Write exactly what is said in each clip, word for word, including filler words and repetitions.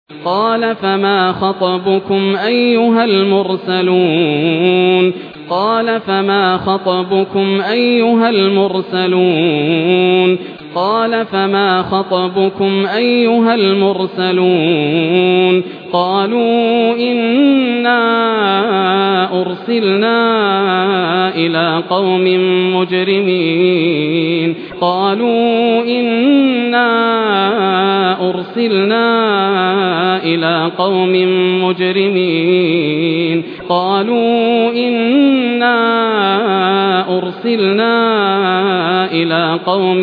قال فما خطبكم أيها المرسلون قال فما خطبكم أيها المرسلون قال فما خطبكم أيها المرسلون قالوا إنا أرسلنا إلى قوم مجرمين قالوا إنا أرسلنا إلى قوم مجرمين قالوا إنا أرسلنا إلى قوم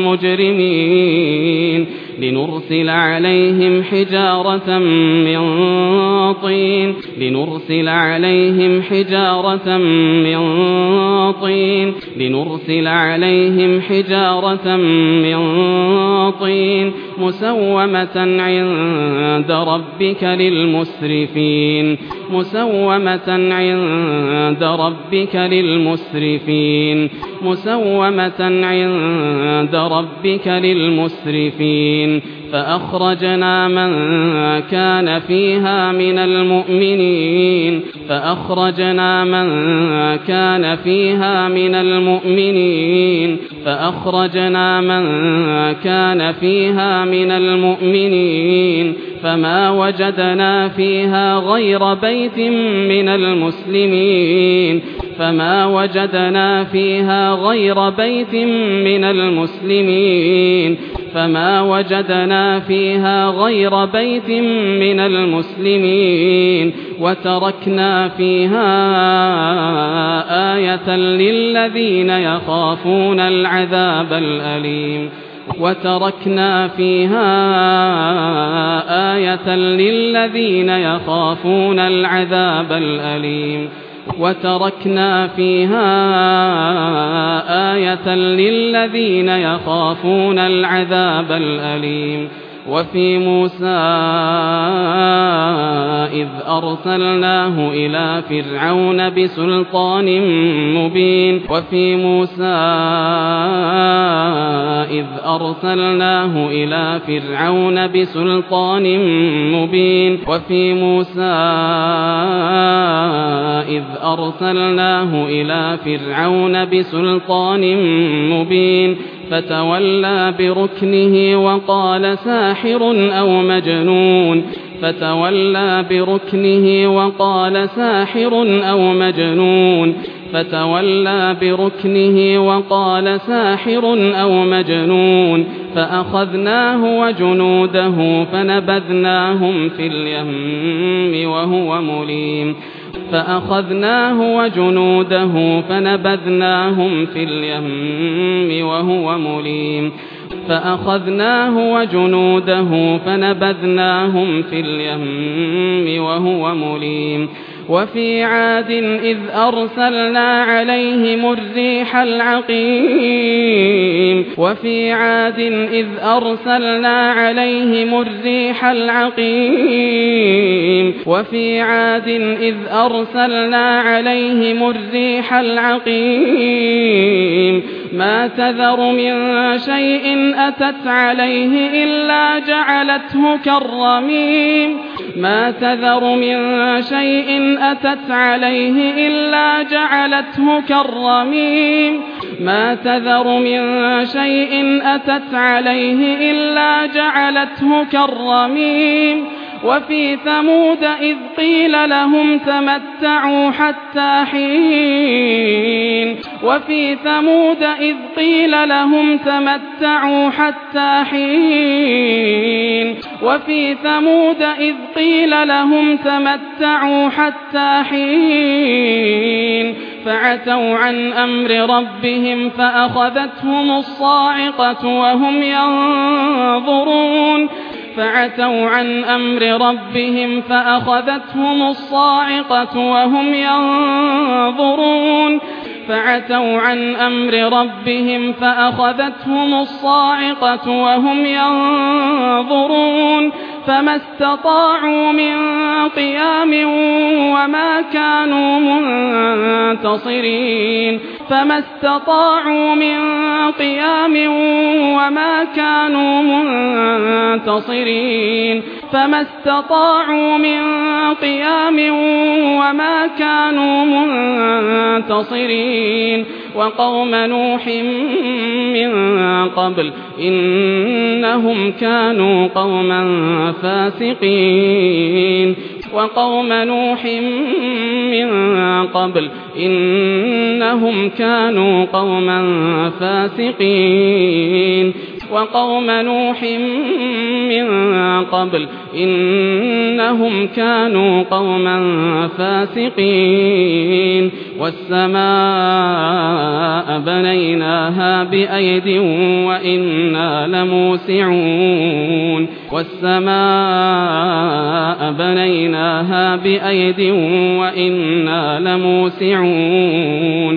مجرمين لنرسل عليهم حجارة من طين لنرسل عليهم حجارة من طين لنرسل عليهم حجارة من طين مسومة عند ربك للمسرفين مسومة عند ربك للمسرفين مسومة عند ربك للمسرفين فأخرجنا من كان فيها من المؤمنين فأخرجنا من كان فيها من المؤمنين فأخرجنا من كان فيها من المؤمنين فما وجدنا فيها غير بيت من المسلمين فما وجدنا فيها غير بيت من المسلمين فما وجدنا فيها غير بيت من المسلمين وتركنا فيها آية للذين يخافون العذاب الأليم وتركنا فيها آية للذين يخافون العذاب الأليم وتركنا فيها آية للذين يخافون العذاب الأليم وفي موسى إذ أرسلناه إلى فرعون بسلطان مبين وفي موسى إذ أرسلناه إلى فرعون بسلطان مبين وفي موسى إذ أرسلناه إلى فرعون بسلطان مبين فتولى بركنه وقال ساحر أو مجنون فتولى بركنه وقال ساحر أو مجنون فتولى بركنه وقال ساحر أو مجنون فأخذناه وجنوده فنبذناهم في اليم وهو مليم فأخذناه وجنوده فنبذناهم في اليم وهو مليم فأخذناه وجنوده فنبذناهم في اليم وهو مليم وفي عاد إذ أرسلنا عليهم الريح العقيم وفي عاد إذ أرسلنا عليهم الريح العقيم وفي عاد إذ أرسلنا عليهم الريح العقيم ما تذر من شيء أتت عليه إلا جعلته كالرميم ما تذر من شيء أتت عليه إلا جعلته كالرميم ما تذر من شيء أتت عليه إلا جعلته كالرميم وفي ثمود إذ قيل لهم تمتعوا حتى حين وفي ثمود إذ قيل لهم تمتعوا حتى حين وفي ثمود إذ قيل لهم تمتعوا حتى حين فعتوا عن أمر ربهم فأخذتهم الصاعقة وهم ينظرون فعتوا عن أمر ربهم فأخذتهم الصاعقة وهم ينظرون فعتوا عن أمر ربهم فأخذتهم الصاعقة وهم ينظرون فما استطاعوا من قيام وما كانوا منتصرين فما استطاعوا من قيام وما كانوا منتصرين فما استطاعوا من قيام وما كانوا منتصرين وقوم نوح من قبل إنهم كانوا قوما فاسقين وقوم نوح من قبل إنهم كانوا قوما فاسقين وقوم نوح من قبل إنهم كانوا قوما فاسقين والسماء بنيناها بأيد وإنا لموسعون والسماء بنيناها بأيد وإنا لموسعون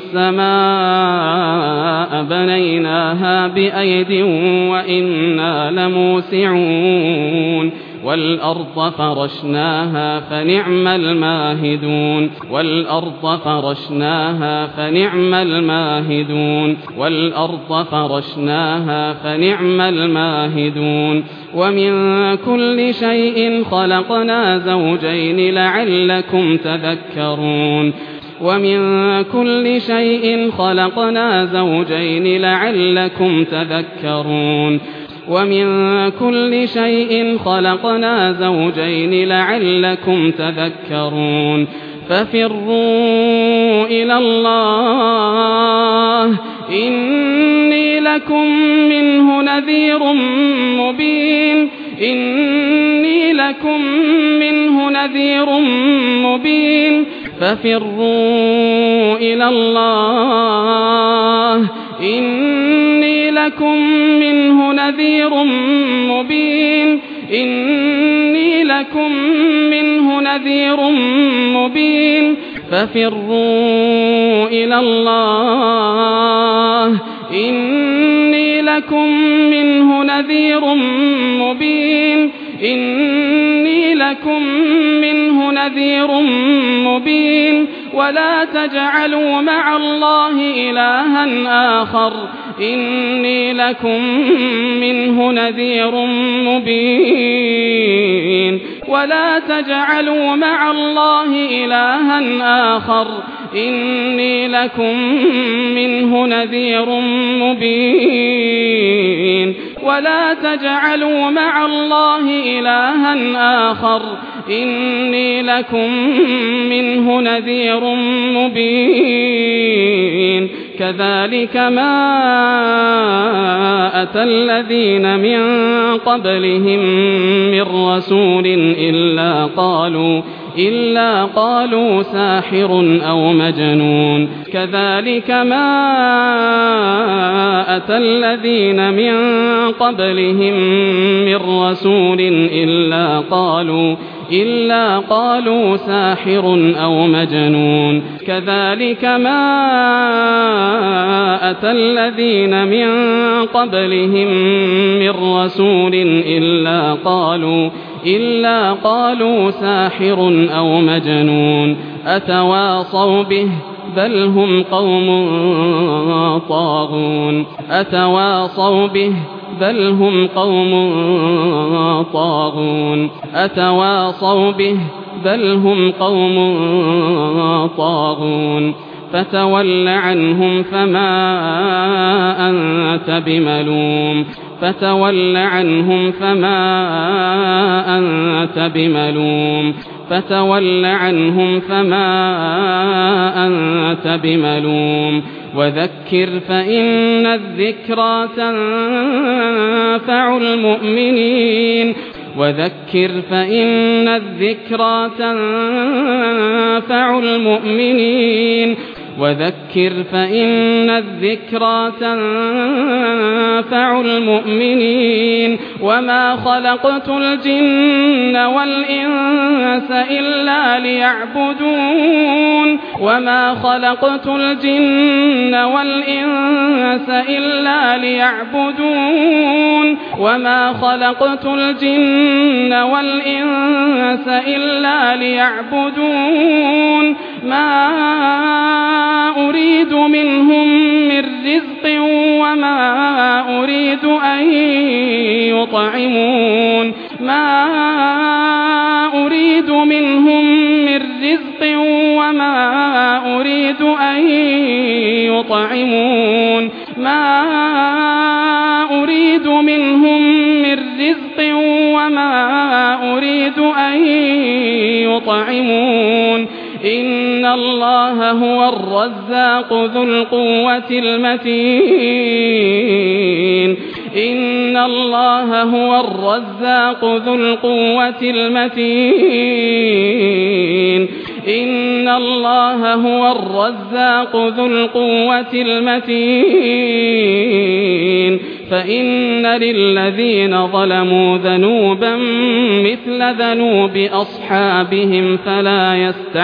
والسماء بنيناها بأيد وإنا لموسعون والأرض فرشناها فنعم الماهدون والأرض فرشناها فنعم الماهدون والأرض فرشناها فنعم الماهدون ومن كل شيء خلقنا زوجين لعلكم تذكرون ومن كل شيء خلقنا زوجين لعلكم تذكرون ومن كل شيء خلقنا زوجين لعلكم تذكرون ففروا إلى الله إني لكم منه نذير مبين إني لكم منه نذير مبين ففروا إلى الله إني لكم منه نذير مبين إني لكم منه نذير مبين ففروا إلى الله إني لكم منه نذير مبين إني لكم منه نذير مبين ولا تجعلوا مع الله إلها آخر إني لكم منه نذير مبين ولا تجعلوا مع الله إلها آخر إني لكم منه نذير مبين ولا تجعلوا مع الله إلها آخر إني لكم منه نذير مبين كذلك ما أتى الذين من قبلهم من رسول إلا قالوا إلا قالوا ساحر أو مجنون كذلك ما أتى الذين من قبلهم من رسول إلا قالوا إلا قالوا ساحر أو مجنون كذلك ما أتى الذين من قبلهم من رسول إلا قالوا إلا قالوا ساحر أو مجنون أتواصوا به بل هم قوم طاغون أتواصوا به بل هم قوم طاغون أتواصوا به بل هم قوم طاغون فتول عنهم فما أنت بملوم فتول عنهم فما أنت بملوم فتول عنهم فما أنت بملوم وذكر فإن الذكرى تنفع المؤمنين وذكر فإن الذكرى تنفع المؤمنين وذكر فإن الذكرى تنفع المؤمنين وما خلقت الجن والإنس إلا ليعبدون وما خلقت الجن والإنس إلا ليعبدون وما خلقت الجن والإنس إلا ليعبدون ما أريد منهم من رزق وما أريد أن يطعمون ما أريد منهم من رزق وما أريد أن يطعمون ما أريد منهم من رزق وما أريد أن يطعمون إن الله هو الرزاق ذو القوة المتين إن الله هو الرزاق ذو القوة المتين إن الله هو الرزاق ذو القوة المتين فإن للذين ظلموا ذنوبا مثل ذنوب أصحابهم فلا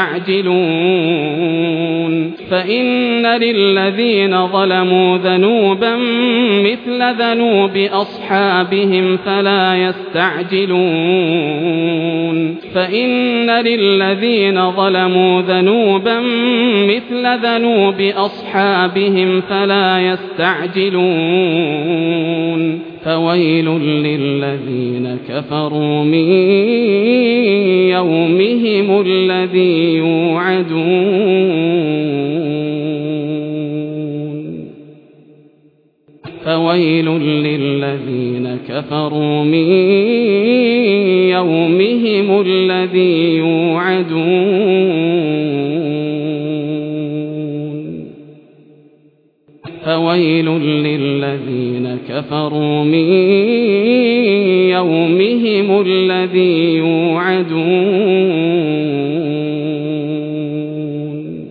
يستعجلون فإن للذين ظلموا ذنوبا مثل ذنوب أصحابهم فلا يستعجلون فإن للذين ظلموا ذنوبا مثل ذنوب أصحابهم فلا يستعجلون فويل للذين كفروا من يومهم الذي يوعدون فويل للذين كفروا من يومهم الذي يوعدون فويل للذين كفروا من يومهم الذي يوعدون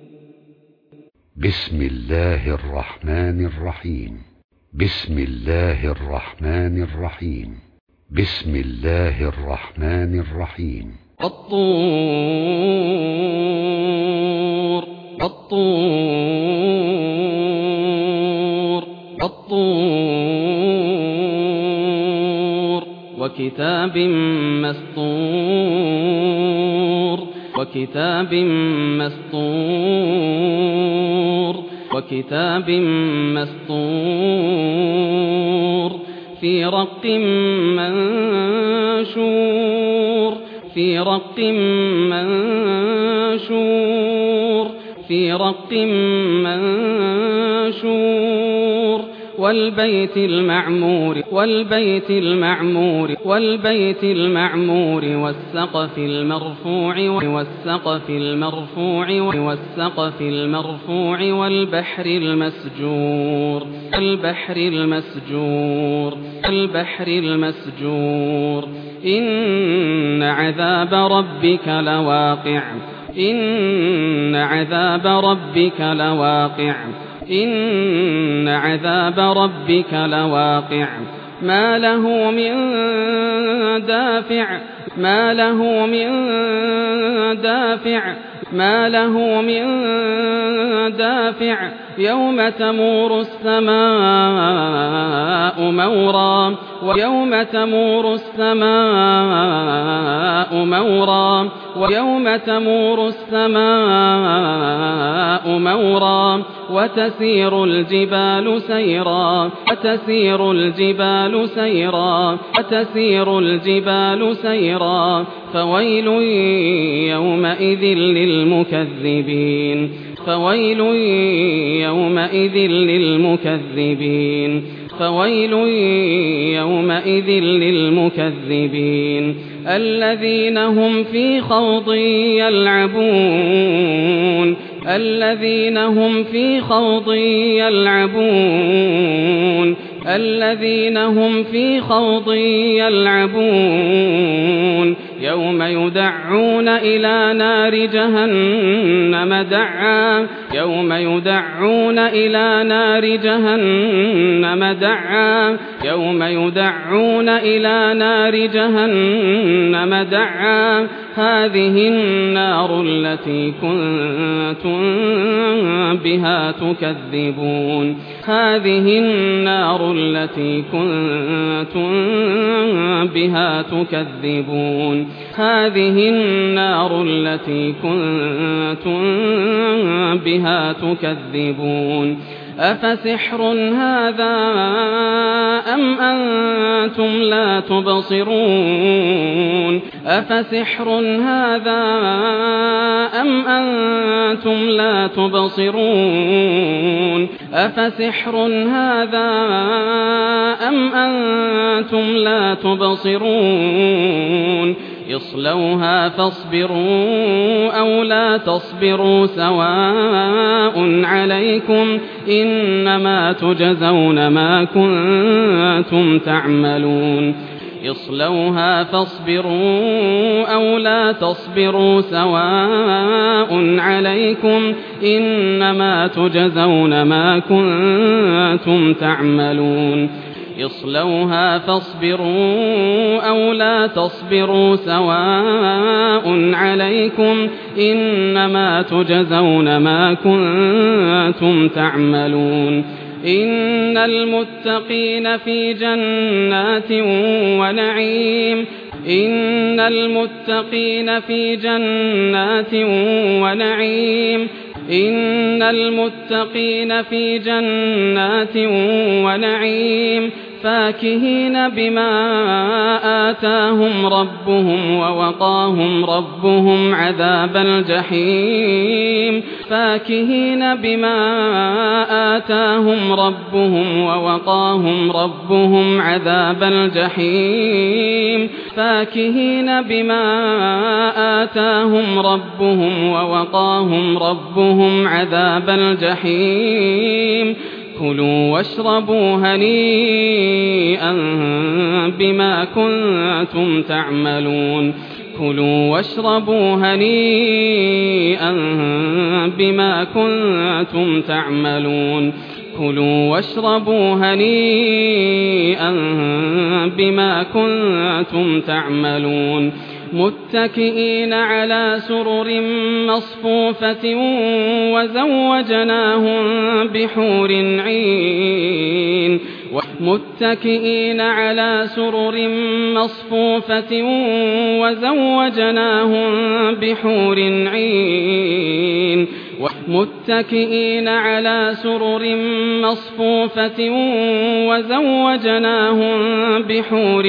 بسم الله الرحمن الرحيم بسم الله الرحمن الرحيم بسم الله الرحمن الرحيم الطور الطور الطور وكتاب مسطور وكتاب مسطور وكتاب مسطور في رق منشور في رق منشور في رق منشور والبيت المعمور والبيت المعمور والبيت المعمور والسقف المرفوع والسقف المرفوع والسقف المرفوع والبحر المسجور البحر المسجور البحر المسجور إن عذاب ربك لواقع إن عذاب ربك لواقع إن عذاب ربك لواقع ما له من دافع ما له من دافع ما له من دافع يوم تمور السماء مورا ويوم تمور السماء مورا ويوم تمور السماء مورا وتسير الجبال سيرا وتسير الجبال سيرا وتسير الجبال سيرا فويل يومئذ للمكذبين فويل يومئذ للمكذبين فويل يومئذ للمكذبين الذين هم في خوض يلعبون الذين هم في خوض يلعبون الذين هم في خوض يلعبون يوم يدعون إلى نار جهنم دعا يوم يدعون إلى نار جهنم دعا يوم يدعون إلى نار جهنم جهنم دعا هذه النار التي كنتم بها تكذبون هذه النار التي كنتم بها تكذبون هذه النار التي كنتم بها تكذبون أفسحر هذا أم أنتم لا تبصرون أفسحر هذا أم أنتم لا تبصرون أفسحر هذا أم أنتم لا تبصرون اصلوها فاصبروا أو لا تصبروا سواء عليكم إنما تجزون ما كنتم تعملون اصلوها فاصبروا أو لا تصبروا سواء عليكم إنما تجزون ما كنتم تعملون اصلوها فاصبروا أو لا تصبروا سواء عليكم إنما تجزون ما كنتم تعملون إن المتقين في جنات ونعيم إن المتقين في جنات ونعيم إن المتقين في جنات ونعيم فاكهين بما آتاهم ربهم ووقاهم ربهم عذاب الجحيم فاكهين بما آتاهم ربهم ووقاهم ربهم عذاب الجحيم فاكهين بما آتاهم ربهم ووقاهم ربهم عذاب الجحيم كلوا واشربوا هنيئا بما كنتم تعملون كلوا واشربوا هنيئا بما كنتم تعملون كلوا واشربوا هنيئا بما كنتم تعملون متكئين على سرر مصفوفة وزوجناهم بحور عين متكئين على سرر مصفوفة وزوجناهم بحور عين متكئين على سرر مصفوفة وزوجناهم بحور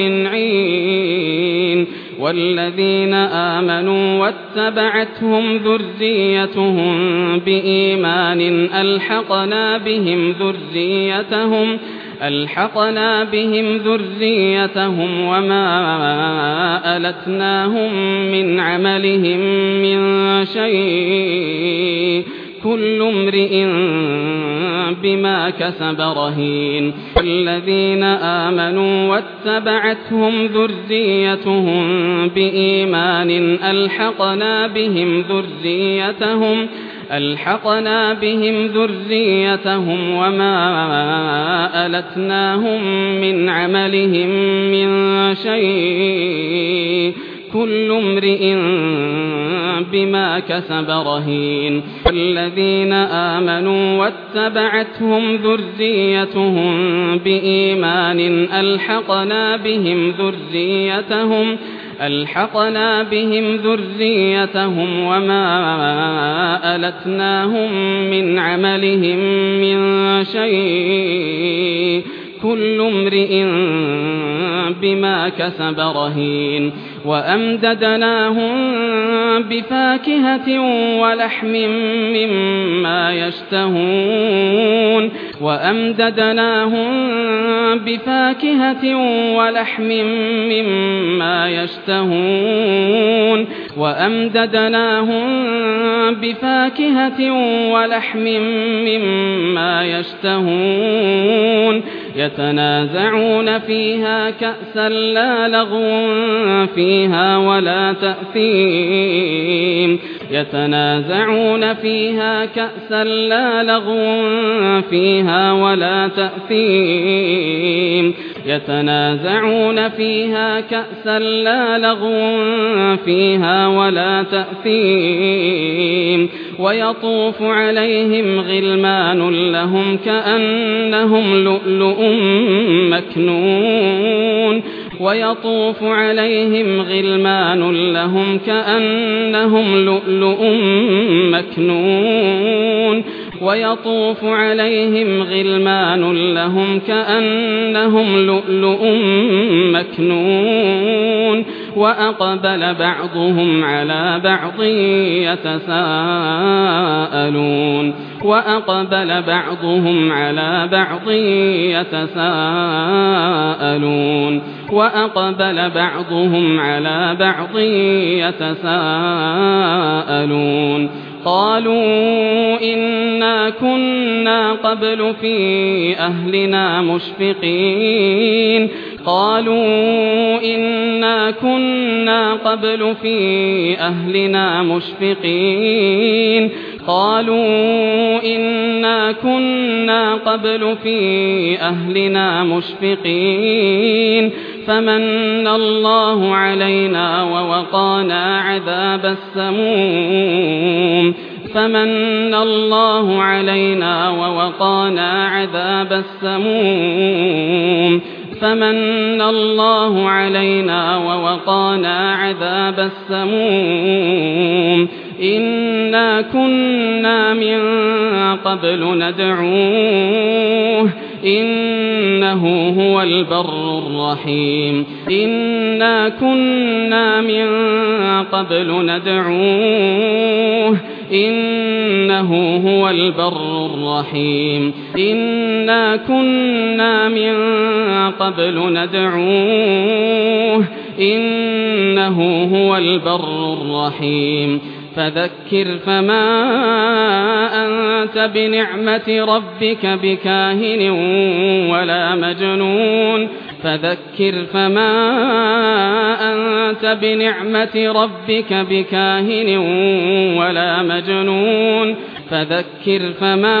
عين والذين آمنوا واتبعتهم ذريتهم بإيمان ألحقنا بهم ذريتهم ألحقنا بهم ذريتهم وما ألتناهم من عملهم من شيء كل امرئ بما كسب رهين والذين آمنوا واتبعتهم ذريتهم بإيمان ألحقنا بهم ذريتهم ألحقنا بهم ذريتهم وما ألتناهم من عملهم من شيء كل امرئ بما كسب رهين والذين آمنوا واتبعتهم ذريتهم بإيمان ألحقنا بهم ذريتهم ألحقنا بهم ذريتهم وما ألتناهم من عملهم من شيء كل امرئ بما كسب رهين وأمددناهم بفاكهة ولحم مما يشتهون وأمددناهم بفاكهة ولحم مما يشتهون وأمددناهم بفاكهة ولحم مما يشتهون يتنازعون فيها كأسا لا لغو فيها ولا تأثيم يتنازعون فيها كأسا لا لغو فيها ولا تأثيم يتنازعون فيها كأسا لا لغو فيها ولا تأثيم ويطوف عليهم غلمان لهم كأنهم لؤلؤ مكنون ويطوف عليهم غلمان لهم كأنهم لؤلؤ مكنون ويطوف عليهم غلمان لهم كأنهم لؤلؤ مكنون وأقبل بعضهم على بعض يتساءلون وأقبل بعضهم على بعض يتساءلون وأقبل بعضهم على بعض يتساءلون قالوا إنا كنا قبل في أهلنا مشفقين قالوا إنا كنا قبل في أهلنا مشفقين قالوا إنا كنا قبل في أهلنا مشفقين فمن الله علينا ووقانا عذاب السموم فمن الله علينا ووقانا عذاب السموم فمن الله علينا ووقانا عذاب السموم إنا كنا من قبل ندعوه إنه هو البر الرحيم إنا كنا من قبل ندعوه إنه هو البر الرحيم إنا كنا من قبل ندعوه إنه هو البر الرحيم فذكر فما أنت بنعمة ربك بكاهن ولا مجنون فذكر فما أنت بنعمة ربك بكاهن ولا مجنون فذكر فما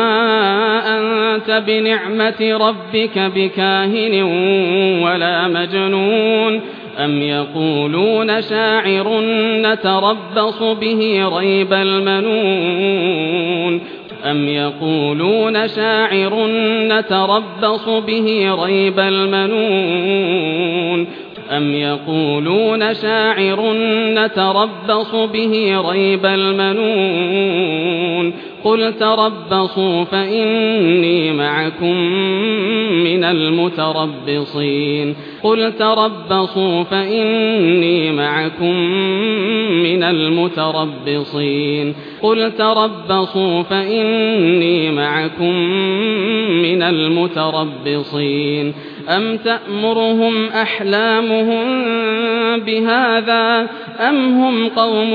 أنت بنعمة ربك بكاهن ولا مجنون أم يقولون شاعر نتربص به ريب المنون أم يقولون شاعر نتربص به ريب المنون أم يقولون شاعر نتربص به ريب المنون قل تربصوا فإني معكم من المتربصين قل تربصوا فإني معكم من المتربصين قل تربصوا فإني معكم من المتربصين أم تأمرهم أحلامهم بهذا أم هم قوم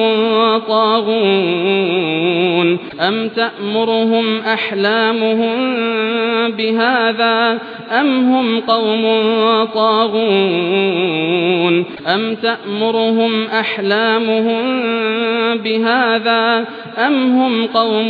طاغون أم تأمرهم أحلامهم بهذا أم هم قوم طاغون أم تأمرهم أحلامهم بهذا أم هم قوم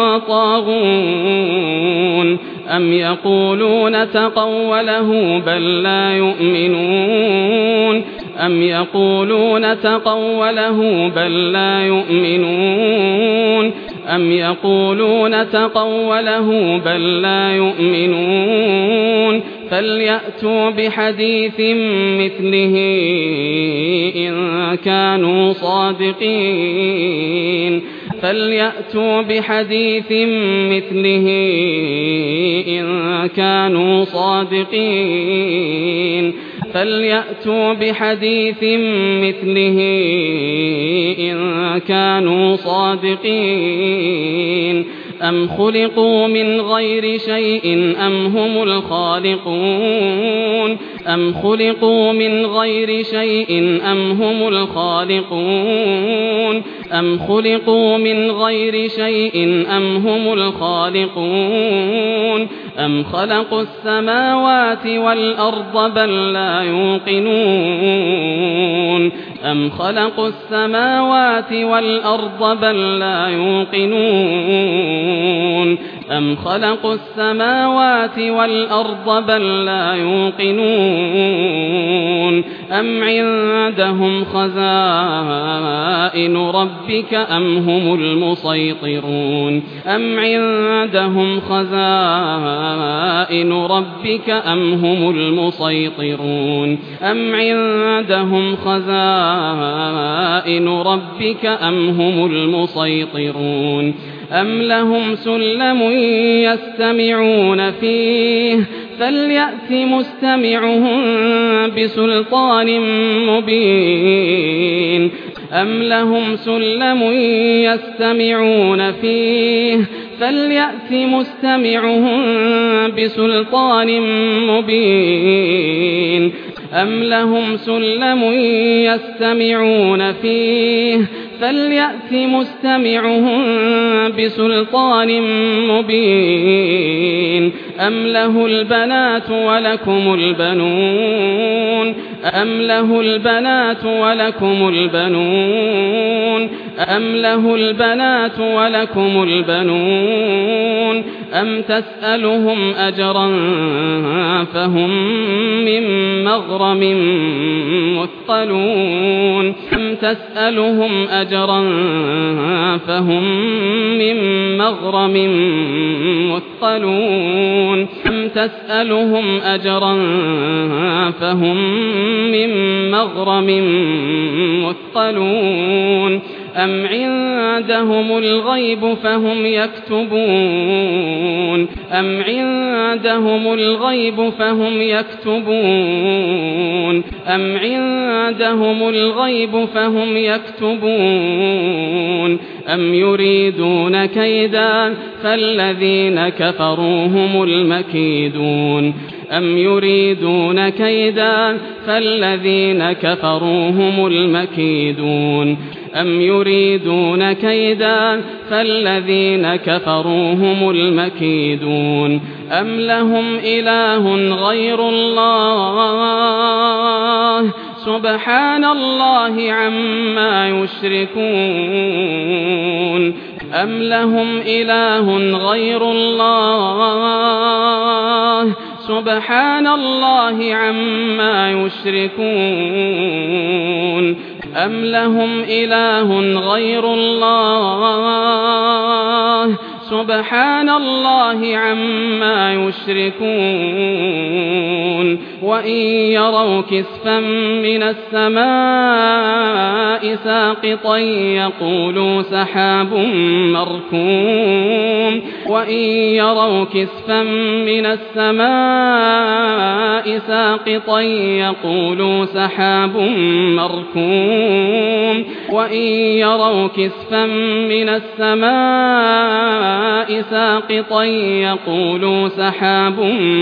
طاغون أم يقولون تقوله بل لا يؤمنون أم يقولون تقوله بل لا يؤمنون أم يقولون تقوله بل لا يؤمنون فليأتوا بحديث مثله إن كانوا صادقين فليأتوا بحديث مثله إن كانوا صادقين فليأتوا بحديث مثله إن كانوا صادقين أم خلقوا من غير شيء أم هم الخالقون أم خلقوا من غير شيء أم هم الخالقون أم خلقوا من غير شيء أم هم الخالقون أم خلقوا السماوات والأرض بل لا يوقنون أم خلقوا السماوات والأرض بل لا يوقنون أم خلقوا السماوات والأرض بل لا يوقنون أم عندهم خزائن ربك أم هم المسيطرون أم عندهم خزائن ربك أم هم المسيطرون أم عندهم خزائن ربك أم هم المسيطرون أم لهم سلم يستمعون فيه فليأت مستمعهم بسلطان مبين أم لهم سلم يستمعون فيه فليأت مستمعهم بسلطان مبين أم لهم سلم يستمعون فيه فليأت مستمعهم بسلطان مبين أم له البنات ولكم البنون أم له البنات ولكم البنون أم له البنات ولكم البنون أم تسألهم أجرا فهم من مغرم مثقلون أم تسألهم أجرا فهم من مغرم مثقلون أم تسألهم أجرا فهم من مغرم مثقلون أم عندهم الغيب فهم يكتبون أم عندهم الغيب فهم يكتبون أم عندهم الغيب فهم يكتبون أم يريدون كيدا فالذين كفروا هم المكيدون أم يريدون كيدا فالذين كفروا هم المكيدون أم يريدون كيدا فالذين كفروا هم المكيدون أم لهم إله غير الله سبحان الله عما يشركون أم لهم إله غير الله سبحان الله عما يشركون أم لهم إله غير الله سبحان الله عما يشركون وإن يروا كسفا من السماء ساقطا يقولوا سحاب مركوم وإن يروا كسفا من السماء ساقطا يقولوا سحاب مركوم وإن يروا كسفا من السماء ساقطا يقولوا سحاب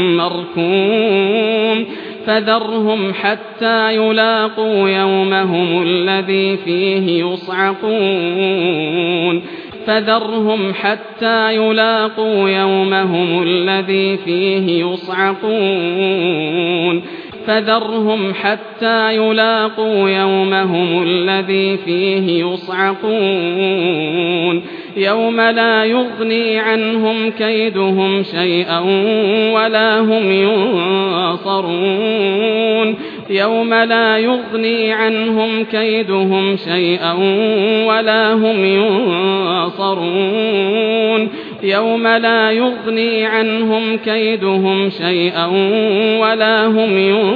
مركوم فذرهم حتى يلاقوا يومهم الذي فيه يصعقون فذرهم حتى يلاقوا يومهم الذي فيه يصعقون فذرهم حتى يلاقوا يومهم الذي فيه يصعقون يوم لا يغني عنهم كيدهم شيئا ولا هم ينصرون يوم لا يغني عنهم كيدهم شيئا ولا هم ينصرون يوم لا يغني عنهم كيدهم شيئا ولا هم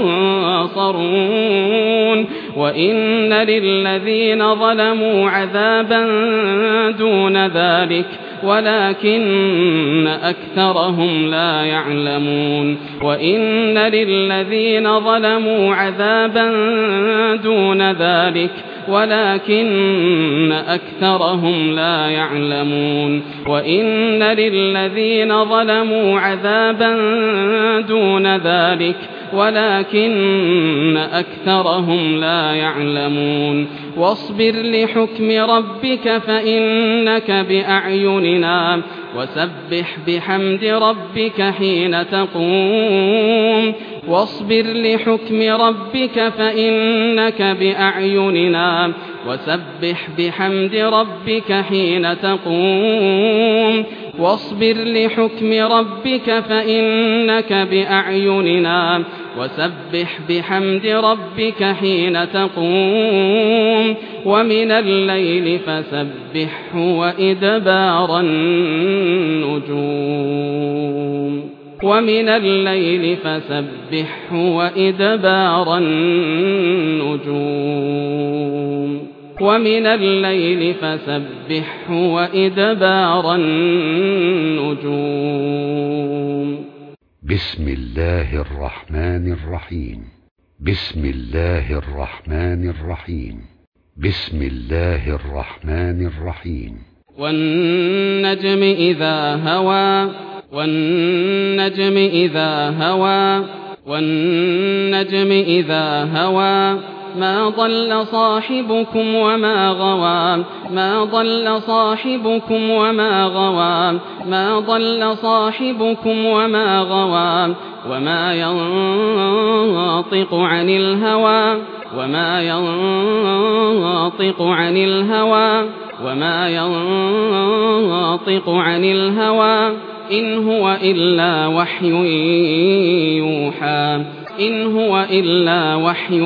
ينصرون وإن للذين ظلموا عذابا دون ذلك ولكن أكثرهم لا يعلمون وإن للذين ظلموا عذابا دون ذلك ولكن أكثرهم لا يعلمون وإن للذين ظلموا عذابا دون ذلك ولكن أكثرهم لا يعلمون واصبر لحكم ربك فإنك بأعيننا وسبح بحمد ربك حين تقوم واصبر لحكم ربك فإنك بأعيننا وسبح بحمد ربك حين تقوم واصبر لحكم ربك فإنك بأعيننا وسبح بحمد ربك حين تقوم ومن الليل فسبحه وإدبار النجوم ومن الليل فسبحه وإدبار النجوم ومن الليل فسبحه وإدبار النجوم بسم الله الرحمن الرحيم بسم الله الرحمن الرحيم بسم الله الرحمن الرحيم والنجم إذا هوى والنجم إذا هوى والنجم إذا هوى ما ضل صاحبكم وما غوى ما ضل صاحبكم وما غوى ما ضل صاحبكم وما غوى وما ينطق عن الهوى وما ينطق عن الهوى وما ينطق عن الهوى إن هو إلا وحي يوحى إن هو إلا وحي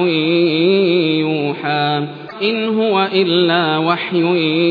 يوحى إن هو إلا وحي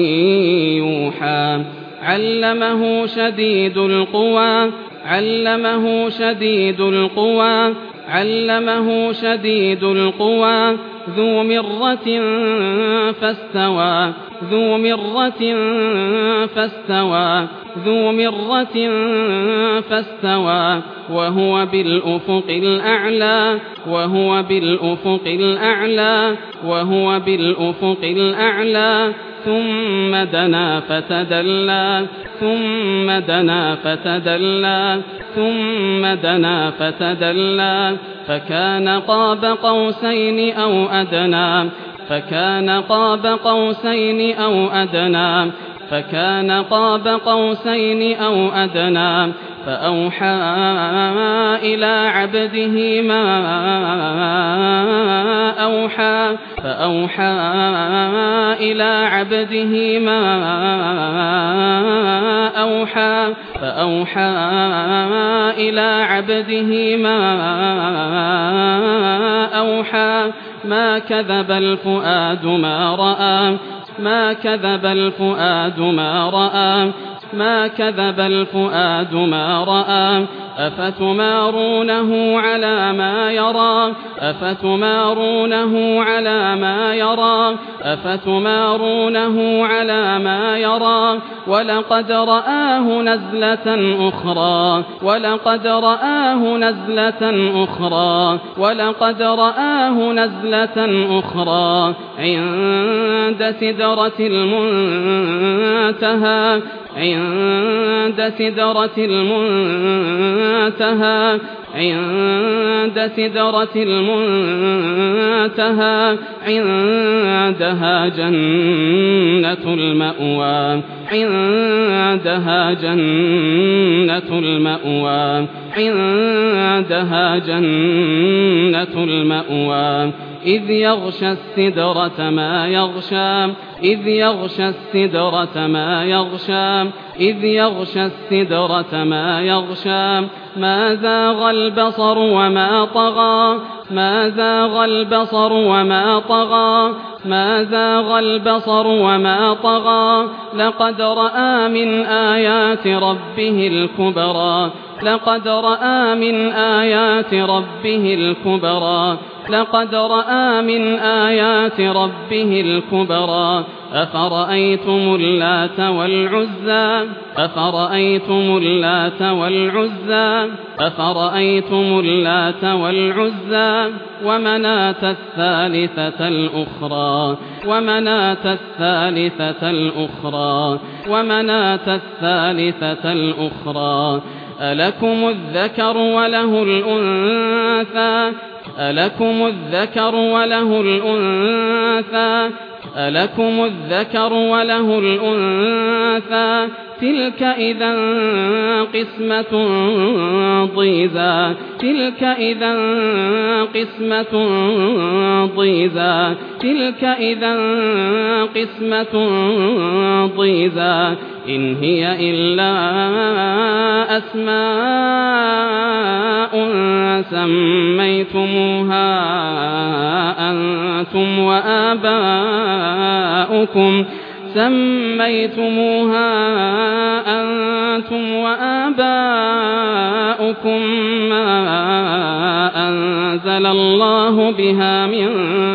يوحى علمه شديد القوى علمه شديد القوى علمه شديد القوى ذو مرة فاستوى ذو مرة فاستوى ذو مرة فاستوى وهو بالأفق الأعلى وهو بالأفق الأعلى وهو بالأفق الأعلى ثم دنا فتدلى ثم دنا فتدلى ثم دنا فتدلى فكان قاب قوسين أو أدنى فكان قاب قوسين أو أدنى فكان قاب قوسين أو أدنى فأوحى إلى عبده ما أوحى فأوحى إلى عبده ما أوحى فأوحى إلى عبده ما أوحى ما كذب الفؤاد ما رأى ما كذب الفؤاد ما رأى ما كذب الفؤاد ما رأى أفتمارونه على ما يرى أفتمارونه على ما يرى أفتمارونه على ما يرى ولقد رآه نزلة أخرى ولقد رآه نزلة أخرى ولقد رآه نزلة أخرى عند سدرة المنتهى عند سدرة المنتهى عند سدرة المنتهى عندها جنة المأوى عندها جنة المأوى عندها جنة المأوى إذ يغشى السدرة ما يغشى إذ يغشى السدرة ما يغشى إذ يغشى السدرة ما يغشى ما زاغ البصر وما طغى ما زاغ البصر وما طغى ما زاغ البصر وما طغى لقد رأى من آيات ربه الكبرى لقد رأى من آيات ربه الكبرى لقد رأى من آيات ربه الكبرى أفرأيتم اللات والعزى أفرأيتم اللات والعزى أفرأيتم اللات والعزى ومناة الثالثة الأخرى ومناة الثالثة الأخرى ومناة الثالثة الأخرى ألكم الذكر وله الأنثى ألكم الذكر وله الأنثى ألكم الذكر وله الأنثى تلك إذا قسمة ضيزى تلك إذا قسمة ضيزى تلك إذا قسمة ضيزى إن هي إلا أسماء سميتموها أنتم وآباؤكم سميتموها أنتم وآباؤكم ما أنزل الله بها من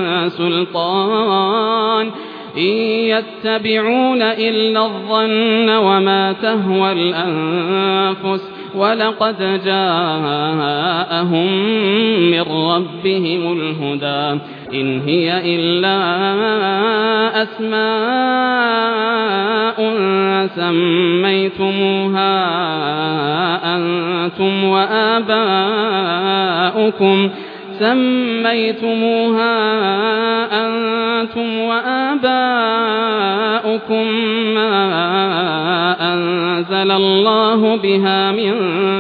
سلطان إن يتبعون إلا الظن وما تهوى الأنفس ولقد جاءهم من ربهم الهدى إن هي إلا أسماء سميتموها أنتم وآباؤكم سميتموها أنتم وآباؤكم ما أنزل الله بها من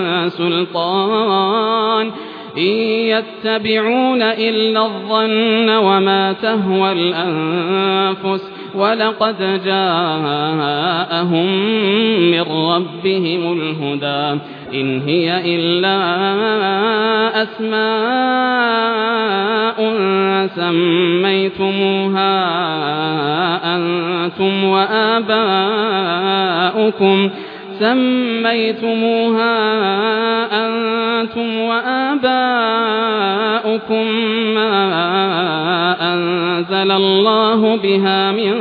سلطان إن يتبعون إلا الظن وما تهوى الأنفس ولقد جاءهم من ربهم الهدى إن هي إلا أسماء سميتموها أنتم وآباؤكم سميتموها أنتم وآباؤكم ما أنزل الله بها من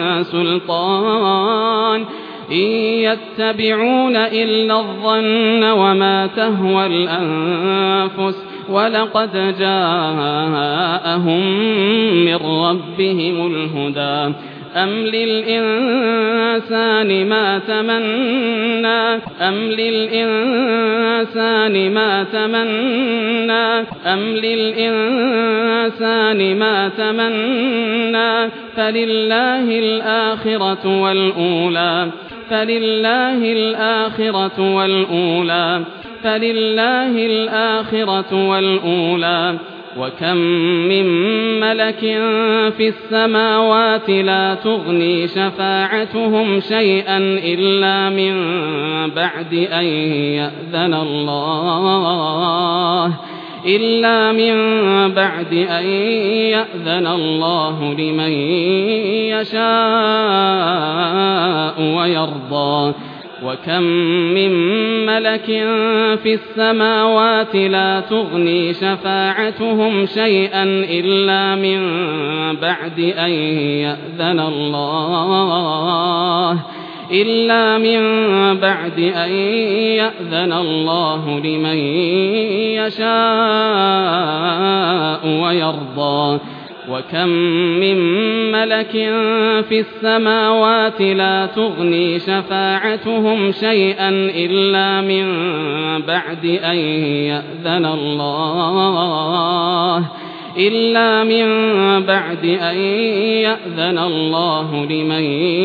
سلطان إن يتبعون إلا الظن وما تهوى الأنفس ولقد جاءهم من ربهم الهدى أم للإنسان ما تمنى أم للإنسان ما تمنى أم للإنسان ما تمنى فلله الآخرة والأولى فلله الآخرة والأولى فلله الآخرة والأولى وكم من ملك في السماوات لا تغني شفاعتهم شيئا إلا من بعد أن يأذن الله إلا من بعد أن يأذن الله لمن يشاء ويرضى وكم من ملك في السماوات لا تغني شفاعتهم شيئا إلا من بعد أن يأذن الله إلا من بعد أن يأذن الله لمن يشاء ويرضى وكم من ملك في السماوات لا تغني شفاعتهم شيئا إلا من بعد أن يأذن الله إلا من بعد أن يأذن الله لمن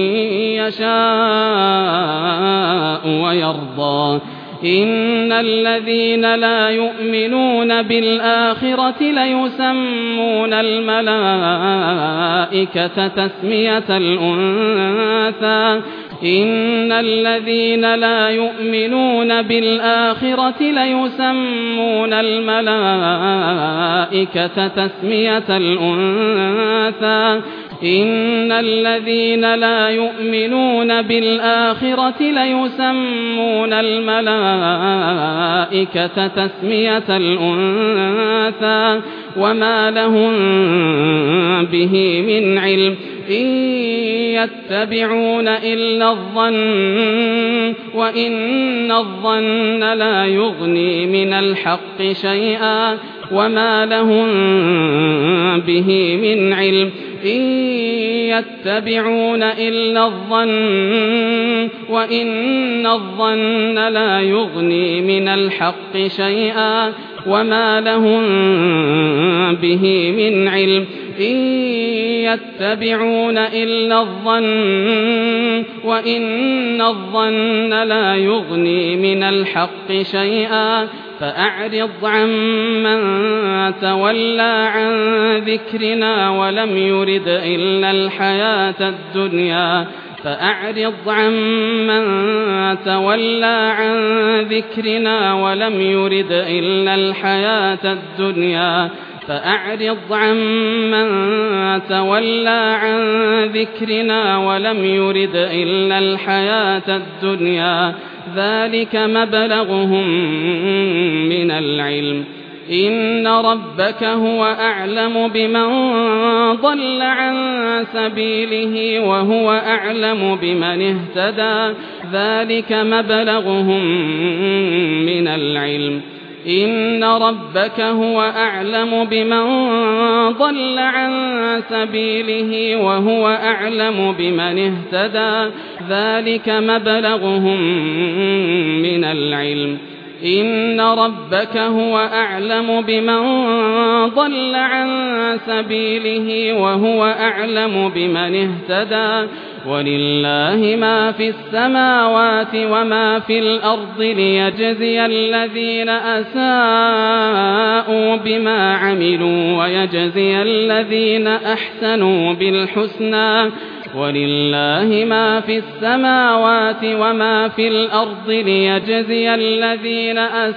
يشاء ويرضى إن الذين لا يؤمنون بالآخرة ليسمون الملائكة تسمية الأنثى إن الذين لا يؤمنون بالآخرة ليسمون الملائكة تسمية الأنثى إن الذين لا يؤمنون بالآخرة ليسمون الملائكة تسمية الأنثى وما لهم به من علم إن يتبعون إلا الظن وإن الظن لا يغني من الحق شيئا وما لهم به من علم إن يتبعون إلا الظن وإن الظن لا يغني من الحق شيئا وما لهم به من علم إن يتبعون إلا الظن وإن الظن لا يغني من الحق شيئا فأعرض عمن تولى عن ذكرنا ولم يرد إلا الحياة الدنيا فأعرض عمن تولى عن ذكرنا ولم يرد إلا الحياة الدنيا فأعرض عمن تولى عن ذكرنا ولم يرد إلا الحياة الدنيا ذلك مبلغهم من العلم إن ربك هو أعلم بمن ضل عن سبيله وهو أعلم بمن اهتدى ذلك مبلغهم من العلم إن ربك هو أعلم بمن ضل عن سبيله وهو أعلم بمن اهتدى ذلك مبلغهم من العلم إن ربك هو أعلم بمن ضل عن سبيله وهو أعلم بمن اهتدى ولله ما في السماوات وما في الأرض ليجزي الذين أساءوا بما عملوا ويجزي الذين أحسنوا بالحسنى ولله ما في السماوات وما في الأرض ليجزي الذين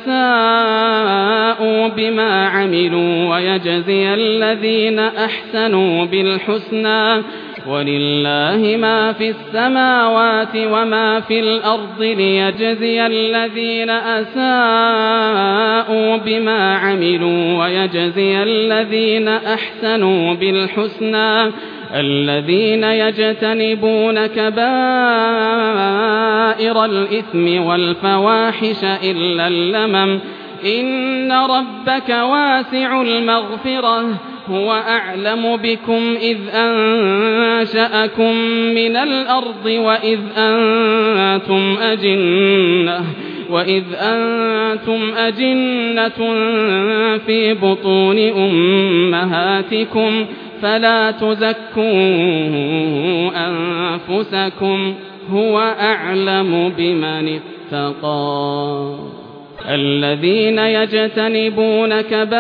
أساءوا بما عملوا ويجزي الذين أحسنوا بالحسنى ولله ما في السماوات وما في الأرض ليجزي الذين أساءوا بما عملوا ويجزي الذين أحسنوا بالحسنى الذين يجتنبون كبائر الإثم والفواحش إلا اللمم إن ربك واسع المغفرة هو أعلم بكم إذ أنشأكم من الأرض وإذ أنتم أجنة وإذ أنتم أجنة في بطون أمهاتكم فلا تزكوا أنفسكم هو أعلم بمن اتقى الذين يجتنبون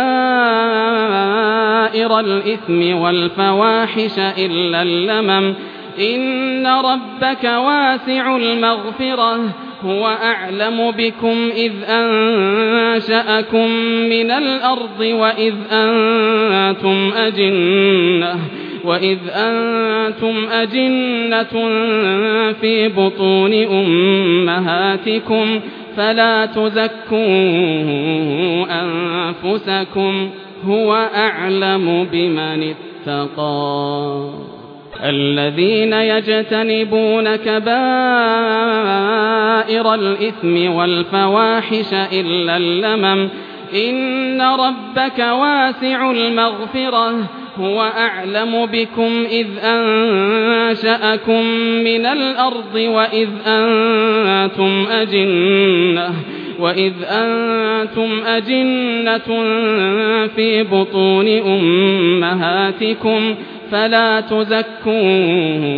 كبائر الإثم والفواحش إلا اللمم إن ربك واسع المغفرة هو أعلم بكم إذ أنشأكم من الأرض وإذ أنتم أجنة وإذ أنتم أجنة في بطون أمهاتكم فلا تزكوا أنفسكم هو أعلم بمن اتقى الذين يجتنبون كبائر الإثم والفواحش إلا اللمم إن ربك واسع المغفرة هو أعلم بكم إذ أنشأكم من الأرض وإذ أنتم أجنة وإذ أنتم أجنة في بطون أمهاتكم فلا تزكوا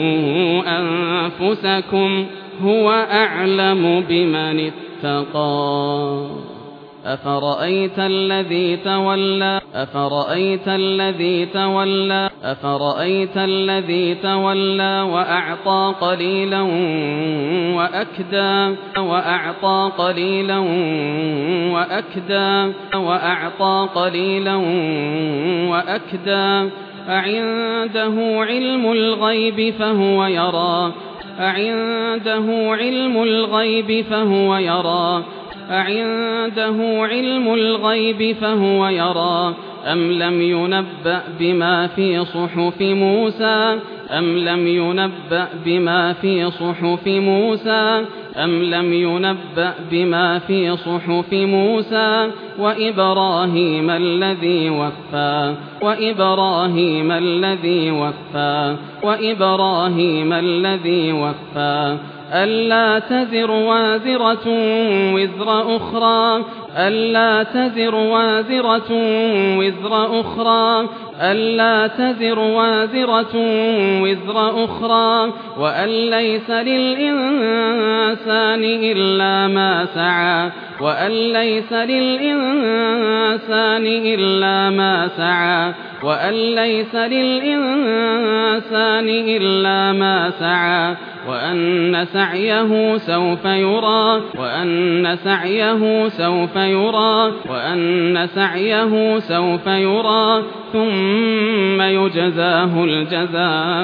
أنفسكم هو أعلم بمن اتقى أفرأيت الذي تولى أفرأيت الذي تولى أفرأيت الذي تولى وأعطى قليلا وأكدى وأعطى قليلا وأكدى وأعطى قليلا وأكدى أعنده علم الغيب فهو يرى أعنده علم الغيب فهو يرى أعنده علم الغيب فهو يرى أم لم ينبأ بما في صحف موسى أم لم ينبأ بما في صحف موسى أم لم ينبأ بما في صحف موسى وإبراهيم الذي وفى وإبراهيم الذي وفى وإبراهيم الذي وفى ألا تزر وازرة وزر أخرى ألا تزر وازرة وزر أخرى ألا تزر وازرة وزر أخرى وأن ليس للإنسان إلا ما سعى وأن ليس للإنسان إلا ما سعى وأن ليس للإنسان إلا ما سعى وأن سعيه سوف يرى وأن سعيه سوف يرى وأن سعيه سوف يرى ثم يجزاه الجزاء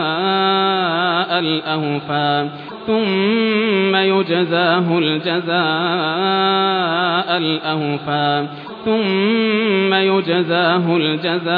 الأوفى ثم يجزاه الجزاء الأوفى ثم يجزاه الجزاء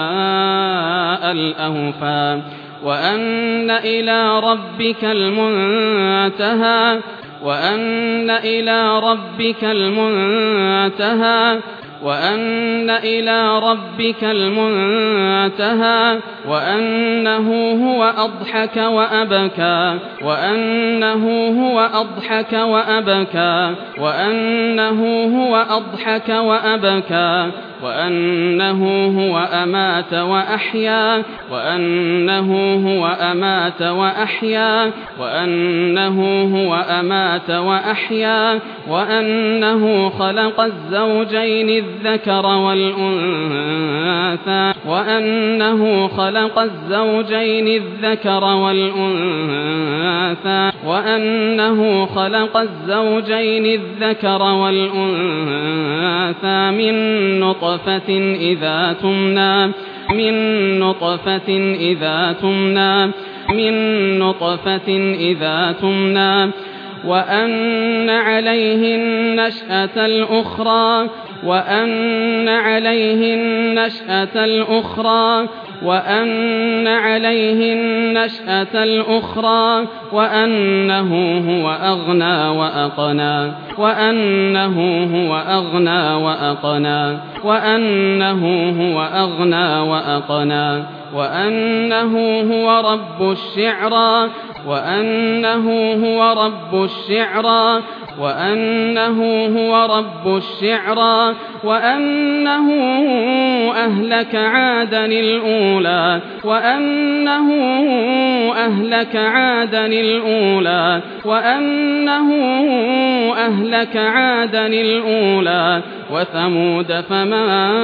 الأوفى وأن إلى ربك المنتهى وأن إلى ربك المنتهى وأن إلى ربك المنتهى وأنه هو أضحك وأبكى وأنه هو أضحك وأبكى وأنه هو أضحك وأبكى وأنه هو أمات وأحيا وأنه هو أمات وأحيا وأنه هو أمات وأحيا وأنه خلق الزوجين الذكر والأنثى وأنه خلق الزوجين الذكر والأنثى وأنه خلق الزوجين الذكر والأنثى من نطفة إذا تمنى من نطفة إذا تمنى من نطفة إذا تمنى وأن عليه النشأة الأخرى وأن عليه النشأة الأخرى وأن عليه النشأة الأخرى وأنه هو أغنى وأقنى وأنه هو أغنى وأقنى وأنه هو أغنى وأقنى وأنه هو رب الشعرى وأنه هو رب الشعرى وأنه هو رب الشعرى وأنه أهلك عادا الأولى وأنه أهلك عادا الأولى وأنه أهلك عادا الأولى وثمود فما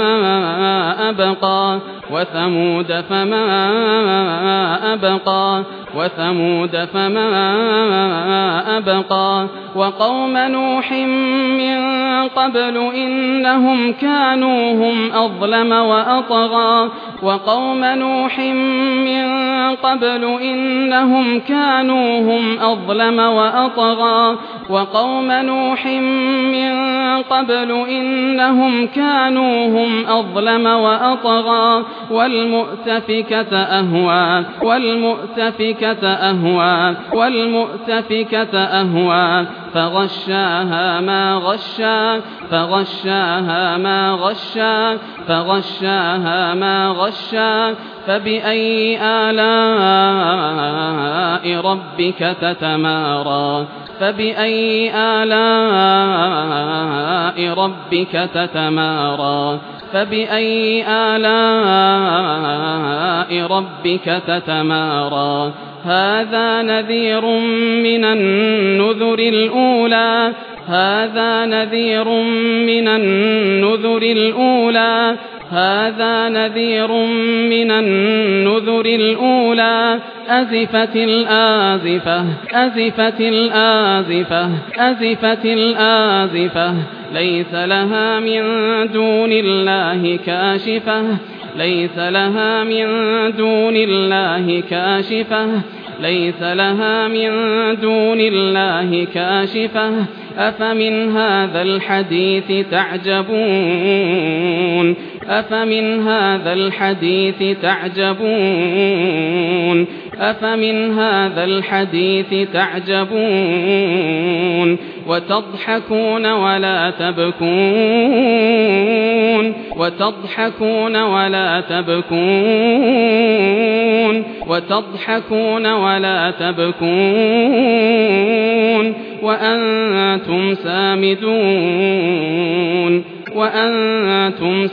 أبقى وثمود فما أبقى وثمود فما أبقى وقوم نوح من قبل إنهم كانوا هم أظلم وأطغى وقوم نوح من قبل إنهم كانوا هم أظلم وأطغى وقوم نوح من قبل إنهم كانوا هم أظلم وأطغى والمؤتفكة أهوى والمؤتفكة أهوى والمؤتفكة أهوى فغشاها ما غشا فغشاها ما غشا فغشاها ما غشا فبأي آلاء ربك تتمارى فبأي آلاء ربك تتمارى فبأي آلاء ربك تتمارى هذا نذير من النذر الأولى هذا نذير من النذر الأولى هذا نذير من النذر الأولى أزفت الآزفة أزفت الآزفة أزفت الآزفة ليس لها من دون الله كاشفة ليس لها من دون الله كاشفة ليس لها من دون الله كاشفة أفمن هذا الحديث تعجبون أفمن هذا الحديث تعجبون أفمن هذا الحديث تعجبون وتضحكون ولا تبكون وتضحكون ولا تبكون وتضحكون ولا تبكون وأنتم سامدون وأنتم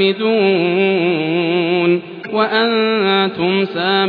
سامدون وأنتم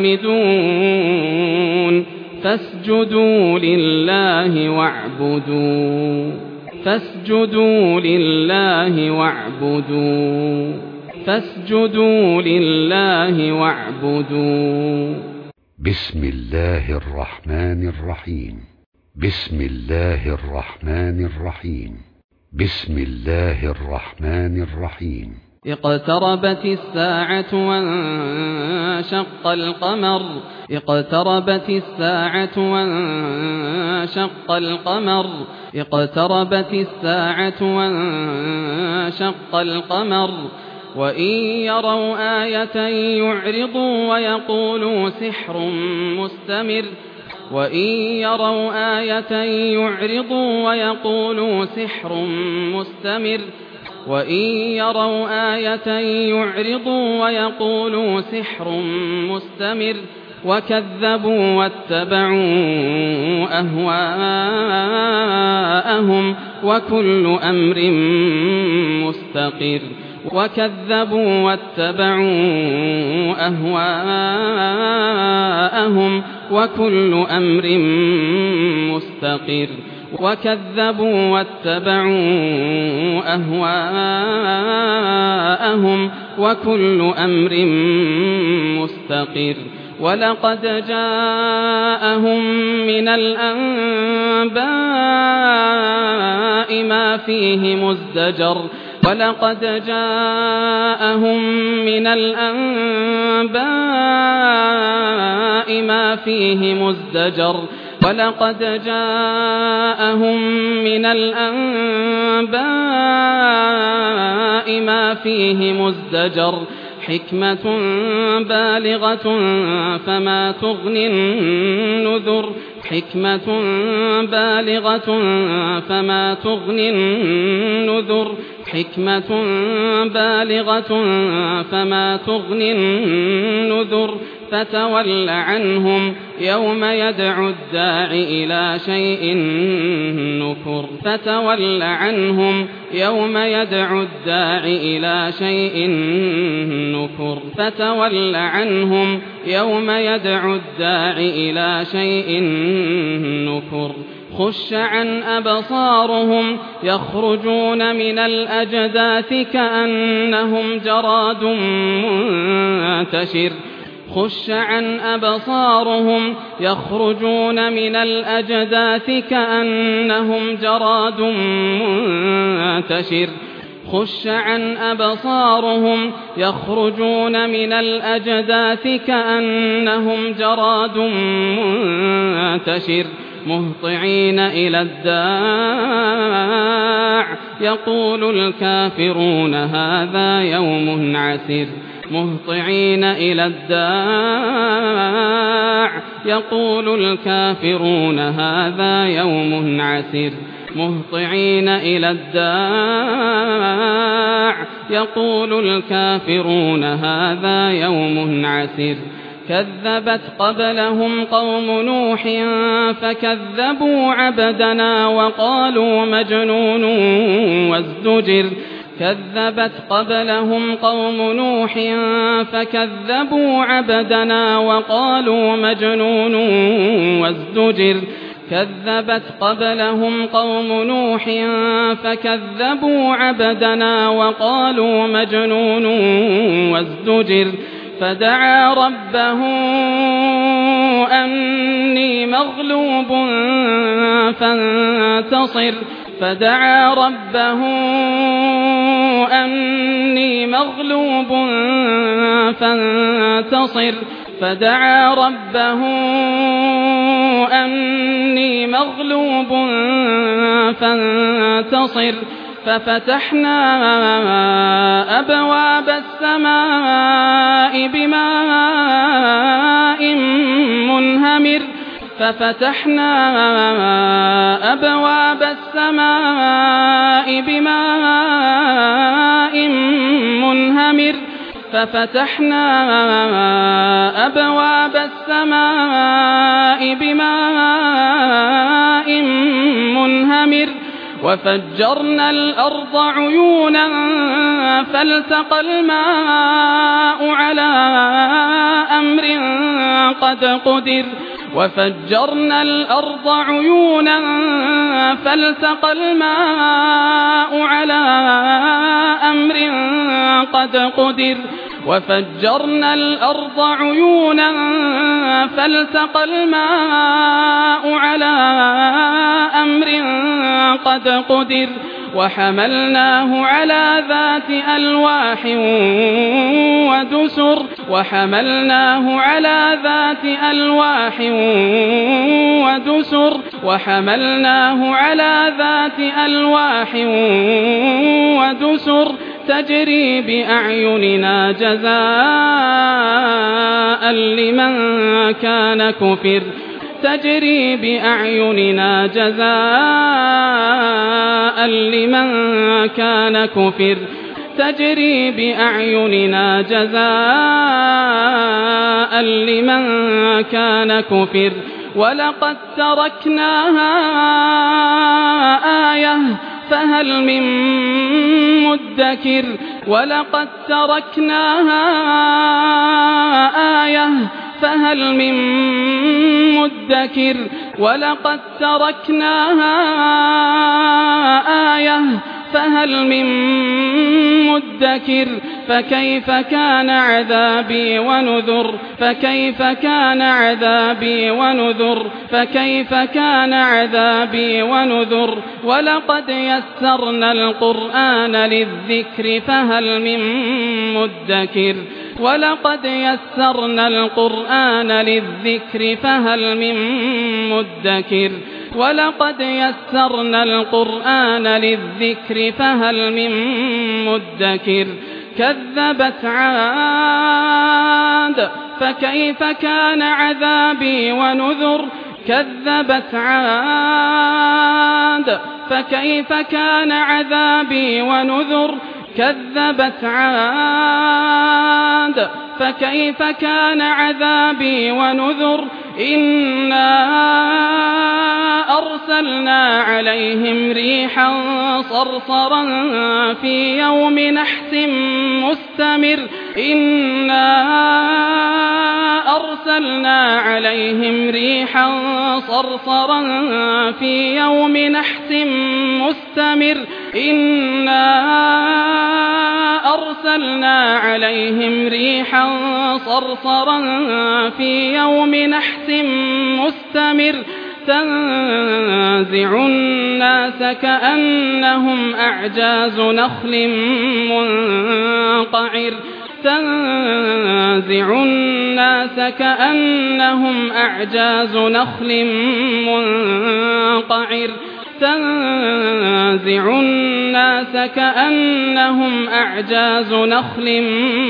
سامدون فاسجدوا لله واعبدوا فاسجدوا لله واعبدوا فاسجدوا لله واعبدوا. بسم الله الرحمن الرحيم. بسم الله الرحمن الرحيم. بسم الله الرحمن الرحيم. اقتربت الساعة وانشق القمر اقتربت الساعة وانشق القمر اقتربت الساعة وانشق القمر وإن يروا آية يعرضوا ويقولوا سحر مستمر وإن يروا آية يعرضوا ويقولوا سحر مستمر وإن يروا آية يعرضوا ويقولوا سحر مستمر وكذبوا واتبعوا أهواءهم وكل أمر مستقر وكذبوا واتبعوا أهواءهم وكل أمر مستقر وكذبوا واتبعوا أهواءهم وكل أمر مستقر ولقد جاءهم من الأنباء ما فيه مزدجر ولقد جاءهم من الأنباء ما فيه مزدجر ولقد جاءهم من الأنباء ما فيه مزدجر حكمة بالغة فما تغني النذر حكمة بالغة فما تغني النذر حكمة بالغة فما تغني النذر فتول عنهم يوم يدعو الداع إلى شيء نكر فتول عنهم يوم يدعو الداع إلى شيء نكر فتول عنهم يوم يدعو الداع إلى شيء نكر خش عن أبصارهم يخرجون من الأجداث كأنهم جراد منتشر خش عن أبصارهم يخرجون من الأجداث كأنهم جراد منتشر خش عن أبصارهم يخرجون من الأجداث كأنهم جراد منتشر مهطعين إلى الداع يقول الكافرون هذا يوم عسر مهطعين إلى الداع يقول الكافرون هذا يوم عسر مهطعين إلى الداع يقول الكافرون هذا يوم عسر كذبت قبلهم قوم نوح فكذبوا عبدنا وقالوا مجنون وازدجر كذبت قبلهم قوم نوح فكذبوا عبدنا وقالوا مجنون وازدجر كذبت قبلهم قوم نوح فكذبوا عبدنا وقالوا مجنون وازدجر فدعا ربه أني مغلوب فانتصر فدعا ربه أني مغلوب فانتصر فدعا ربه مغلوب فانتصر ففتحنا أبواب السماء بماء منهمر ففتحنا أبواب السماء بماء منهمر ففتحنا أبواب السماء بماء منهمر وفجرنا الأرض عيونا فالتقى الماء على أمر قد قدر وفجرنا الأرض عيونا فالتقى الماء على أمر قد قدر وفجرنا الأرض عيونا فالتقى الماء على أمر قد قدر وحملناه على ذات ألواح ودسر وحملناه على ذات ألواح ودسر وحملناه على ذات ألواح ودسر تجري بأعيننا جزاء لمن كان كفر تجري بأعيننا جزاء لمن كان كفر تجري بأعيننا جزاء لمن كان كفر ولقد تركناها آية فهل من مدكر ولقد تركناها آية فهل من مدكر ولقد تركناها آية فهل من مدكر فكيف كان عذابي ونذر فكيف كان عذابي ونذر فكيف كان عذابي ونذر ولقد يسرنا القرآن للذكر فهل من مدكر ولقد يسرنا القرآن للذكر فهل من مدكر ولقد يسرنا القرآن للذكر فهل من مدكر كذبت عاد فكيف كان عذابي ونذر كذبت عاد فكيف كان عذابي ونذر كذبت عاد فكيف كان عذابي ونذر إنا أرسلنا عليهم ريحا صرصرا في يوم نحس مستمر إنا أرسلنا عليهم ريحا صرصرا في يوم نحس مستمر إنا أرسلنا عليهم ريحا صرصرا في يوم نحس مستمر تنزع الناس كأنهم أعجاز نخل منقعر تنزع الناس كأنهم أعجاز نخل منقعر تنزع الناس كأنهم أعجاز نخل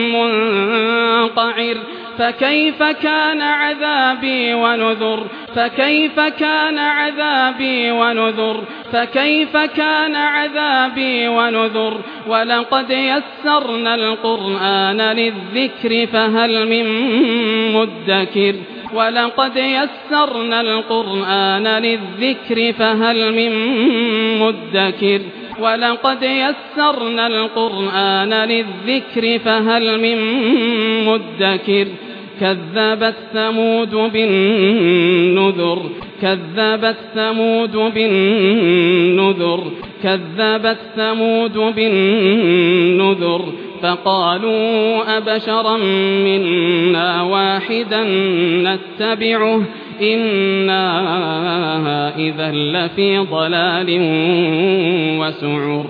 منقعر فكيف كان عذابي ونذر فكيف كان عذابي ونذر فكيف كان عذابي ونذر ولقد يسرنا القرآن للذكر فهل من مدكر ولقد يسرنا القرآن للذكر فهل من مدكر ولقد يسرنا القرآن للذكر فهل من مدكر كذبت ثمود بالنذر كذبت ثمود بالنذر كذبت ثمود بالنذر فقالوا أبشرا منا واحدا نتبعه إنا إذا لفي ضلال وسعر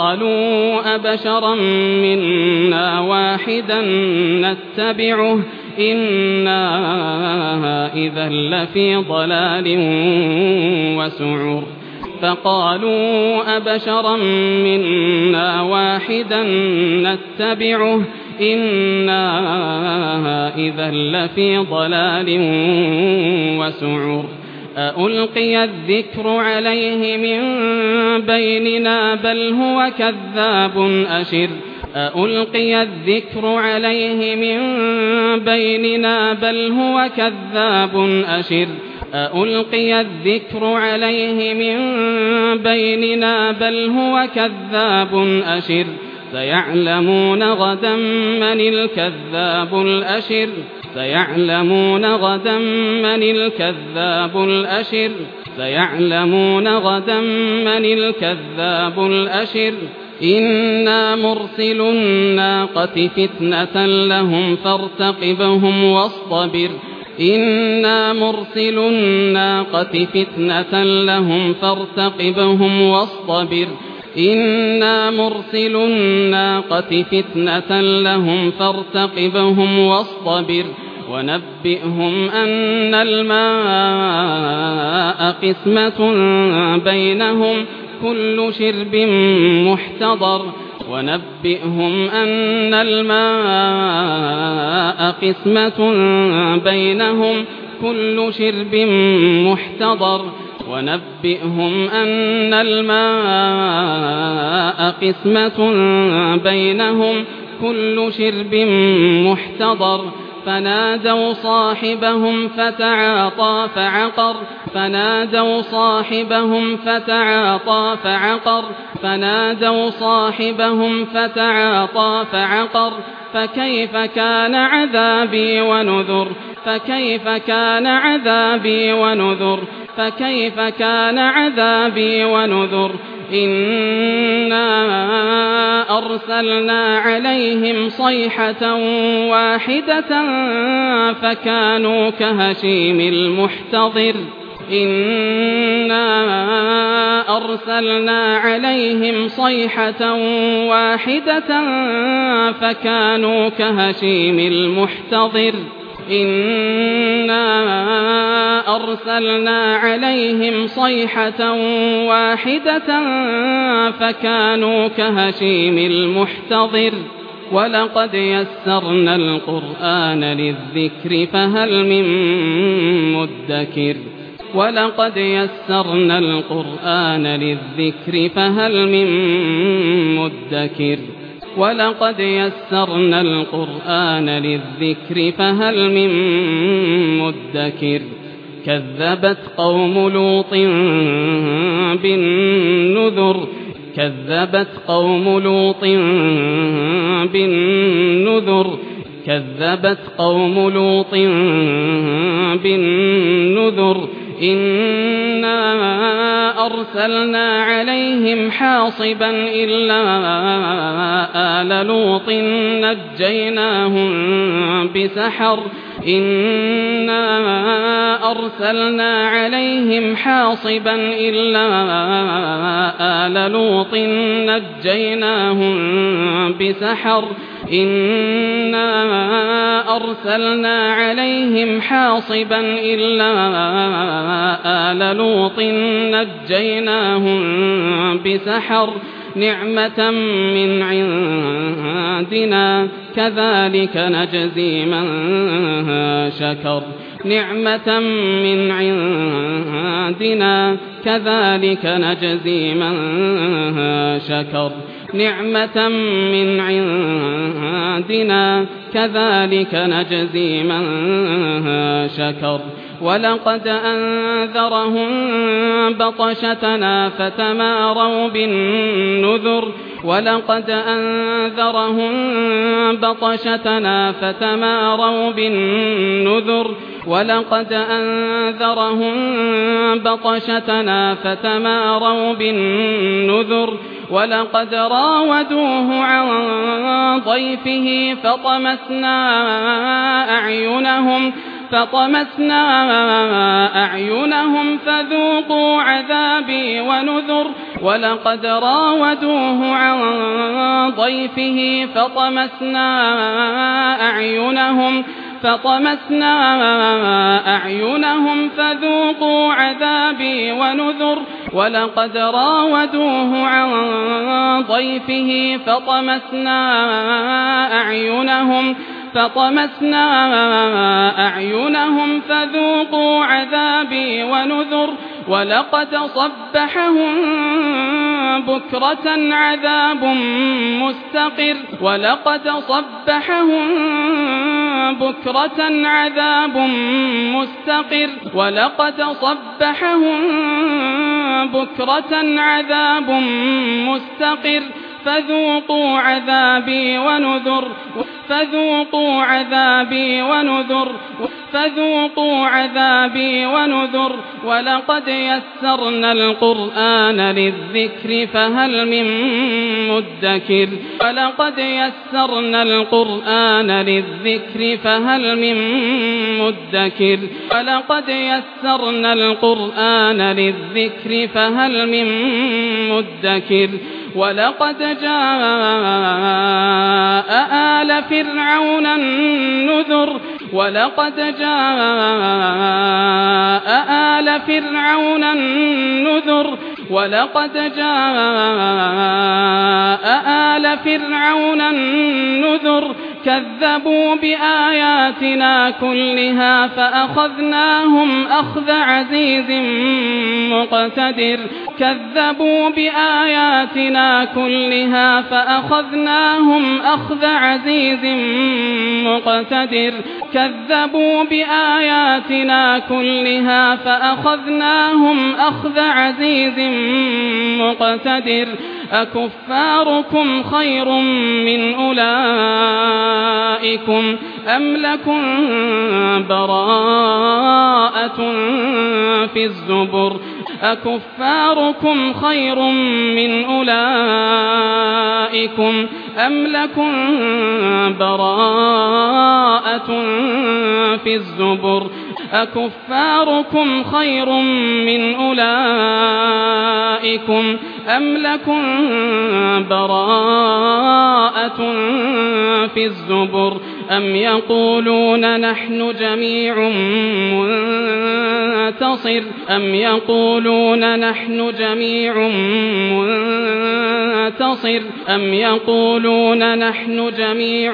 فقالوا أبشرا منا واحدا نتبعه إنا إذا لفي ضلال وسعر فقالوا أبشرا منا واحدا نتبعه إنا إذا لفي ضلال وسعر أألقي الذكر عليه من بيننا بل هو كذاب أشر أألقي الذكر عليه من بيننا بل هو كذاب أشر أألقي الذكر عليه من بيننا بل هو كذاب أشر سيعلمون غدا من الكذاب الأشر سيعلمون غدا من الكذاب الأشر سيعلمون غدا من الكذاب الأشر إنا مرسل الناقة فتنة لهم فارتقبهم واصطبر إنا مرسل الناقة فتنة لهم فارتقبهم واصطبر إنا مرسل الناقة فتنة لهم فارتقبهم واصطبر ونبئهم أن الماء قسمة بينهم كل شرب محتضر ونبئهم أن الماء قسمة بينهم كل شرب محتضر ونبئهم أن الماء قسمة بينهم كل شرب محتضر فنادوا صاحبهم فتعاطى فعقر فنادوا صاحبهم فتعاطى فعقر فنادوا صاحبهم فتعاطى فعقر فكيف كان عذابي ونذر فكيف كان عذابي ونذر فكيف كان عذابي ونذر إنا أرسلنا عليهم صيحة واحدة فكانوا كهشيم المحتضر إنا أرسلنا عليهم صيحة واحدة فكانوا كهشيم المحتضر إنا أرسلنا عليهم صيحة واحدة فكانوا كهشيم المحتضر ولقد يسرنا القرآن للذكر فهل من مدكر ولقد يسرنا القرآن للذكر فهل من مدكر ولقد يسرنا القرآن للذكر فهل من مدكر كذبت قوم لوط بالنذر كذبت قوم لوط بالنذر كذبت قوم لوط بالنذر إنا أرسلنا عليهم حاصبا إلا آل لوط نجيناهم بسحر إنا أرسلنا عليهم حاصبا إلا آل لوط نجيناهم بسحر إنا أرسلنا عليهم حاصبا إلا آل لوط نجيناهم بسحر نعمة من عندنا كذلك نجزي من شكر نعمة من عندنا كذلك نجزي من شكر نعمة من عندنا كذلك نجزي من شكر ولقد أنذرهم بطشتنا فتماروا بالنذر ولقد أنذرهم بطشتنا فتماروا بالنذر ولقد أنذرهم بطشتنا فتماروا بالنذر ولقد راودوه عن ضيفه فطمسنا أعينهم فطمسنا أعينهم فذوقوا عذابي ونذر ولقد راودوه عن ضيفه فطمسنا أعينهم فطمسنا أعينهم فذوقوا عذابي ونذر ولقد راودوه عن ضيفه فطمسنا أعينهم فطمسنا أعينهم فذوقوا عذابي ونذر ولقد صبحهم بكرة عذاب مستقر ولقد صبحهم بكرة عذاب مستقر ولقد صبحهم بكرة عذاب مستقر فذوقوا عذابي ونذر فذوقوا عذابي ونذر فذوقوا عذابي ونذر ولقد يسرنا القرآن للذكر فهل من مدكر ولقد يسرنا القرآن للذكر فهل من مدكر ولقد يسرنا القرآن للذكر فهل من مدكر ولقد جاء آل فرعون النذر ولقد جاء آل فرعون النذر ولقد جاء آل فرعون النذر كذبوا بآياتنا كلها فأخذناهم أخذ عزيز مقتدر كذبوا بآياتنا كلها فأخذناهم أخذ عزيز مقتدر كذبوا بآياتنا كلها فأخذناهم أخذ عزيز مقتدر أكفاركم خير من أولئكم أم لكم براءة في الزبر أكفاركم خير من أولئكم أم لكم براءة في الزبر أكفاركم خير من أولئكم أم لكم براءة في الزبر أم يقولون نحن جميع منتصر أم يقولون نحن جميع منتصر أم يقولون نحن جميع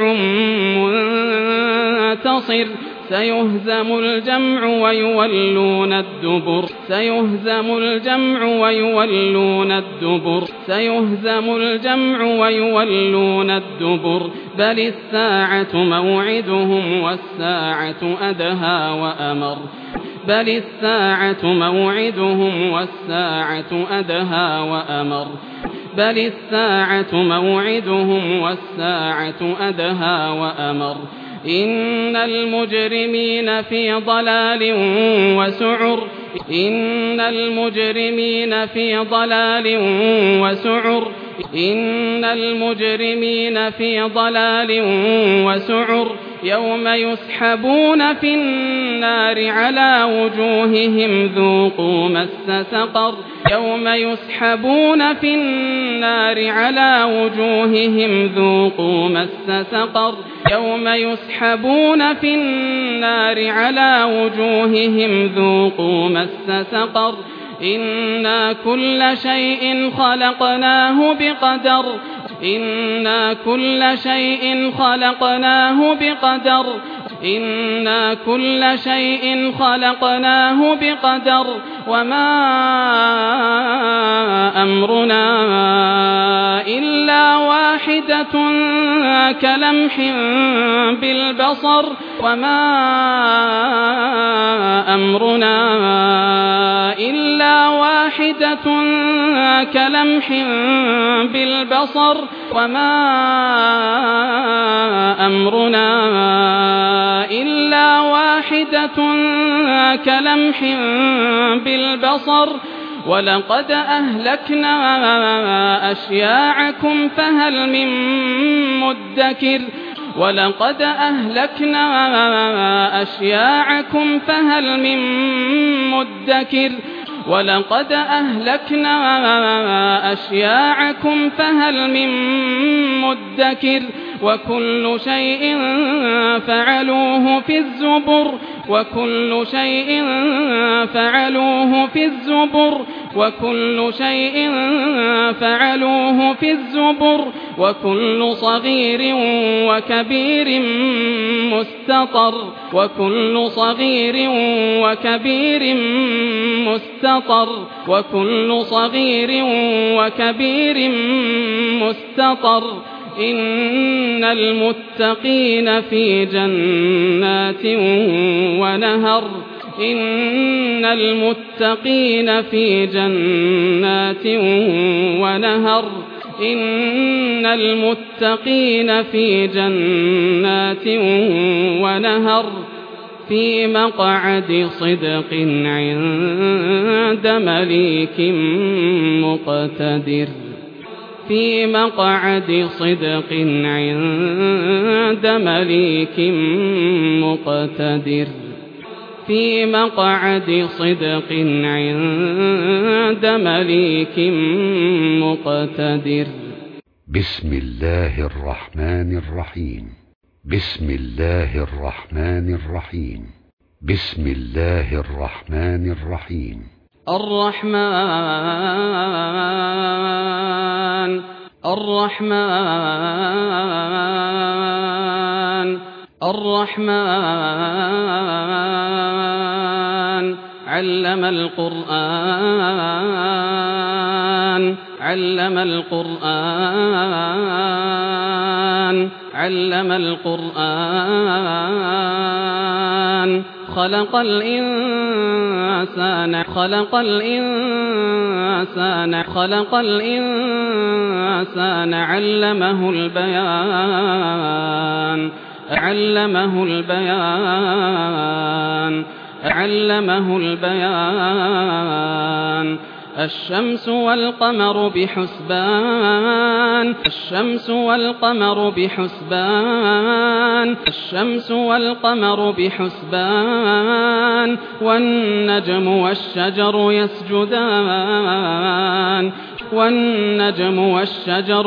منتصر سيهزم الجمع ويولون الدبر سيهزم الجمع ويولون الدبر سيهزم الجمع ويولون الدبر بل الساعة موعدهم والساعة أدهى وأمر بل الساعة موعدهم والساعة أدهى وأمر بل الساعة موعدهم والساعة أدهى وأمر إن المجرمين في ضلال وسعر إن المجرمين في ضلال وسعر إن المجرمين في ضلال وسعر يوم يسحبون في النار على وجوههم ذوقوا مس سقر يوم يسحبون في النار على وجوههم ذوقوا مس سقر يوم يسحبون في النار على وجوههم ذوقوا مس سقر إنا كل شيء خلقناه بقدر إنا كل شيء خلقناه بقدر إنا كل شيء خلقناه بقدر وما أمرنا إلا واحدة كلمح بالبصر وما أمرنا إلا واحدة كلمح بالبصر وما أمرنا إلا واحدة كلمح بالبصر ولقد أهلكنا أشياعكم فهل من مدكر ولقد أهلكنا أشياعكم فهل من مدكر ولقد أهلكنا أشياعكم فهل من مدكر وكل شيء فعلوه في الزبر وكل شيء فعلوه في الزبر وكل شيء فعلوه في الزبر وكل صغير وكبير مستطر وكل صغير وكبير مستطر وكل صغير وكبير مستطر إن المتقين في جنات ونهر إن المتقين في جنات ونهر إن المتقين في جنات ونهر في مقعد صدق عند مليك مقتدر في مقعد صدق عند مليك مقتدر في مقعد صدق عند مليك مقتدر. بسم الله الرحمن الرحيم. بسم الله الرحمن الرحيم. بسم الله الرحمن الرحيم. الرحمن الرحمن الرحمن علم القرآن علم القرآن علم القرآن خلق الإنسان خلق الإنسان خلق الإنسان علمه البيان علمه البيان علمه البيان الشمس والقمر بحسبان الشمس والقمر بحسبان الشمس والقمر بحسبان والنجم والشجر يسجدان والنجم والشجر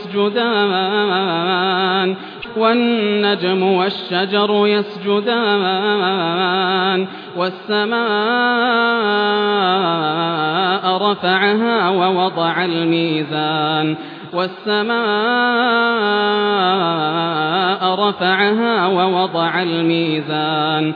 يسجدان والنجم والشجر يسجدان والسماء رفعها ووضع الميزان والسماء رفعها ووضع الميزان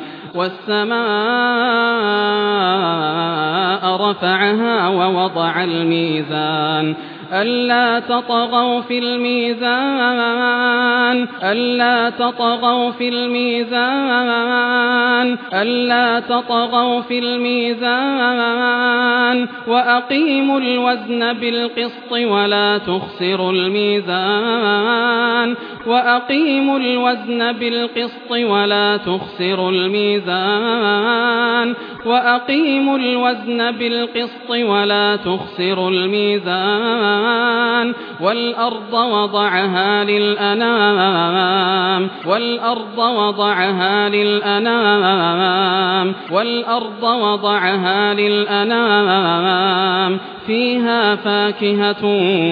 والسماء رفعها ووضع الميزان ألا تطغوا في الميزان ألا تطغوا في الميزان ألا تطغوا في الميزان وأقيموا الوزن بالقسط ولا تخسروا الميزان وأقيموا الوزن بالقسط ولا تخسروا الميزان وأقيموا الوزن بالقسط ولا تخسروا الميزان والأرض وضعها للأنام والأرض وضعها للأنام والأرض وضعها للأنام فيها فاكهة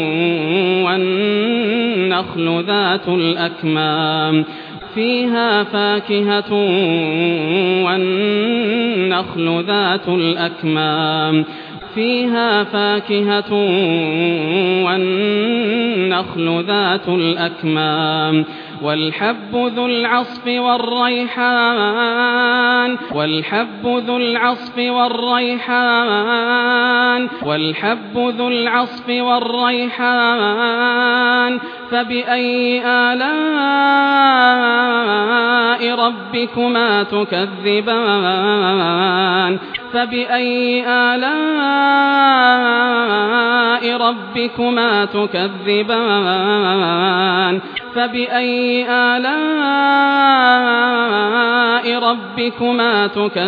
والنخل ذات الأكمام فيها فاكهة والنخل ذات الأكمام فيها فاكهة والنخل ذات الأكمام والحب ذو العصف والريحان والحب ذو العصف والريحان والحب ذو العصف والريحان فبأي آلاء ربكما تكذبان فبأي آلاء ربكما تكذبان فبأي آلاء ربكما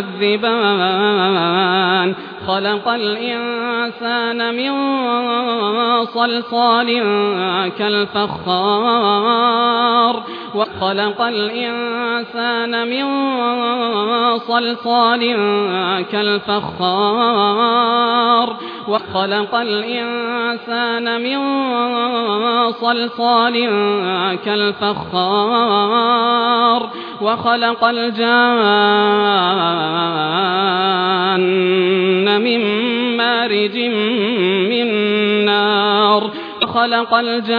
تكذبان خلق الإنسان من صلصال كالفخار وخلق الإنسان من صلصال كالفخار وخلق الإنسان من صلصال كالفخار وخلق الجان من مارج من نار خلق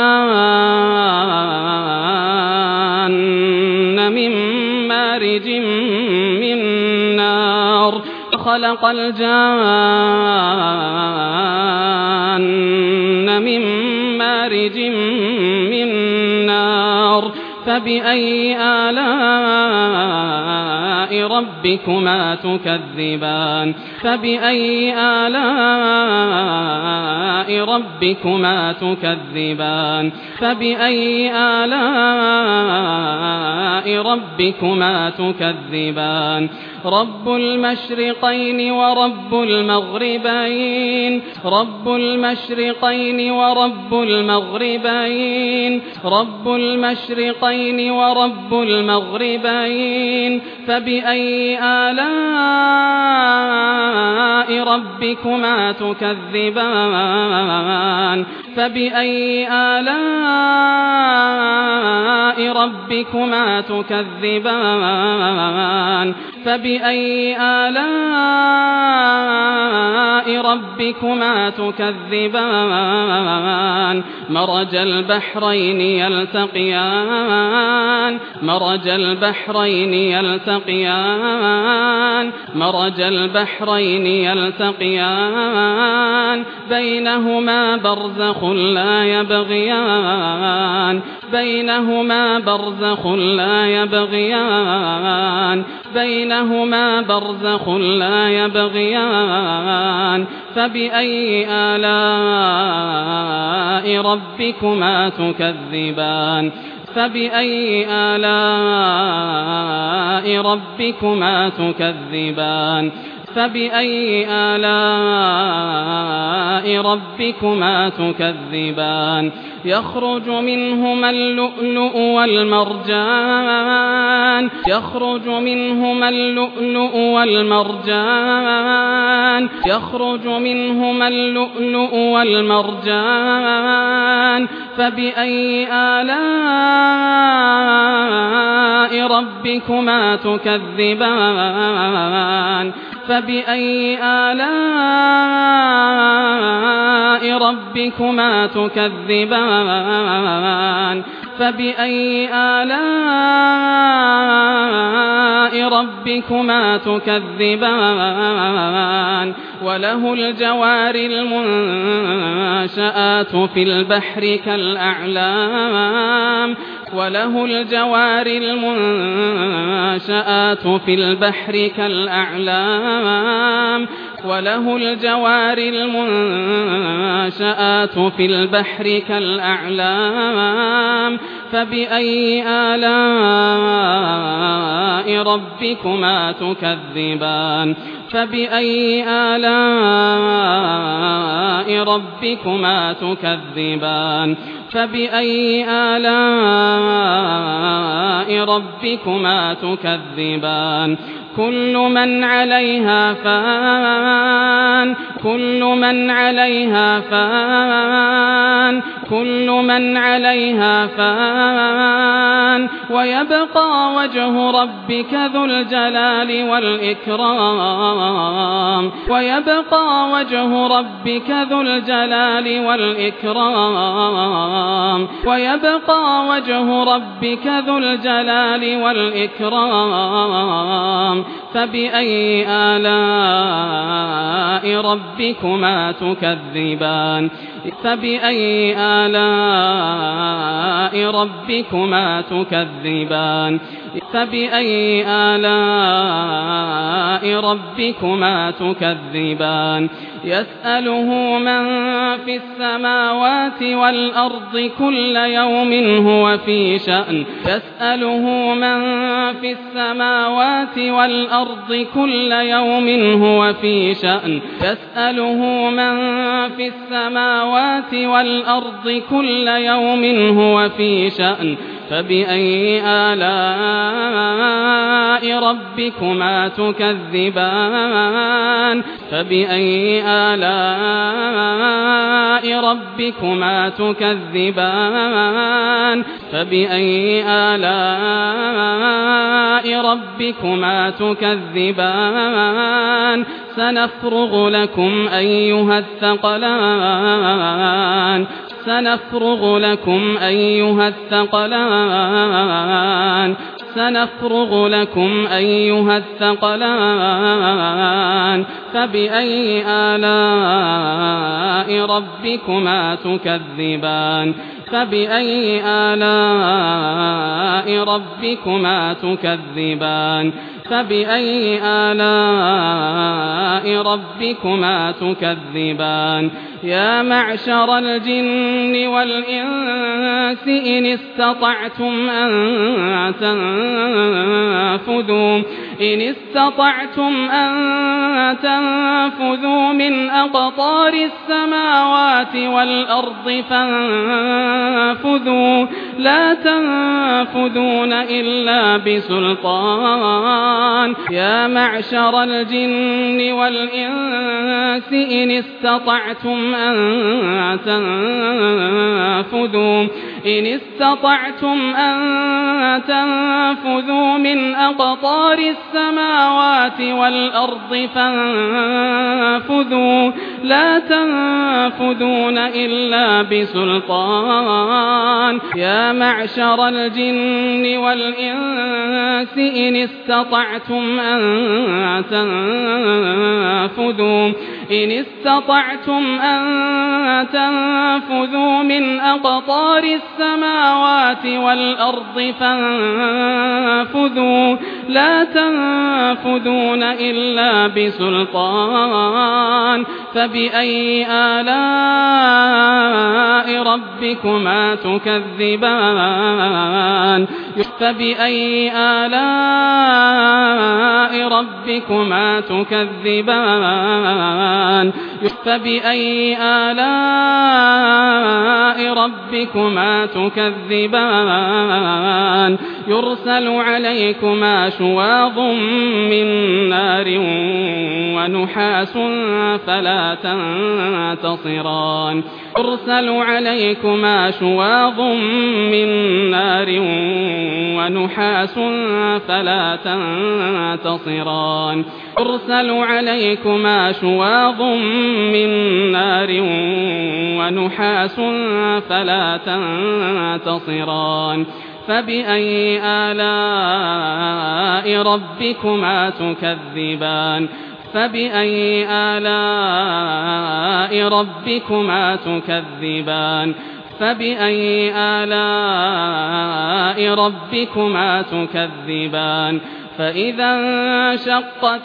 الجان من مارج من نار خلق الجان من مارج من نار فبأي آلاء ربكما تكذبان فبأي آلاء ربكما تكذبان فبأي آلاء ربكما تكذبان رب المشرقين ورب المغربين رب المشرقين ورب المغربين رب المشرقين ورب المغربين فبأي آلاء ربكما تكذبان فبأي آلاء ربكما تكذبان فبأي آلاء ربكما تكذبان مرج البحرين يلتقيان مرج البحرين يلتقيان مرج البحرين يلتقيان بينهما برزخ لا يبغيان بينهما برزخ لا يبغيان بينهما برزخ لا يبغيان فبأي آلاء ربكما تكذبان فبأي آلاء ربكما تكذبان فبأي آلاء ربكما تكذبان يخرج منهما اللؤلؤ والمرجان يخرج منهما اللؤلؤ والمرجان يخرج منهما اللؤلؤ والمرجان فبأي آلاء ربكما تكذبان فبأي آلاء ربكما تكذبان فبأي آلاء ربكما تكذبان وله الجوار المنشآت في البحر كالأعلام وله الجوار المنشآت في البحر كالأعلام وله الجوار المنشآت في البحر كالأعلام فبأي آلاء ربكما تكذبان فبأي آلاء ربكما تكذبان فبأي آلاء ربكما تكذبان كل من عليها فان كل من عليها فان كل من عليها فان ويبقى وجه ربك ذو الجلال والإكرام ويبقى وجه ربك ذو الجلال والإكرام ويبقى وجه ربك ذو الجلال والإكرام فبأي آلاء ربكما تكذبان فبأي آلاء ربكما تكذبان فبأي آلاء ربكما تكذبان يسأله من في السماوات والأرض كل يوم هو في شأن يسأله من في السماوات والأرض كل يوم هو في شأن يسأله من في السماوات والأرض كل يوم هو في شأن فبأي آلاء ربكما تكذبان فبأي آلاء ربكما تكذبان فبأي آلاء ربكما تكذبان سنفرغ لكم أيها الثقلان سنفرغ لكم أيها الثقلان سنفرغ لكم أيها الثقلان فبأي آلاء ربكما تكذبان فبأي آلاء ربكما تكذبان فبأي آلاء ربكما تكذبان يا معشر الجن والإنس إن استطعتم أن تنفذوا إن استطعتم أن تنفذوا من أقطار السماوات والأرض فانفذوا لا تنفذون إلا بسلطان يا معشر الجن والإنس إن استطعتم أن تنفذوا إن استطعتم أن تنفذوا من أقطار السماوات والأرض فانفذوا لا تنفذون إلا بسلطان يا معشر الجن والإنس إن استطعتم أن تنفذوا إن استطعتم أن تنفذوا من أقطار السماوات والأرض فانفذوا لا تنفذون إلا بسلطان فبأي آلاء ربكما تكذبان فبأي آلاء ربكما تكذبان فبأي آلاء ربكما تكذبان يرسل عليكما شواظ من نار ونحاس فلا تنتصران يرسل عليكما شواظ من نار ونحاس فلا تنتصران يرسل عليكما شواظ من نار ونحاس فلا تنتصران فبأي آلاء ربكما تكذبان فبأي آلاء ربكما تكذبان فبأي آلاء ربكما تكذبان فإذا انشقت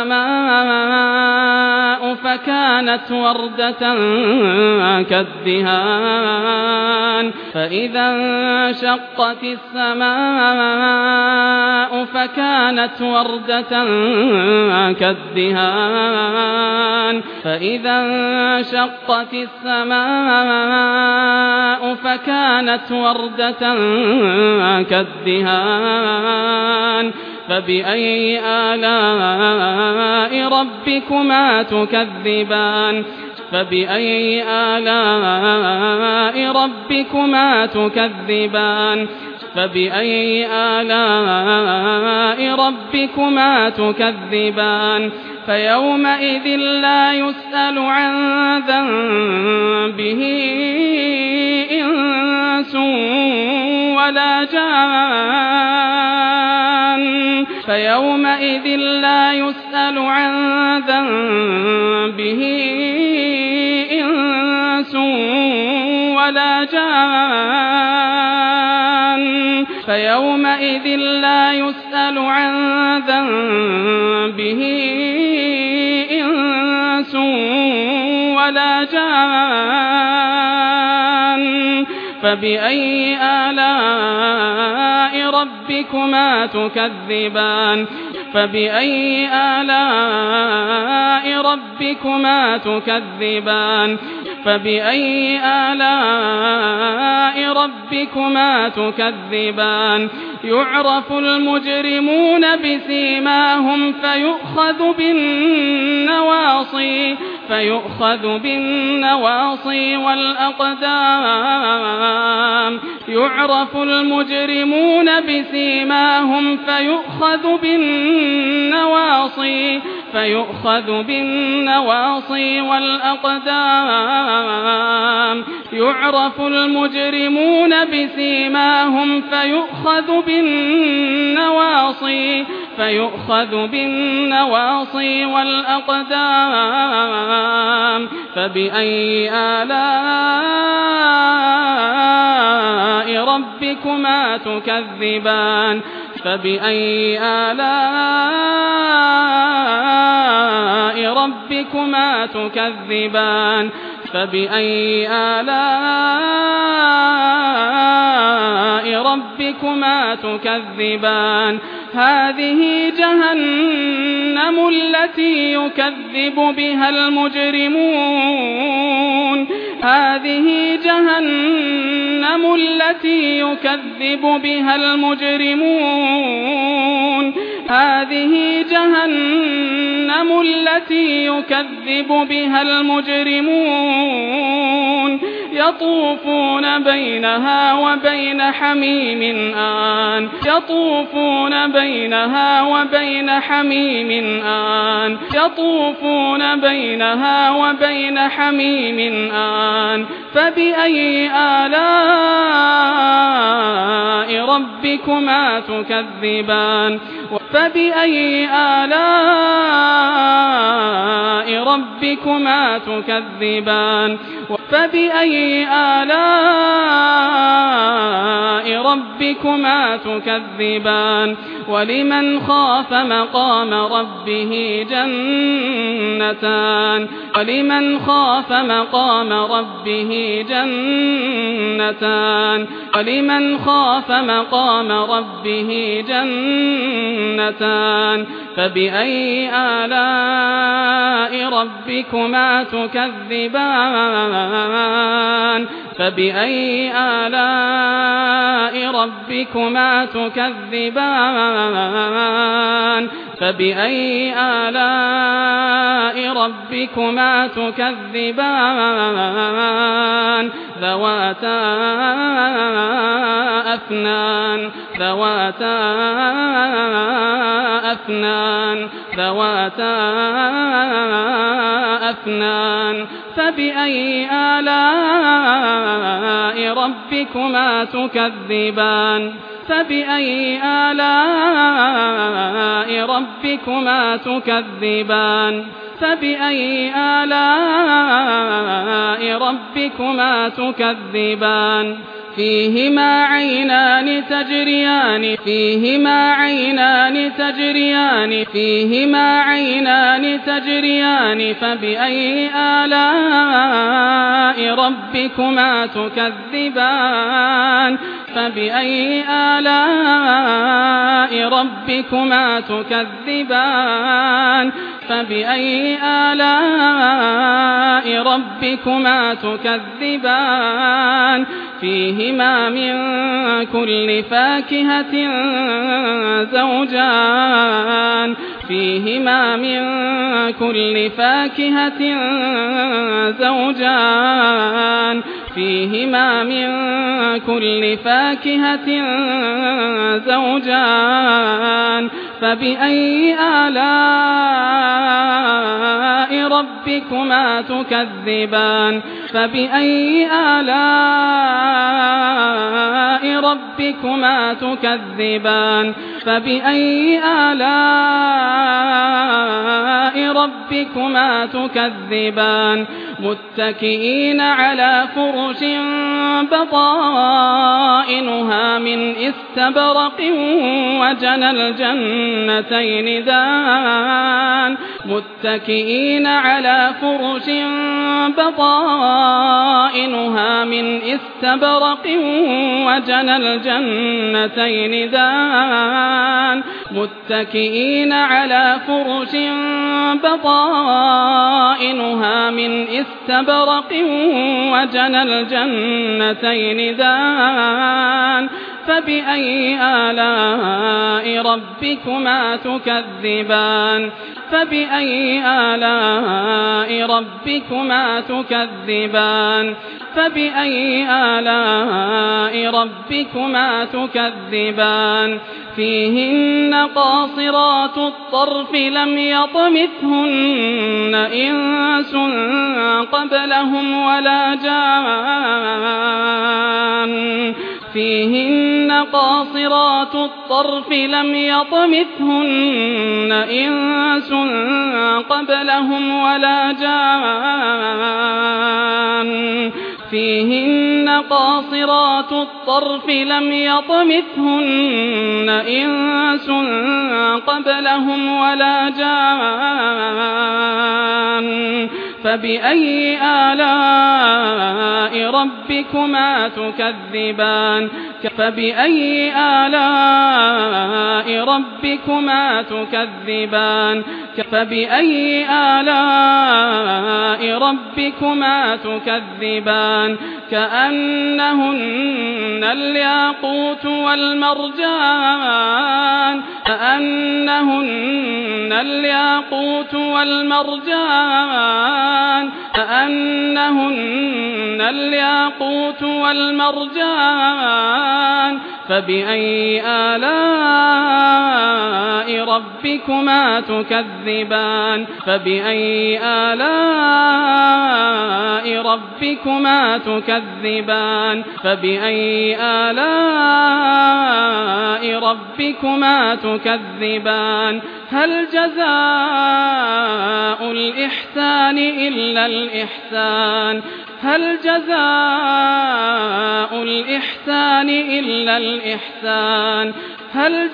السماء فكانت وردة كالدهان فإذا انشقت السماء فكانت وردة كالدهان فإذا انشقت السماء فكانت وردة كالدهان فبأي آلاء ربكما تكذبان فبأي آلاء ربكما تكذبان فبأي آلاء ربكما تكذبان فيومئذ لا يسأل عن ذنبه إنس ولا جان فيومئذ لا يسأل عن ذنبه إنس ولا جان فيومئذ لا يسأل عن ذنبه إنس ولا جان فبأي آلاء ربكما تكذبان فبأي آلاء ربكما تكذبان فبأي آلاء ربكما تكذبان يعرف المجرمون بسيماهم فيؤخذ بالنواصي فيؤخذ بالنواصي والأقدام يعرف المجرمون بسيماهم فيؤخذ بالنواصي فيؤخذ بالنواصي والأقدام يعرف المجرمون بسيماهم فيؤخذ بالنواصي فيؤخذ بالنواصي والأقدام فبأي آلاء ربكما تكذبان فبأي آلاء ربكما تكذبان فبأي آلاء ربكما تكذبان هذه جهنم التي يكذب بها المجرمون هذه جهنم التي يكذب بها المجرمون هذه جهنم التي يكذب بها المجرمون يطوفون بينها وبين حميم آن يطوفون بينها وبين حميم آن يطوفون بينها وبين حميم آن فبأي آلاء ربكما تكذبان فبأي آلاء ربكما تكذبان فبأي آلاء ربكما تكذبان ولمن خاف مقام ربه جنتان ولمن خاف مقام ربه جنتان ولمن خاف مقام ربه جنتان فبأي آلاء ربكما تكذبان فبأي آلاء ربكما تكذبان فبأي آلاء ربكما تكذبان ذواتا أفنان ذواتا أفنان ذواتا أفنان فبأي آلاء ربكما تكذبان فبأي آلاء ربكما تكذبان فبأي آلاء ربكما تكذبان فيهما عينان تجريان فيهما عينان تجريان فيهما عينان تجريان فبأي آلاء ربكما تكذبان فبأي آلاء ربكما تكذبان فبأي آلاء ربكما تكذبان فيهما من كل فاكهة زوجان فيهما من كل فاكهة زوجان فيهما من كل فاكهة زوجان فبأي آلاء ربكما تكذبان فبأي آلاء ربكما تكذبان فبأي آلاء ربكما تكذبان متكئين على فرش بطائنها من استبرق وجنى الجنتين دان متكئين على فرش بطائنها من استبرق وجنى الجنتين دان متكئين على فرش بطائنها من استبرق وجنى الجنتين دان فبأي آلاء ربكما تكذبان فبأي آلاء ربكما تكذبان فبأي آلاء ربكما تكذبان فيهن قاصرات الطرف لم يطمثهن إنس قبلهم ولا جان فيهن قاصرات الطرف لم يطمثهن إنس قبلهم ولا جان فيهن قاصرات الطرف لم يطمثهن إنس قبلهم ولا جان فبأي آلاء ربكما تكذبان فبأي آلاء ربكما تكذبان فبأي آلاء ربكما تكذبان كأنهن الياقوت والمرجان كأنهن الياقوت والمرجان كأنهن الياقوت والمرجان فبأي آلاء ربكما تكذبان فبأي آلاء ربكما تكذبان فبأي آلاء ربكما تكذبان هل جزاء الإحسان إلا الإحسان هل جزاء الإحسان إلا الإحسان هل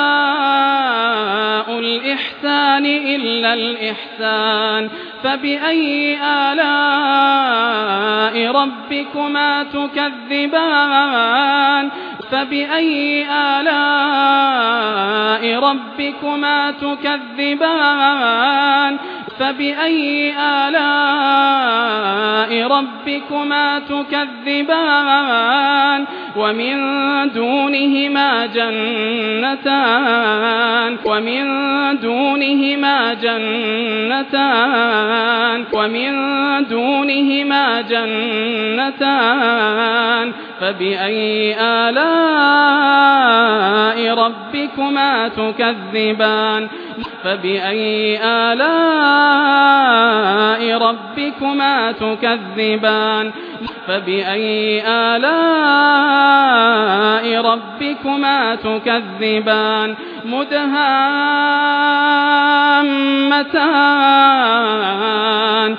جزاء الإحسان إلا الإحسان فبأي آلاء ربكما تكذبان فبأي آلاء ربكما تكذبان فبأي آلاء ربكما تكذبان ومن دونهما جنتان ومن دونهما جنتان ومن دونهما جنتان فبأي آلاء ربكما تكذبان فبأي آلاء ربكما تكذبان فبأي آلاء ربكما تكذبان مدهامتان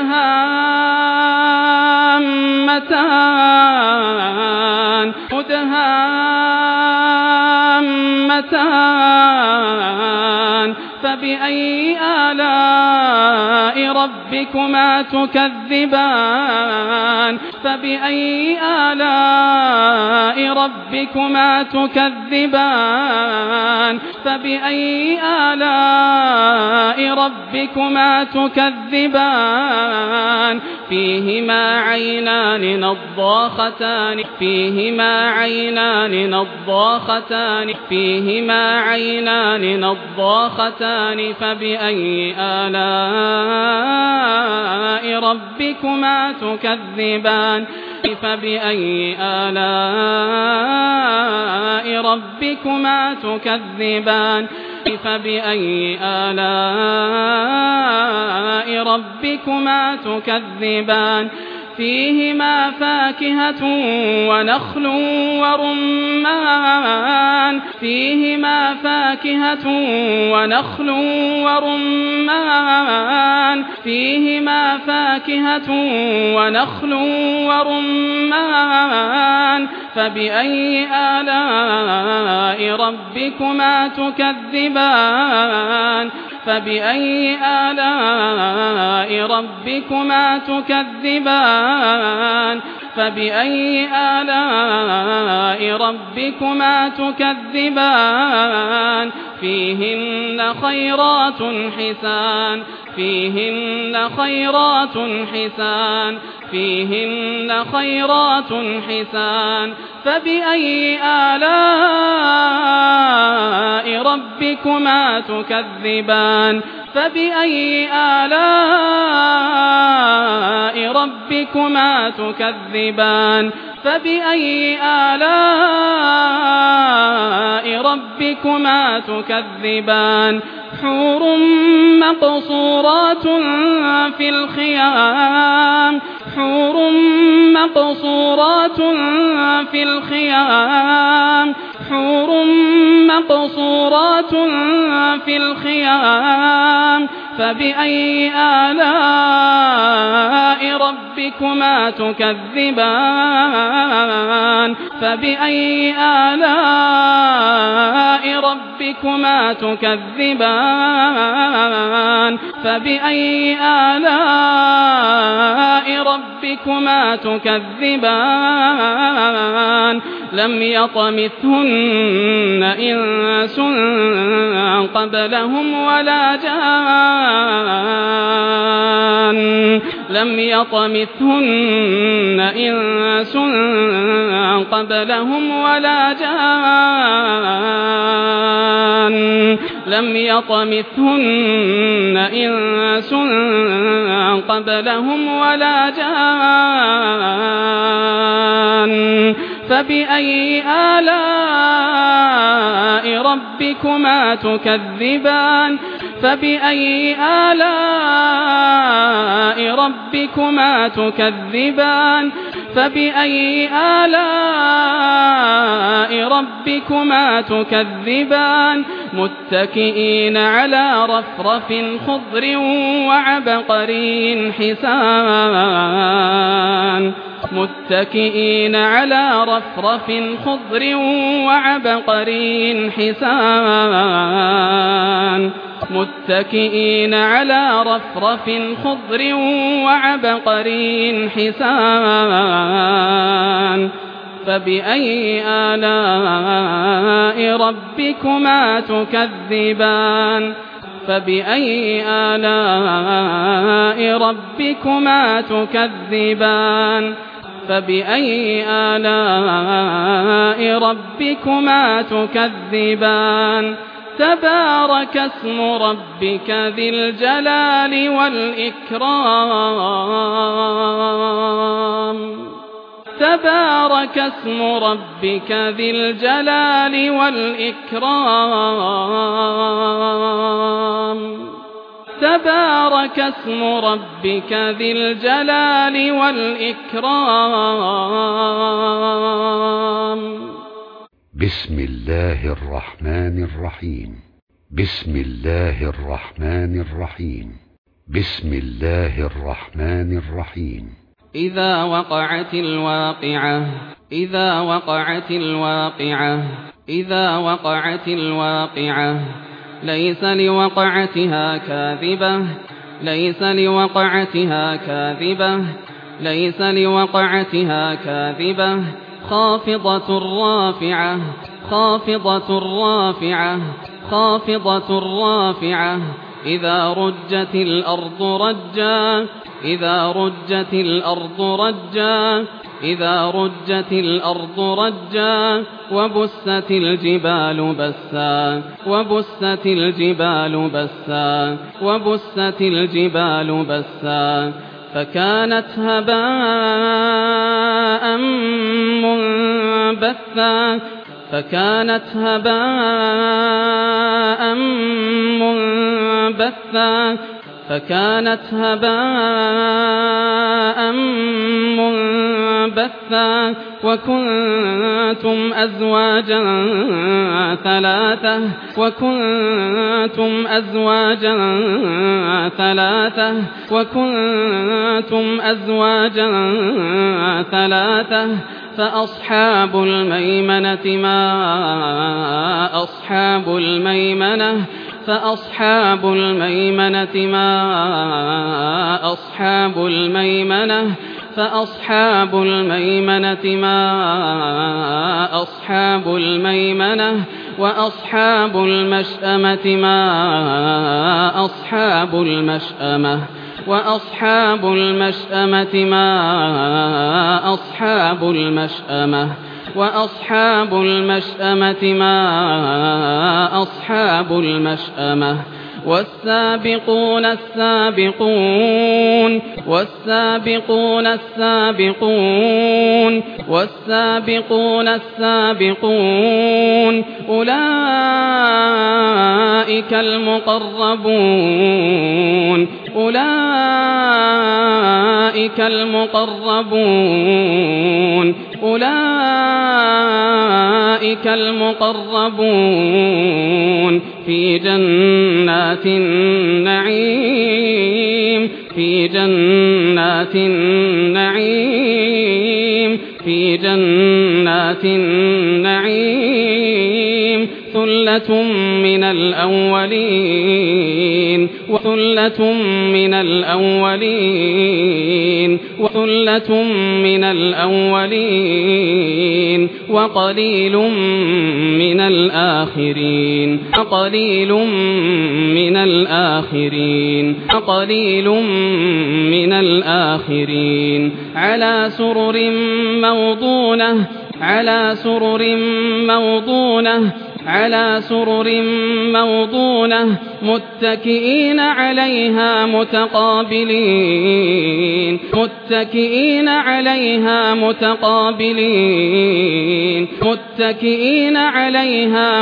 مدهامتان مدهامتان فبأي آلاء ربكما تكذبان فبأي آلاء ربكما تكذبان فبأي آلاء ربكما تكذبان فيهما عينان نضاختان فيهما عينان نضاختان فيهما عينان نضاختان فبأي آلاء ربكما تكذبان فبأي آلاء ربكما تكذبان فبأي آلاء ربكما تكذبان فيهما فاكهة ونخل ورمان فيهما فاكهة ونخل ورمان فيهما فاكهة ونخل ورمان فبأي آلاء ربكما تكذبان فبأي آلاء ربكما تكذبان فبأي آلاء ربكما تكذبان فيهن خيرات حسان فيهن خيرات حسان فيهن خيرات حسان فبأي آلاء ربكما تكذبان فبأي آلاء ربكما تكذبان فبأي آلاء ربكما تكذبان حور مقصورات في الخيام حور مقصورات في الخيام حور مقصورات في الخيام فبأي آلاء ربكما تكذبان فبأي آلاء ربكما تكذبان فبأي آلاء ربكما تكذبان لم يطمثهن إنس قبلهم ولا جان لم يطمثهن إنس قبلهم ولا جان لم يطمثهن إنس قبلهم ولا جان فبأي آلاء ربكما تكذبان فبأي آلاء ربكما تكذبان فبأي آلاء ربكما تكذبان متكئين على رفرف خضر وعبقري حسان متكئين على رفرف خضر وعبقري حسان متكئين على رفرف خضر وعبقري حسان فبأي آلاء ربكما تكذبان فبأي آلاء ربكما تكذبان فبأي آلاء ربكما تكذبان تبارك اسم ربك ذي الجلال والإكرام تبارك اسم ربك ذي الجلال والإكرام تبارك اسم ربك ذي الجلال والإكرام بسم الله الرحمن الرحيم بسم الله الرحمن الرحيم بسم الله الرحمن الرحيم إذا وقعت الواقعة إذا وقعت الواقعة إذا وقعت الواقعة ليس لوقعتها كاذبة ليس لوقعتها كاذبة ليس لوقعتها كاذبة خافضة رافعة خافضة رافعة خافضة رافعة إذا رجت الأرض رجا إذا رجت الأرض رجا إذا رجت الأرض رجا وبست الجبال بسا وبست الجبال بسا وبست الجبال بسا فكانت هباء منبثا فكانت هباء منبثا فكانت هباء منبثا وكنتم أزواجا ثلاثة وكنتم أزواجا ثلاثة وكنتم أزواجا ثلاثة فأصحاب الميمنة ما أصحاب الميمنة فأصحاب الميمنة ما أصحاب الميمنة فأصحاب الميمنة ما أصحاب الميمنة وأصحاب المشأمة ما أصحاب المشأمة وأصحاب المشأمة ما أصحاب المشأمة وأصحاب المشأمة ما أصحاب المشأمة والسابقون السابقون والسابقون السابقون والسابقون السابقون أولئك المقربون أولئك المقربون أولئك المقربون في جنات النعيم في جنات النعيم في جنات النعيم ثلة من الأولين وثلة من الأولين وثلة من الأولين وقليل من الآخرين وقليل من الآخرين وقليل من الآخرين على سرر موضونة على سرر موضونة على سرر موضونة متكئين عليها متقابلين متكئين عليها متقابلين متكئين عليها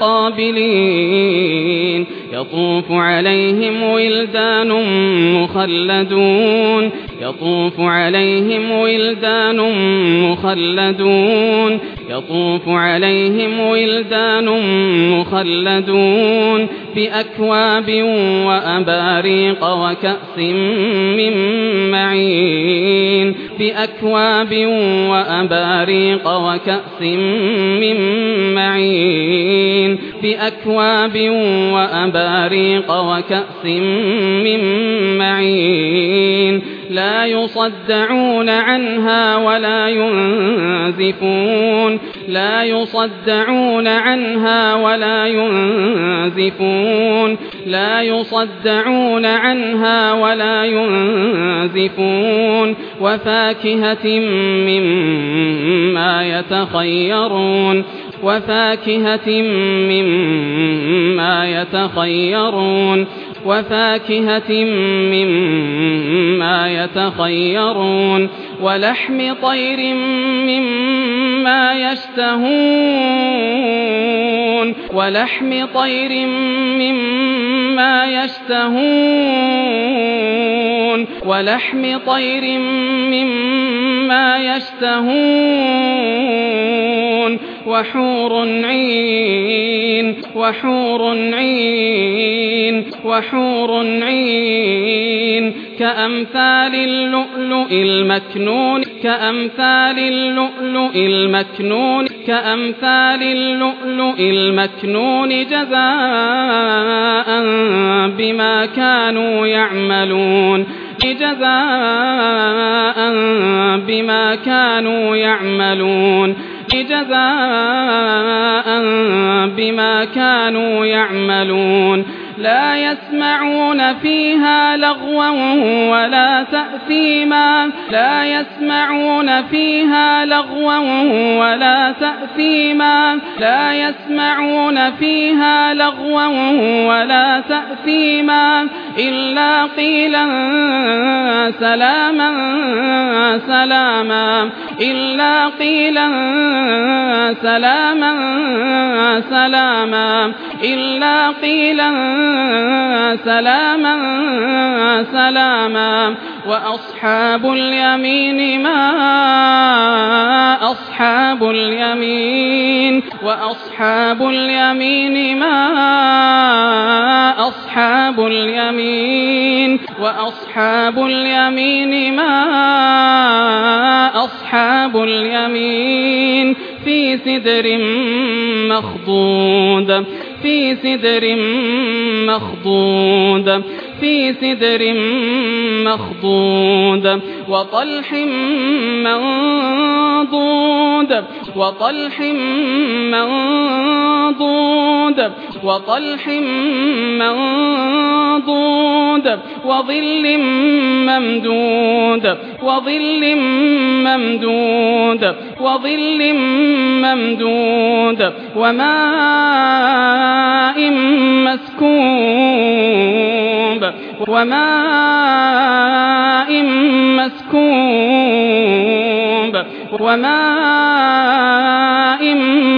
متقابلين يطوف عليهم ولدان مخلدون يطوف عليهم ولدان مخلدون يطوف عليهم ولدان مخلدون بأكواب وأباريق وكأس من معين بأكواب وأباريق وكأس من معين بأكواب وأباريق وكأس من معين لا يصدعون عنها ولا ينزفون لا يصدعون عنها ولا ينزفون لا يصدعون عنها ولا ينزفون وفاكهة مما يتخيرون وفاكهة مما يتخيرون وفاكهة مما يتخيرون ولحم طير مما يشتهون ولحم طير مما يشتهون ولحم طير مما يشتهون وحور عين وحور عين وحور عين كأمثال اللؤلؤ المكنون كأمثال اللؤلؤ المكنون كأمثال اللؤلؤ المكنون جزاء بما كانوا يعملون جزاء بما كانوا يعملون جزاء بما كانوا يعملون لا يسمعون فيها لغوا ولا تأثيما لا يسمعون فيها لغوا ولا تأثيما لا يسمعون فيها لغوا ولا تأثيما إلا قيلا سلاما سلاما إلا قيلا سلاما سلاما إلا قيلا سلاما سلاما وأصحاب اليمين ما أصحاب اليمين وأصحاب اليمين ما أصحاب اليمين وأصحاب اليمين ما أصحاب اليمين في سدر مخضود في سدر مخضود في سدر مخضود وطلح منضود وطلح منضود وطلح منضود وظل ممدود وظل ممدود وظل ممدود وماء مسكوب وماء مسكوب وماء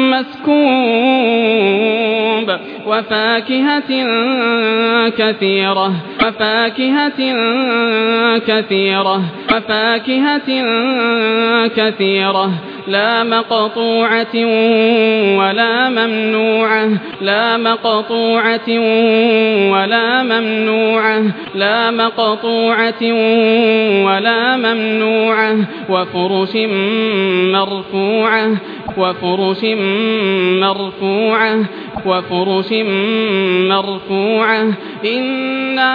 مسكوب وفاكهة كثيرة وفاكهة كثيرة وفاكهة كثيرة لا مقطوعة ولا ممنوعة لا مقطوعة ولا ممنوعة لا مقطوعة ولا ممنوعة وفرش مرفوعة وفرش مرفوعة وفرش مرفوعة إنا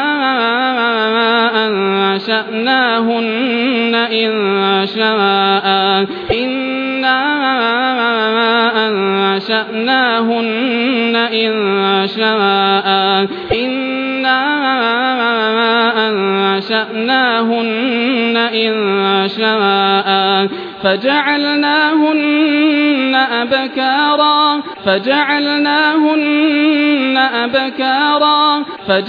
أنشأناهن إنشاء إنا أنشأناهن إنشاء إنا أنشأناهن إنشاء فجعلناهن أبكارا فجعلناهن أبكارا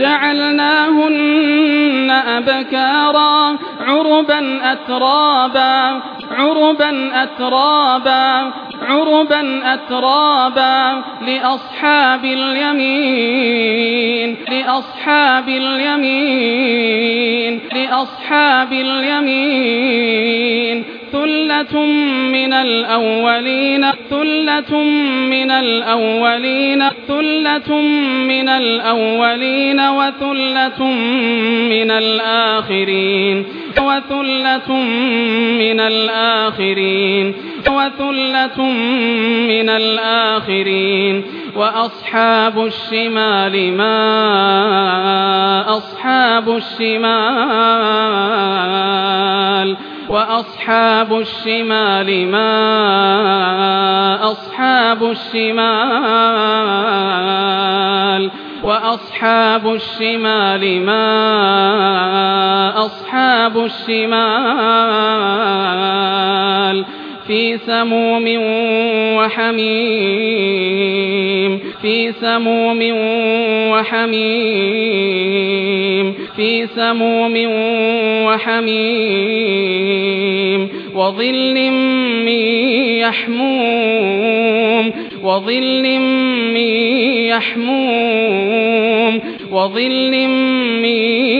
فجعلناهن أبكارا عربا أترابا عربا أترابا عربا أترابا لأصحاب اليمين لأصحاب اليمين لأصحاب اليمين ثلة من الأولين ثلة من الأولين ثلة من الأولين وثلة من الآخرين وثلة من الآخرين وثلة من الآخرين وأصحاب الشمال ما أصحاب الشمال وأصحاب الشمال ما أصحاب الشمال وأصحاب الشمال ما أصحاب الشمال في سموم وحميم في سموم وحميم في سموم وحميم وظل من يحموم وظل من يحموم وظل من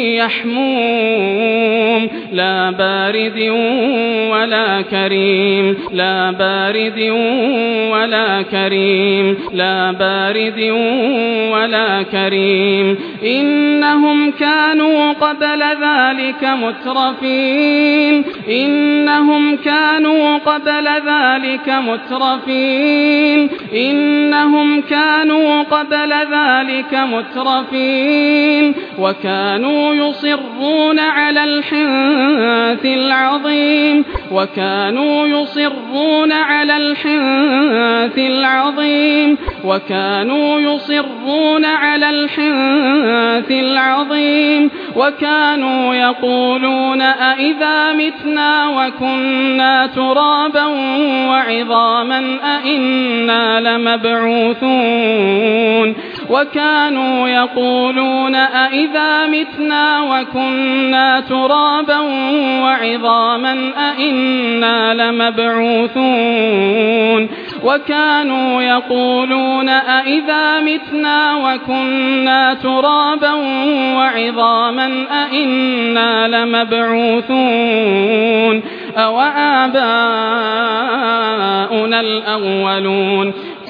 يحموم لا بارد ولا كريم لا بارد ولا كريم لا بارد ولا كريم إنهم كانوا قبل ذلك مترفين إنهم كانوا قبل ذلك مترفين إنهم كانوا قبل ذلك مترفين وكانوا يصرون على الحنث العظيم وكانوا يصرون على الحنث العظيم وكانوا يصرون على الحنث العظيم وكانوا يقولون أئذا متنا وكنا ترابا وعظاما أئنا لمبعوثون وكانوا يقولون أئذا متنا وكنا ترابا وعظاما أئنا لمبعوثون وكانوا يقولون أئذا متنا وكنا ترابا وعظاما أئنا لمبعوثون أوآباؤنا الأولون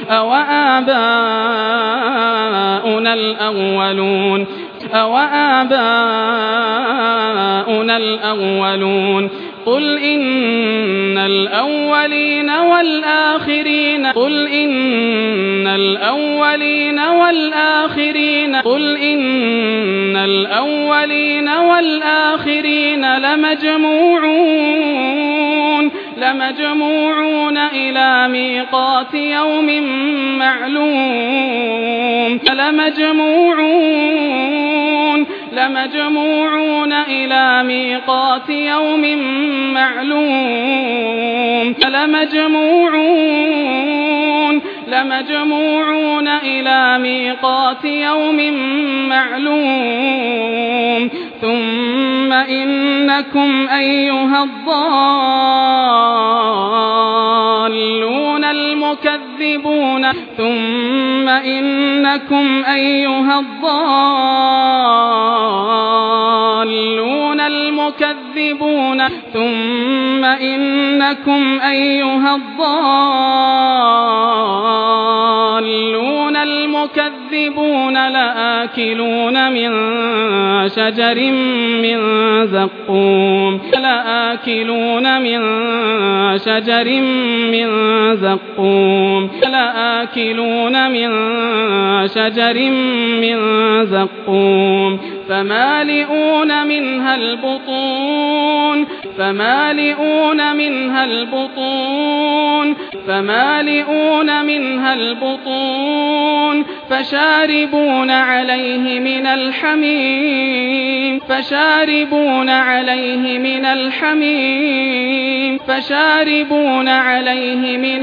أوآباؤنا الأولون أوآباؤنا الأولون قل إن الأولين والآخرين قل إن الأولين والآخرين قل إن الأولين والآخرين لمجموعون لمجموعون إلى ميقات يوم معلوم لمجموعون لمجموعون إلى ميقات يوم معلوم لمجموعون لمجموعون إلى ميقات يوم معلوم ثم إنكم أيها الضالون المكذبون ثم إنكم أيها الضالون المكذبون ثم إنكم أيها الضالون المكذبون لآكلون من شجر من زقوم لآكلون من شجر من زقوم لآكلون من شجر من زقوم فمالئون منها البطون فمالئون منها البطون فمالئون منها البطون فشاربون عليه من الحميم فشاربون عليه من الحميم فشاربون عليه من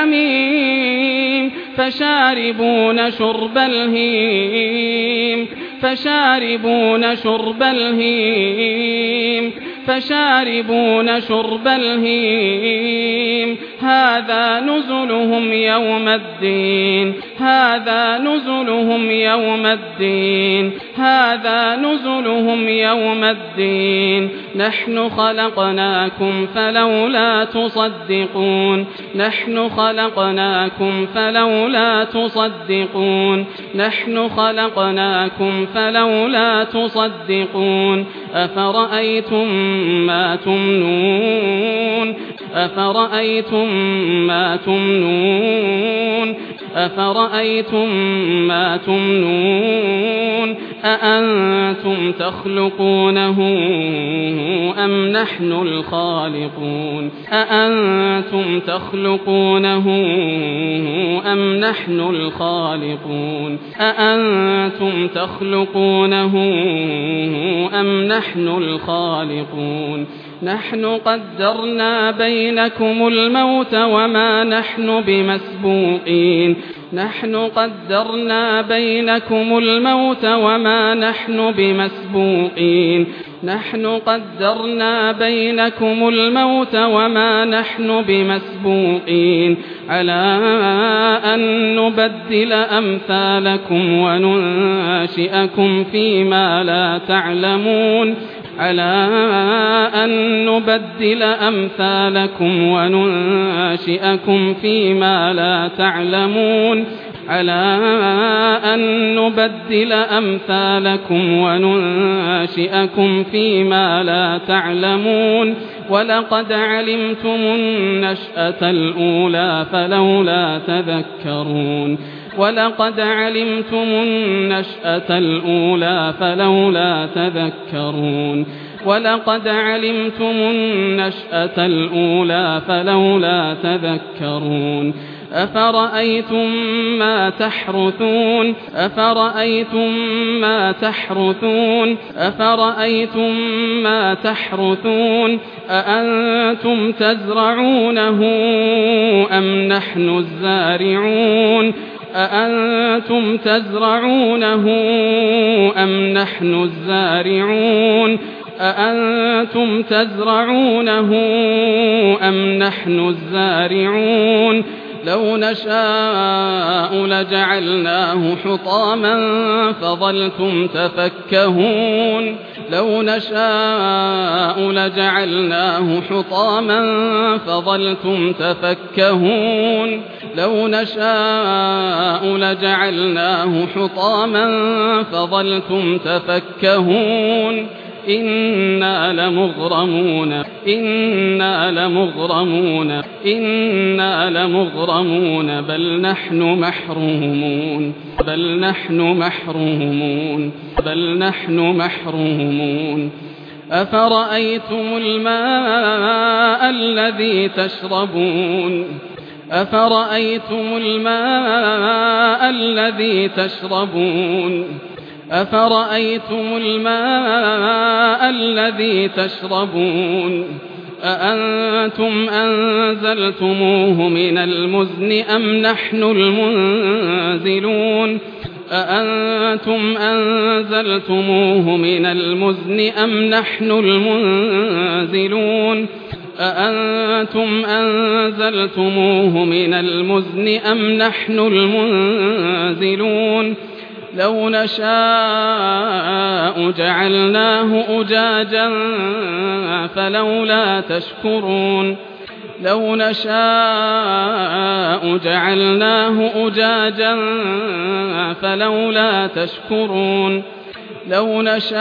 الحميم فشاربون شرب الهيم فشاربون شرب الهيم فشاربون شرب الهيم هذا نزلهم يوم الدين هذا نزلهم يوم الدين هذا نزلهم يوم الدين نحن خلقناكم فلولا تصدقون نحن خلقناكم فلولا تصدقون نحن خلقناكم فلولا تصدقون أفرأيتم ما تمنون أفرأيتم ما تمنون أفرأيتم ما تمنون أأنتم تخلقونه أم نحن الخالقون أأنتم تخلقونه أم نحن الخالقون أأنتم تخلقونه أم نحن الخالقون نحن قدرنا بينكم الموت وما نحن بمسبوقين نحن قدرنا بينكم الموت وما نحن بمسبوقين نحن قدرنا بينكم الموت وما نحن بمسبوقين على أن نبدل أمثالكم وننشئكم فيما لا تعلمون على أن نبدل أمثالكم وننشئكم فيما لا تعلمون على أن نبدل أمثالكم وننشئكم فيما لا تعلمون ولقد علمتم النشأة الأولى فلولا تذكرون ولقد علمتم النشأة الأولى فلولا تذكرون ولقد علمتم النشأة الأولى فلولا تذكرون أفرأيتم ما تحرثون أفرأيتم ما تحرثون أفرأيتم ما تحرثون أأنتم تزرعونه أم نحن الزارعون أأنتم تزرعونه أم نحن الزارعون أأنتم تزرعونه أم نحن الزارعون لو نشاء لجعلناه حطاما فظلتم تفكهون لو نشاء لجعلناه حطاما فظلتم تفكهون لو نشاء لجعلناه حطاما فظلتم تفكهون إنا لمغرمون إنا لمغرمون إنا لمغرمون بل نحن محرومون بل نحن محرومون بل نحن محرومون أفرأيتم الماء الذي تشربون أفرأيتم الماء الذي تشربون أفرأيتم الماء الذي تشربون أأنتم أنزلتموه من المزن أم نحن المنزلون أأنتم أنزلتموه من المزن أم نحن المنزلون أأنتم أنزلتموه من المزن أم نحن المنزلون لو نشاء جعلناه أجاجا فلولا تشكرون لو نشاء جعلناه أجاجا فلولا تشكرون لو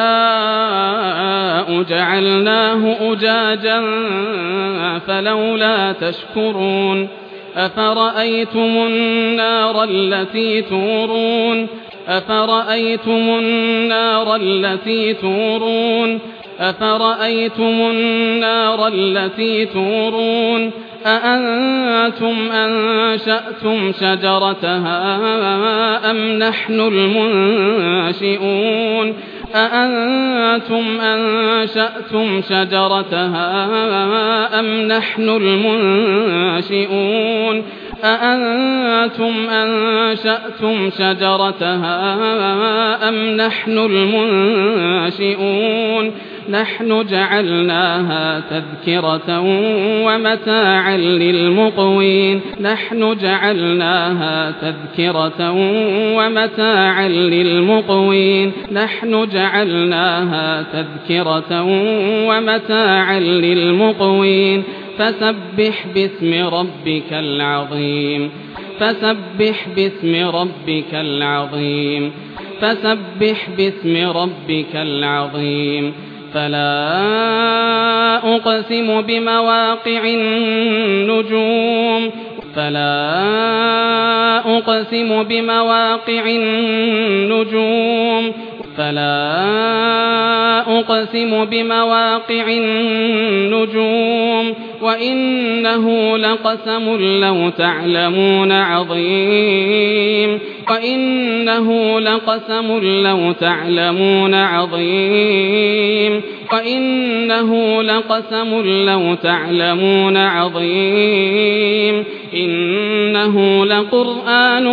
نشاء جعلناه أجاجا فلولا تشكرون أفرأيتم النار التي تورون أفرأيتم النار التي تورون أفرأيتم النار التي تورون أأنتم أنشأتم شجرتها أم نحن المنشئون أأنتم أنشأتم شجرتها أم نحن المنشئون أأنتم أنشأتم شجرتها أم نحن المنشئون نحن جعلناها تذكرة ومتاعا للمقوين نحن جعلناها تذكرة ومتاعا للمقوين نحن جعلناها تذكرة ومتاعا للمقوين فسبح باسم ربك العظيم فسبح باسم ربك العظيم فسبح باسم ربك العظيم فلا أقسم بمواقع النجوم فلا أقسم بمواقع النجوم فلا أقسم بمواقع النجوم وإنه لقسم لو تعلمون عظيم وإنه لقسم لو تعلمون عظيم وإنه لقسم لو تعلمون عظيم إنه لقرآن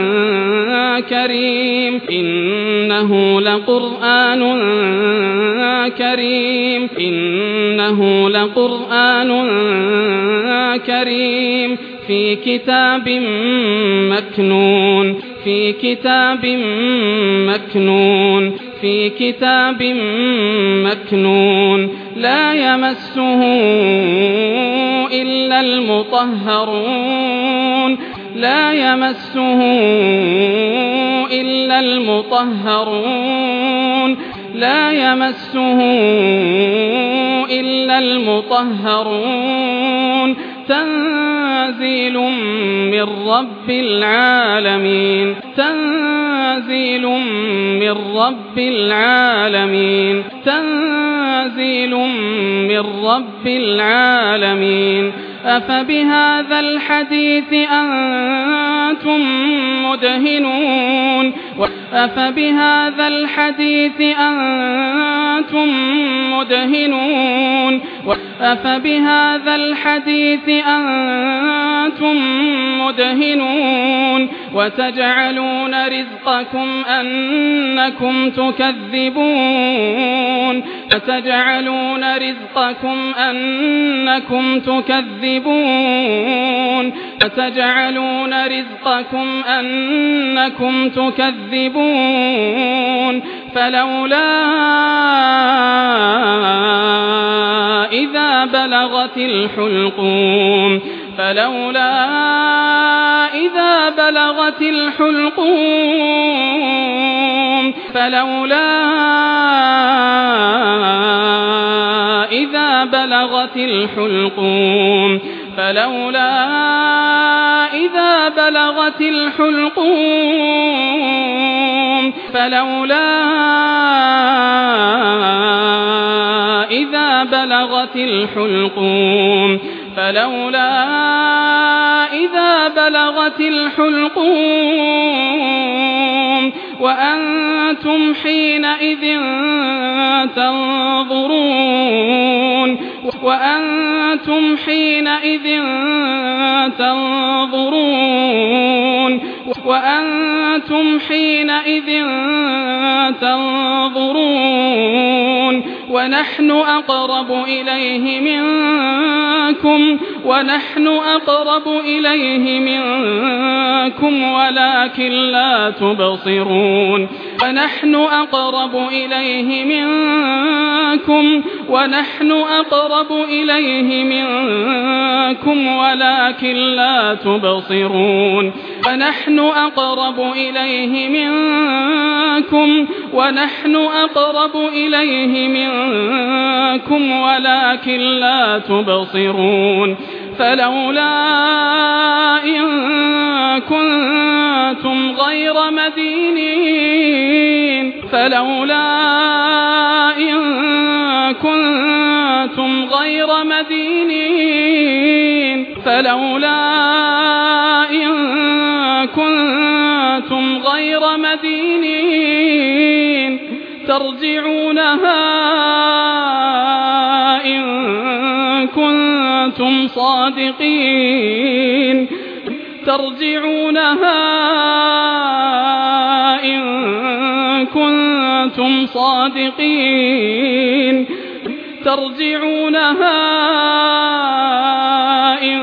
كريم إنه لقرآن كريم إنه لقرآن كريم في كتاب مكنون في كتاب مكنون في كتاب مكنون لا يمسه إلا المطهرون لا يمسه إلا المطهرون لا يمسه إلا المطهرون تنزيل من رب العالمين تنزيل من رب العالمين تنزيل من رب العالمين أفبهذا الحديث أنتم مدهنون أفبهذا الحديث أنتم مدهنون أفبهذا الحديث أنتم مدهنون وتجعلون رزقكم أنكم تكذبون وتجعلون رزقكم أنكم تكذبون وتجعلون رزقكم أنكم تكذبون فلولا إذا بلغت الحلقوم فلولا إذا بلغت الحلقوم فلولا بلغت الحلقوم فلولا إذا بلغت الحلقوم فلولا إذا بلغت الحلقوم فلولا إذا بلغت الحلقوم وأنتم حينئذ تنظرون وأنتم حينئذ تنظرون وأنتم حينئذ تنظرون ونحن أقرب إليه منكم ونحن أقرب إليه منكم ولكن لا تبصرون ونحن أقرب إليه منكم ونحن أقرب إليه منكم ولكن لا تبصرون ونحن أقرب إليه منكم ونحن أقرب إليه منكم ولكن لا تبصرون فلولا إن كنتم غير مدينين فلولا إن كنتم غير مدينين فلولا إن كنتم غير مدينين ترجعونها إن كنتم صادقين ترجعونها إن كنتم صادقين ترجعونها إن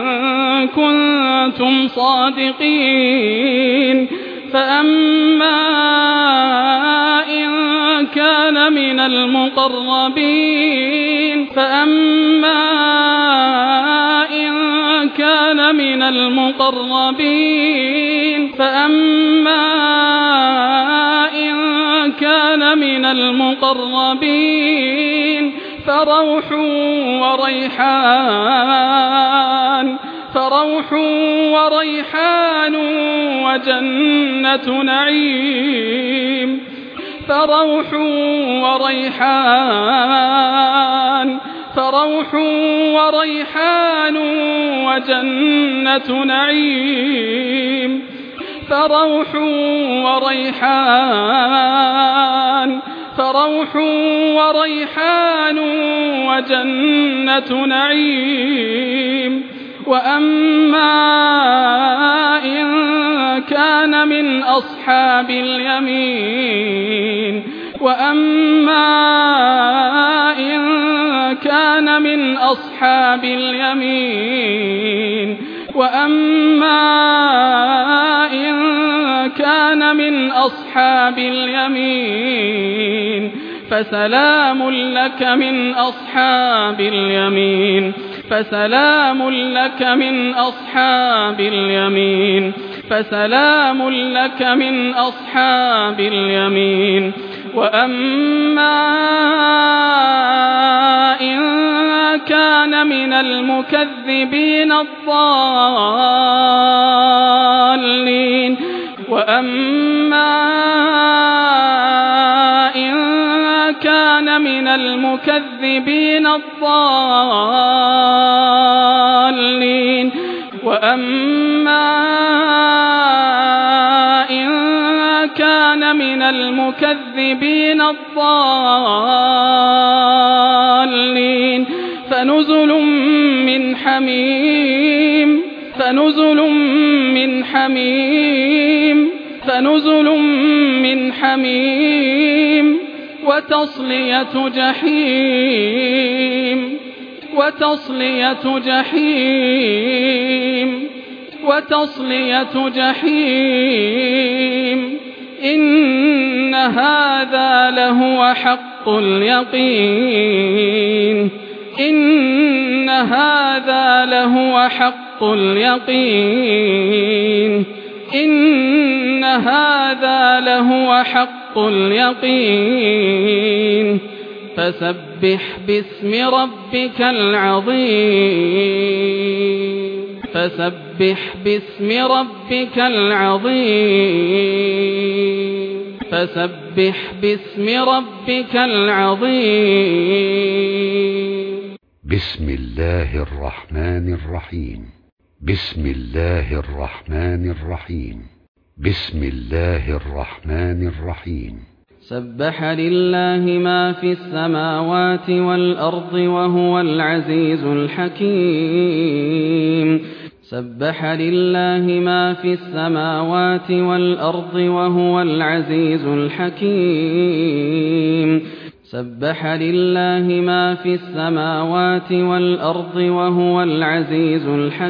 كنتم صادقين فأما إن كان من المقربين فأما إن كان من المقربين فأما إن كان من المقربين فروح وريحان فروح وريحان وجنة نعيم فروح وريحان فروح وريحان وجنة نعيم فروح وريحان فروح وريحان وجنة نعيم وأما إن كان من أصحاب اليمين وأما إن كان من أصحاب اليمين وأما إن كان من أصحاب اليمين فسلام لك من أصحاب اليمين فسلام لك من أصحاب اليمين فسلام لك من أصحاب اليمين وأما إن كان من المكذبين الضالين وأما إن كان من المكذبين الضالين وأما إن كان من المكذبين الضالين فنزل من حميم فنزل من حميم فنزل من حميم وتصلية جحيم وتصلية جحيم وتصلية جحيم إن هذا لهو حق اليقين إن هذا لهو حق اليقين إن هذا لهو حق اليقين فسبح باسم ربك العظيم فسبح باسم ربك العظيم فسبح باسم ربك العظيم بسم الله الرحمن الرحيم بسم الله الرحمن الرحيم بسم الله الرحمن الرحيم سبح لله ما في السماوات والأرض وهو العزيز الحكيم سبح لله ما في السماوات والأرض وهو العزيز الحكيم سبح لله ما في السماوات والأرض وهو العزيز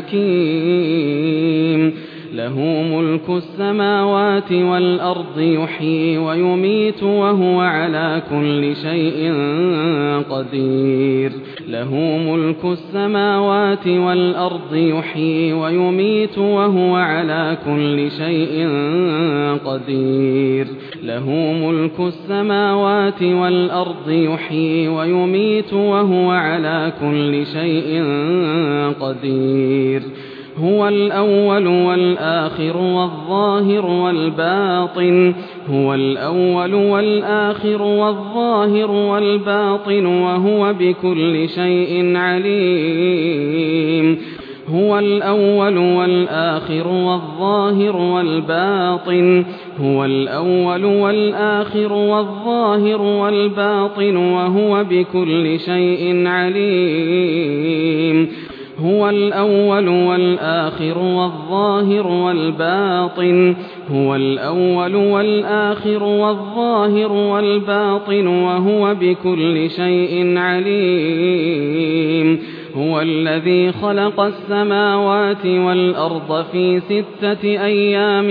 الحكيم له ملك السماوات والأرض يحيي ويميت وهو على كل شيء قدير له ملك السماوات والأرض يحيي ويميت وهو على كل شيء قدير له ملك السماوات والأرض يحيي ويميت وهو على كل شيء قدير هو الأول والآخر والظاهر والباطن هو الأول والآخر والظاهر والباطن وهو بكل شيء عليم هو الأول والآخر والظاهر والباطن هو الأول والآخر والظاهر والباطن وهو بكل شيء عليم هو الأول والآخر والظاهر والباطن هو الأول والآخر والظاهر والباطن وهو بكل شيء عليم هو الذي خلق السماوات والأرض في ستة أيام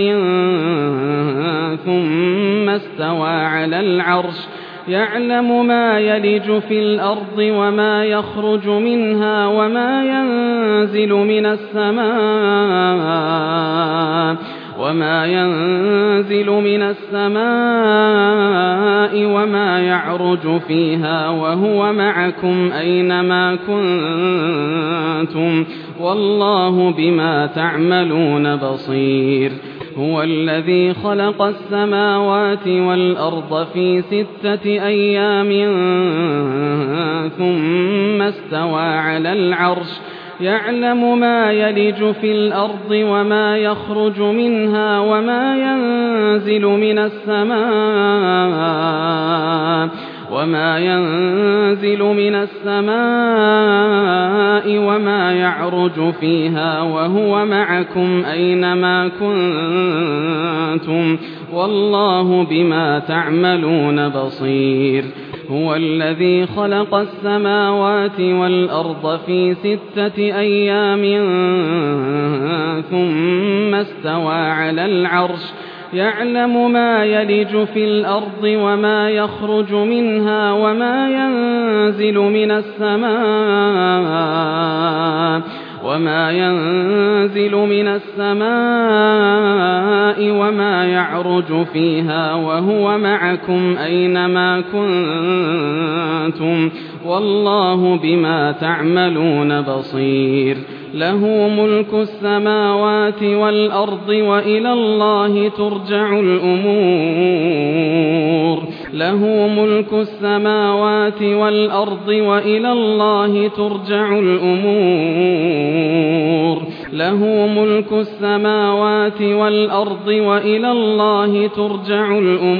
ثم استوى على العرش يعلم ما يلج في الأرض وما يخرج منها وما ينزل من السماء وما ينزل من السماء وما يعرج فيها وهو معكم أينما كنتم والله بما تعملون بصير هو الذي خلق السماوات والأرض في ستة أيام ثم استوى على العرش يعلم ما يلج في الأرض وما يخرج منها وما ينزل من السماء وما ينزل من السماء وما يعرج فيها وهو معكم أينما كنتم والله بما تعملون بصير هو الذي خلق السماوات والأرض في ستة أيام ثم استوى على العرش يعلم ما يلج في الأرض وما يخرج منها وما ينزل من السماء وما ينزل من السماء وما يعرج فيها وهو معكم أينما كنتم والله بما تعملون بصير له ملك السماوات والأرض وإلى الله ترجع الأمور له ملك السماوات والأرض وإلى الله ترجع الأمور له ملك السماوات والأرض وإلى الله ترجع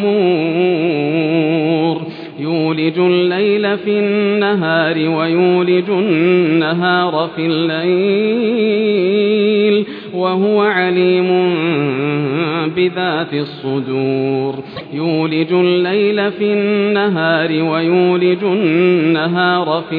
الأمور يولج الليل في النهار ويولج النهار في الليل وهو عليم بذات الصدور يولج الليل في النهار ويولج النهار في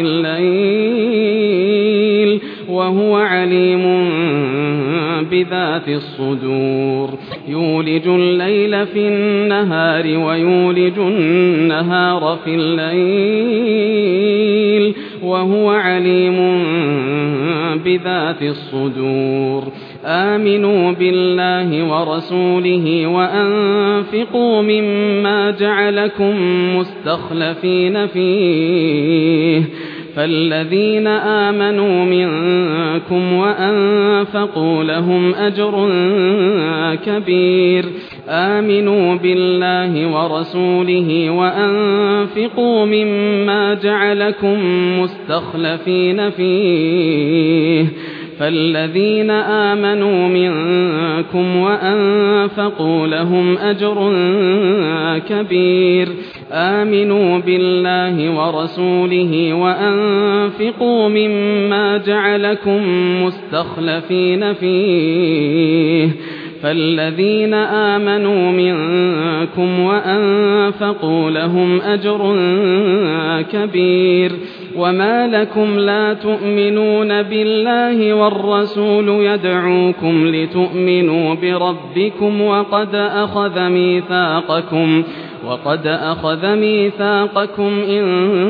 الليل وهو عليم بذات الصدور يولج الليل في النهار ويولج النهار في الليل وهو عليم بذات الصدور آمنوا بالله ورسوله وأنفقوا مما جعلكم مستخلفين فيه فالذين آمنوا منكم وأنفقوا لهم أجر كبير آمنوا بالله ورسوله وأنفقوا مما جعلكم مستخلفين فيه فالذين آمنوا منكم وأنفقوا لهم أجر كبير آمنوا بالله ورسوله وأنفقوا مما جعلكم مستخلفين فيه فالذين آمنوا منكم وأنفقوا لهم أجر كبير وما لكم لا تؤمنون بالله والرسول يدعوكم لتؤمنوا بربكم وقد أخذ ميثاقكم وقد أخذ ميثاقكم إن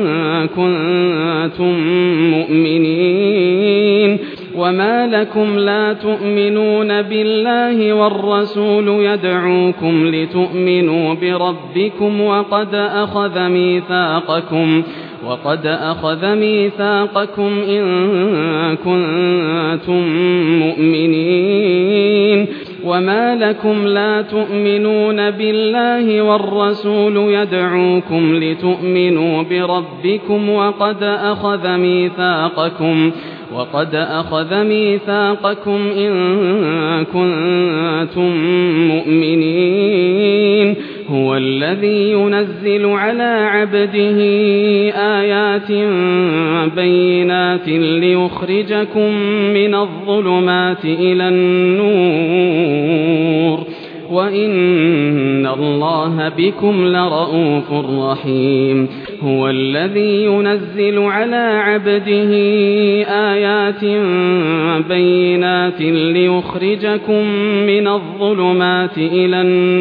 كنتم مؤمنين وما لكم لا تؤمنون بالله والرسول يدعوكم لتؤمنوا بربكم وقد أخذ ميثاقكم وقد أخذ ميثاقكم إن كنتم مؤمنين وما لكم لا تؤمنون بالله والرسول يدعوكم لتؤمنوا بربكم وقد أخذ ميثاقكم وقد أخذ ميثاقكم إن كنتم مؤمنين هو الذي ينزل على عبده آيات بينات ليخرجكم من الظلمات إلى النور وإن الله بكم لرءوف رحيم هو الذي ينزل على عبده آيات بينات ليخرجكم من الظلمات إلى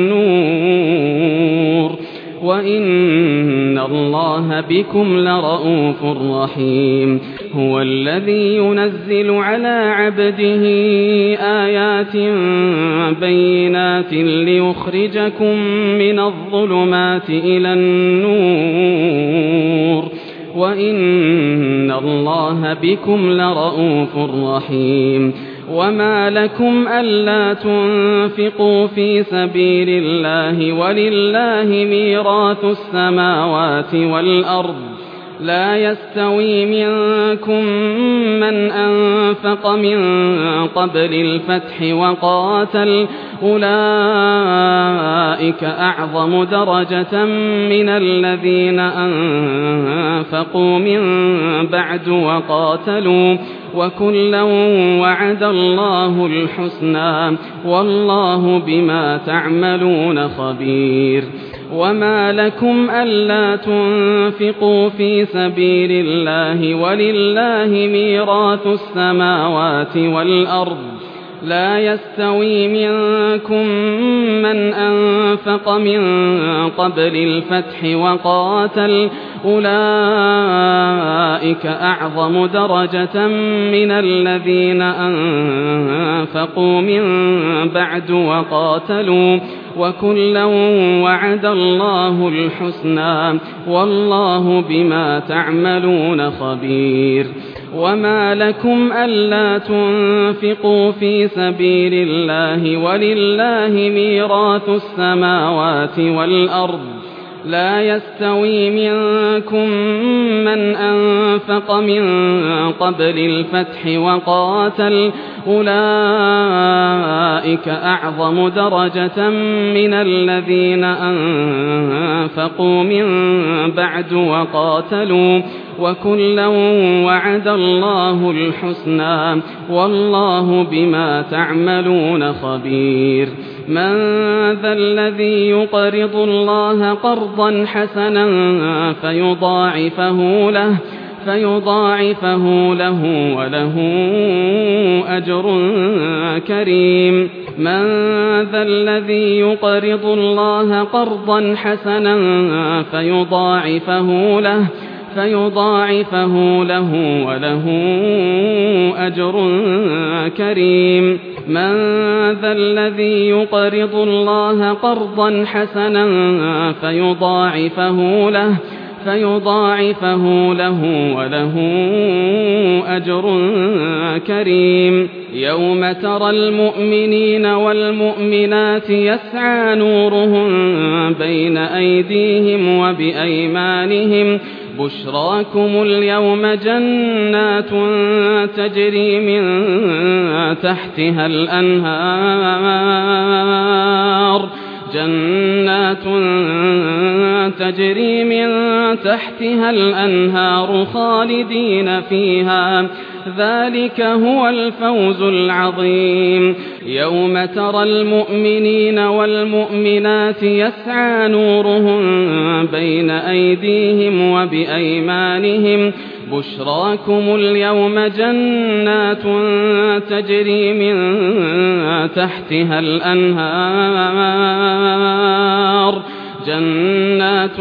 النور وإن الله بكم لرءوف رحيم هو الذي ينزل على عبده آيات بينات ليخرجكم من الظلمات إلى النور وإن الله بكم لرءوف رحيم وما لكم ألا تنفقوا في سبيل الله ولله ميراث السماوات والأرض لا يستوي منكم من أنفق من قبل الفتح وقاتل أولئك أعظم درجة من الذين أنفقوا من بعد وقاتلوا وكلا وعد الله الحسنى والله بما تعملون خبير وما لكم ألا تنفقوا في سبيل الله ولله ميراث السماوات والأرض لا يستوي منكم من أنفق من قبل الفتح وقاتل أولئك أعظم درجة من الذين أنفقوا من بعد وقاتلوا وكلا وعد الله الحسنى والله بما تعملون خبير وما لكم ألا تنفقوا في سبيل الله ولله ميراث السماوات والأرض لا يستوي منكم من أنفق من قبل الفتح وقاتل أولئك أعظم درجة من الذين أنفقوا من بعد وقاتلوا وكلا وعد الله الحسنى والله بما تعملون خبير من ذا الذي يقرض الله قرضا حسنا فيضاعفه له فيضاعفه له وله أجر كريم من ذا الذي يقرض الله قرضا حسنا فيضاعفه له فيضاعفه له وله أجر كريم من ذا الذي يقرض الله قرضا حسنا فيضاعفه له فيضاعفه له وله أجر كريم يوم ترى المؤمنين والمؤمنات يسعى نورهم بين أيديهم وبأيمانهم بشراكم اليوم جنات تجري من تحتها الأنهار جنات تجري من تحتها الأنهار خالدين فيها ذلك هو الفوز العظيم يوم ترى المؤمنين والمؤمنات يسعى نورهم بين أيديهم وبأيمانهم بشراكم اليوم جنات تجري من تحتها الأنهار جنات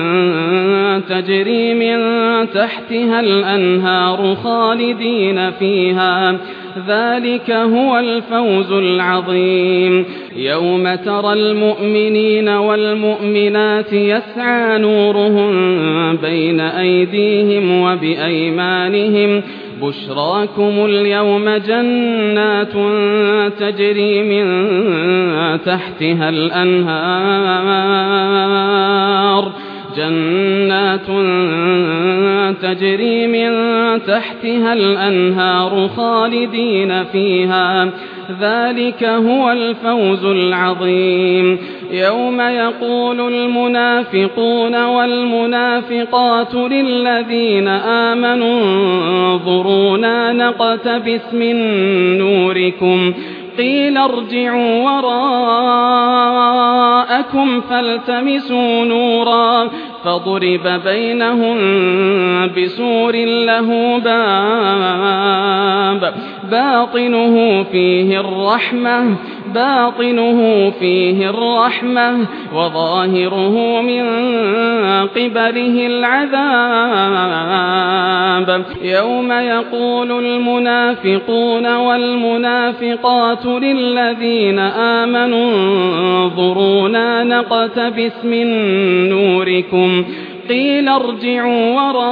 تجري من تحتها الأنهار خالدين فيها ذلك هو الفوز العظيم يوم ترى المؤمنين والمؤمنات يسعى نورهم بين أيديهم وبأيمانهم بشراكم اليوم جنات تجري من تحتها الأنهار جنات تجري من تحتها الأنهار خالدين فيها ذلك هو الفوز العظيم يوم يقول المنافقون والمنافقات للذين آمنوا انظرونا نقتبس من نوركم قيل ارجعوا وراءكم فالتمسوا نورا فضرب بينهم بسور له باب باطنه فيه الرحمة باطنه فيه الرحمة وظاهره من قبله العذاب يوم يقول المنافقون والمنافقات للذين آمنوا انظرونا نقتبس من نوركم قيل ارجعوا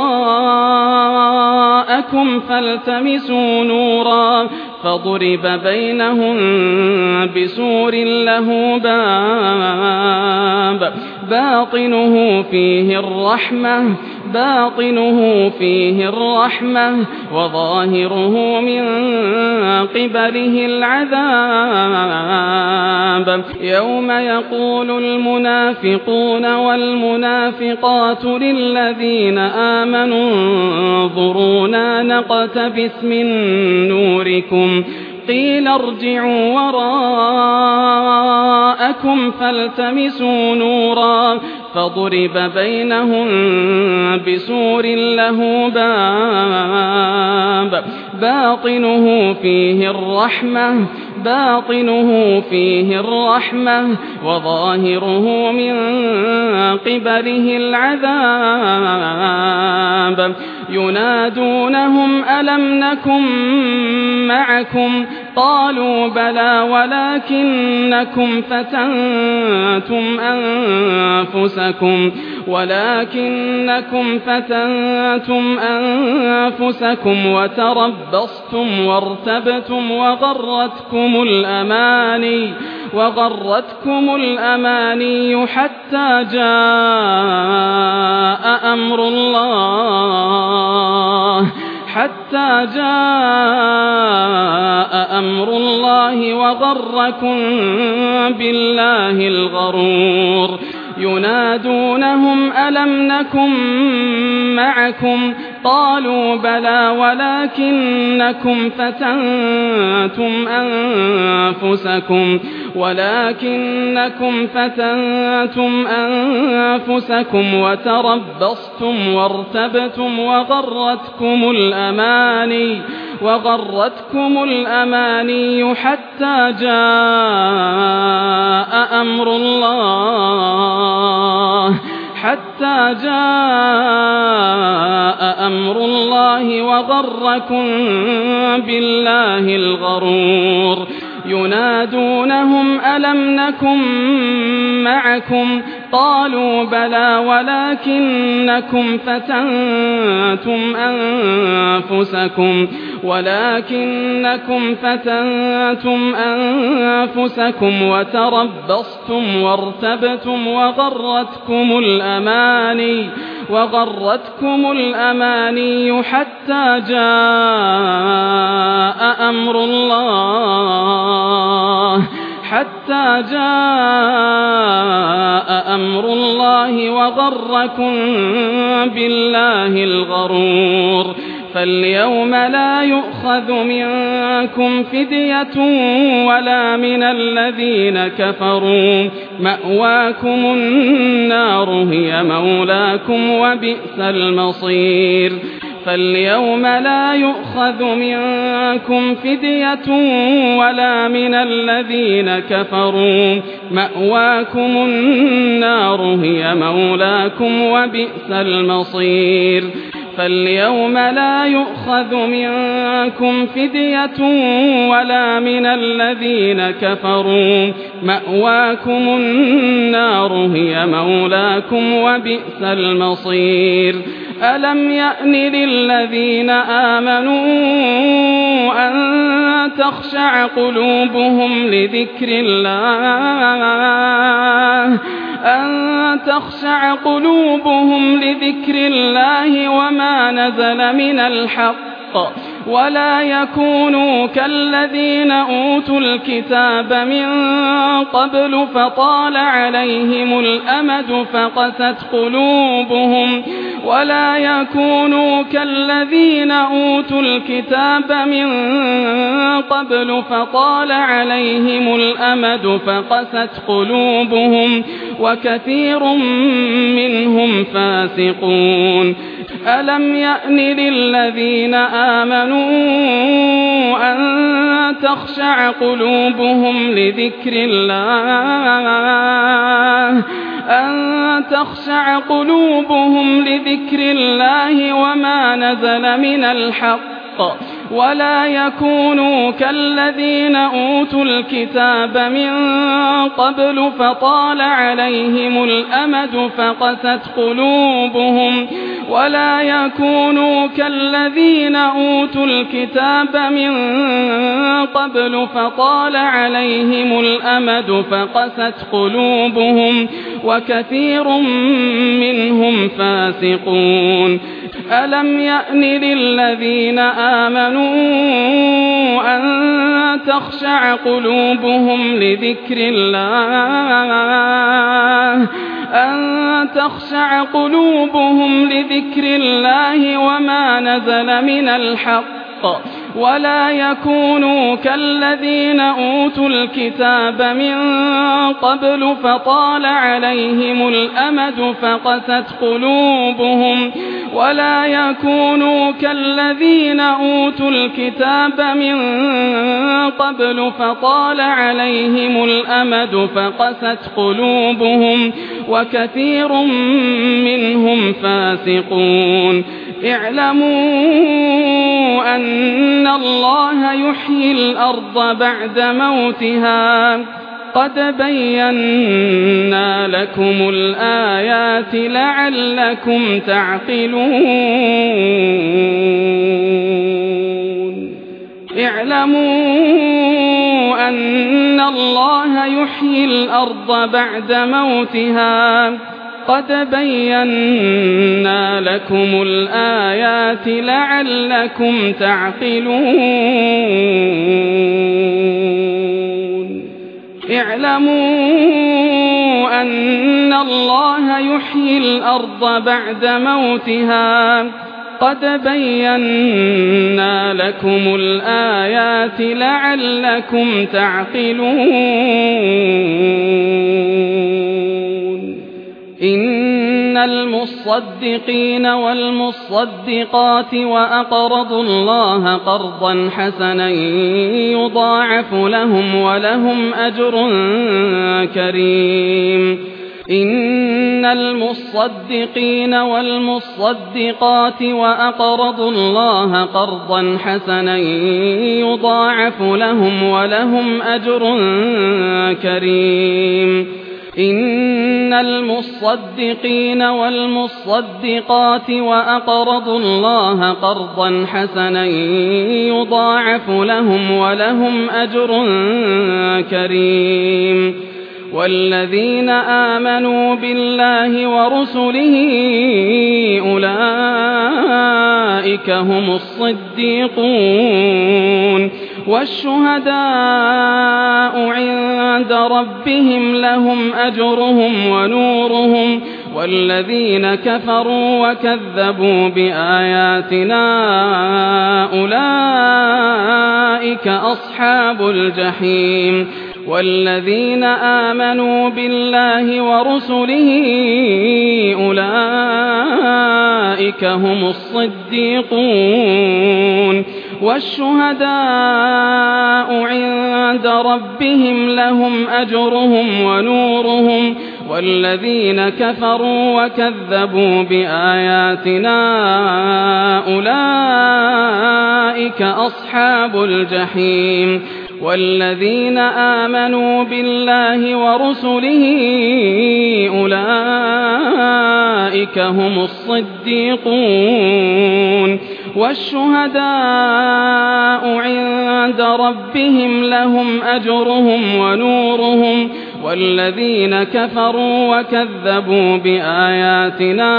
وراءكم فالتمسوا نورا فضرب بينهم بسور له باب باطنه فيه الرحمة باطنه فيه الرحمة وظاهره من قبله العذاب يوم يقول المنافقون والمنافقات للذين آمنوا انظرونا نقتبس من نوركم قيل ارجعوا وراءكم فالتمسوا نورا فضرب بينهم بسور له باب باطنه فيه الرحمة باطنه فيه الرحمة وظاهره من قبله العذاب ينادونهم ألم نكن معكم قالوا بلى ولكنكم فتنتم أنفسكم ولكنكم فتنتم أنفسكم وتربصتم وارتبتم وغرتكم الأماني وغرتكم الأماني حتى جاء أمر الله حتى جاء أمر الله وغركم بالله الغرور ينادونهم ألم نكن معكم قالوا بلى ولكنكم فتنتم أنفسكم ولكنكم فتنتم أنفسكم وتربصتم وارتبتم وغرتكم الأماني وغرتكم الأماني حتى جاء أمر الله حتى جاء أمر الله وغركم بالله الغرور ينادونهم ألم نكن معكم قالوا بلى ولكنكم فتنتم أنفسكم ولكنكم فتنتم أنفسكم وتربصتم وارتبتم وغرتكم الأماني وغرتكم الأماني حتى جاء أمر الله حتى جاء أمر الله وغركم بالله الغرور فاليوم لا يؤخذ منكم فدية ولا من الذين كفروا مأواكم النار هي مولاكم وبئس المصير فاليوم لا يؤخذ منكم فدية ولا من الذين كفروا مأواكم النار هي مولاكم وبئس المصير فاليوم لا يؤخذ منكم فدية ولا من الذين كفروا مأواكم النار هي مولاكم وبئس المصير ألم يأن للذين آمنوا أن تخشع قلوبهم لذكر الله أن تخشع قلوبهم لذكر الله وما نزل من الحق ولا يكونوا كالذين أوتوا الكتاب من قبل فطال عليهم الأمد فقست قلوبهم ولا يكونوا كالذين أوتوا الكتاب من قبل فطال عليهم الأمد فقست قلوبهم وكثير منهم فاسقون ألم يأن للذين آمنوا أن تخشع قلوبهم لذكر الله أن تخشع قلوبهم لذكر الله وما نزل من الحق ولا يكونوا كالذين أوتوا الكتاب من قبل فطال عليهم الأمد فقست قلوبهم ولا يكونوا كالذين أوتوا الكتاب من قبل فطال عليهم الأمد فقست قلوبهم وكثير منهم فاسقون ألم يأن للذين آمنوا أن تخشع قلوبهم لذكر الله أن تخشع قلوبهم لذكر الله وما نزل من الحق ولا يكونوا كالذين أوتوا الكتاب من قبل فطال عليهم الأمد فقست قلوبهم ولا يكونوا كالذين أوتوا الكتاب من قبل فطال عليهم الأمد فقست قلوبهم وكثير منهم فاسقون اعلموا أن الله يحيي الأرض بعد موتها قد بينا لكم الآيات لعلكم تعقلون اعلموا أن الله يحيي الأرض بعد موتها قد بينا لكم الآيات لعلكم تعقلون اعلموا أن الله يحيي الأرض بعد موتها قد بينا لكم الآيات لعلكم تعقلون إن المصدقين والمصدقات وأقرضوا الله قرضا حسنا يضاعف لهم ولهم أجر كريم إن المصدقين والمصدقات وأقرضوا الله قرضا حسنا يضاعف لهم ولهم أجر كريم إن المصدقين والمصدقات وأقرضوا الله قرضا حسنا يضاعف لهم ولهم أجر كريم والذين آمنوا بالله ورسله أولئك هم الصديقون والشهداء عند ربهم لهم أجرهم ونورهم والذين كفروا وكذبوا بآياتنا أولئك أصحاب الجحيم والذين آمنوا بالله ورسله أولئك هم الصديقون والشهداء عند ربهم لهم أجرهم ونورهم والذين كفروا وكذبوا بآياتنا أولئك أصحاب الجحيم والذين آمنوا بالله ورسله أولئك هم الصديقون والشهداء عند ربهم لهم أجرهم ونورهم والذين كفروا وكذبوا بآياتنا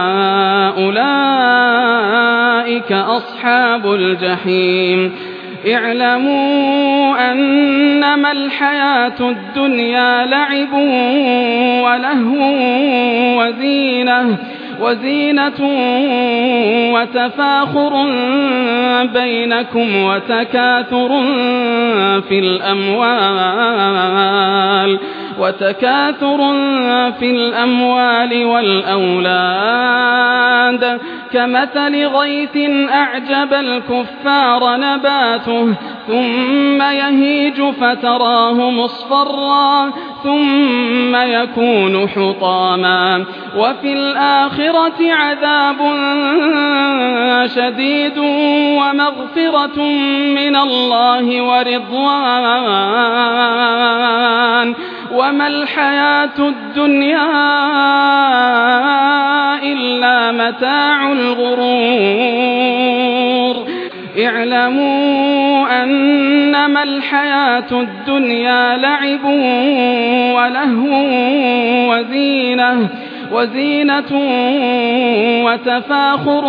أولئك أصحاب الجحيم اعلموا أنما الحياة الدنيا لعب ولهو وزينة وزينة وتفاخر بينكم وتكاثر في الأموال وتكاثر في الأموال والأولاد كمثل غيث أعجب الكفار نباته ثم يهيج فتراه مصفرا ثم يكون حطاما وفي الآخرة عذاب شديد ومغفرة من الله ورضوان وما الحياة الدنيا إلا متاع الغرور اعلموا أنما الحياة الدنيا لعب ولهو وزينة وزينة وتفاخر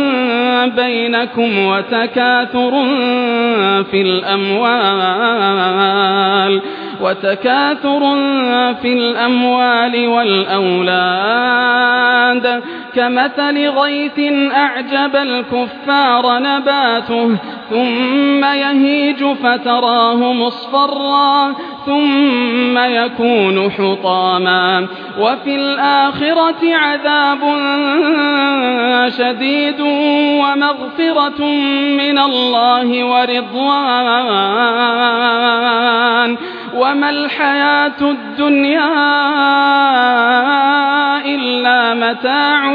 بينكم وتكاثر في الأموال وتكاثر في الأموال والأولاد كمثل غيث أعجب الكفار نباته ثم يهيج فتراه مصفرا ثم يكون حطاما وفي الآخرة عذاب شديد ومغفرة من الله ورضوان وما الحياة الدنيا إلا متاع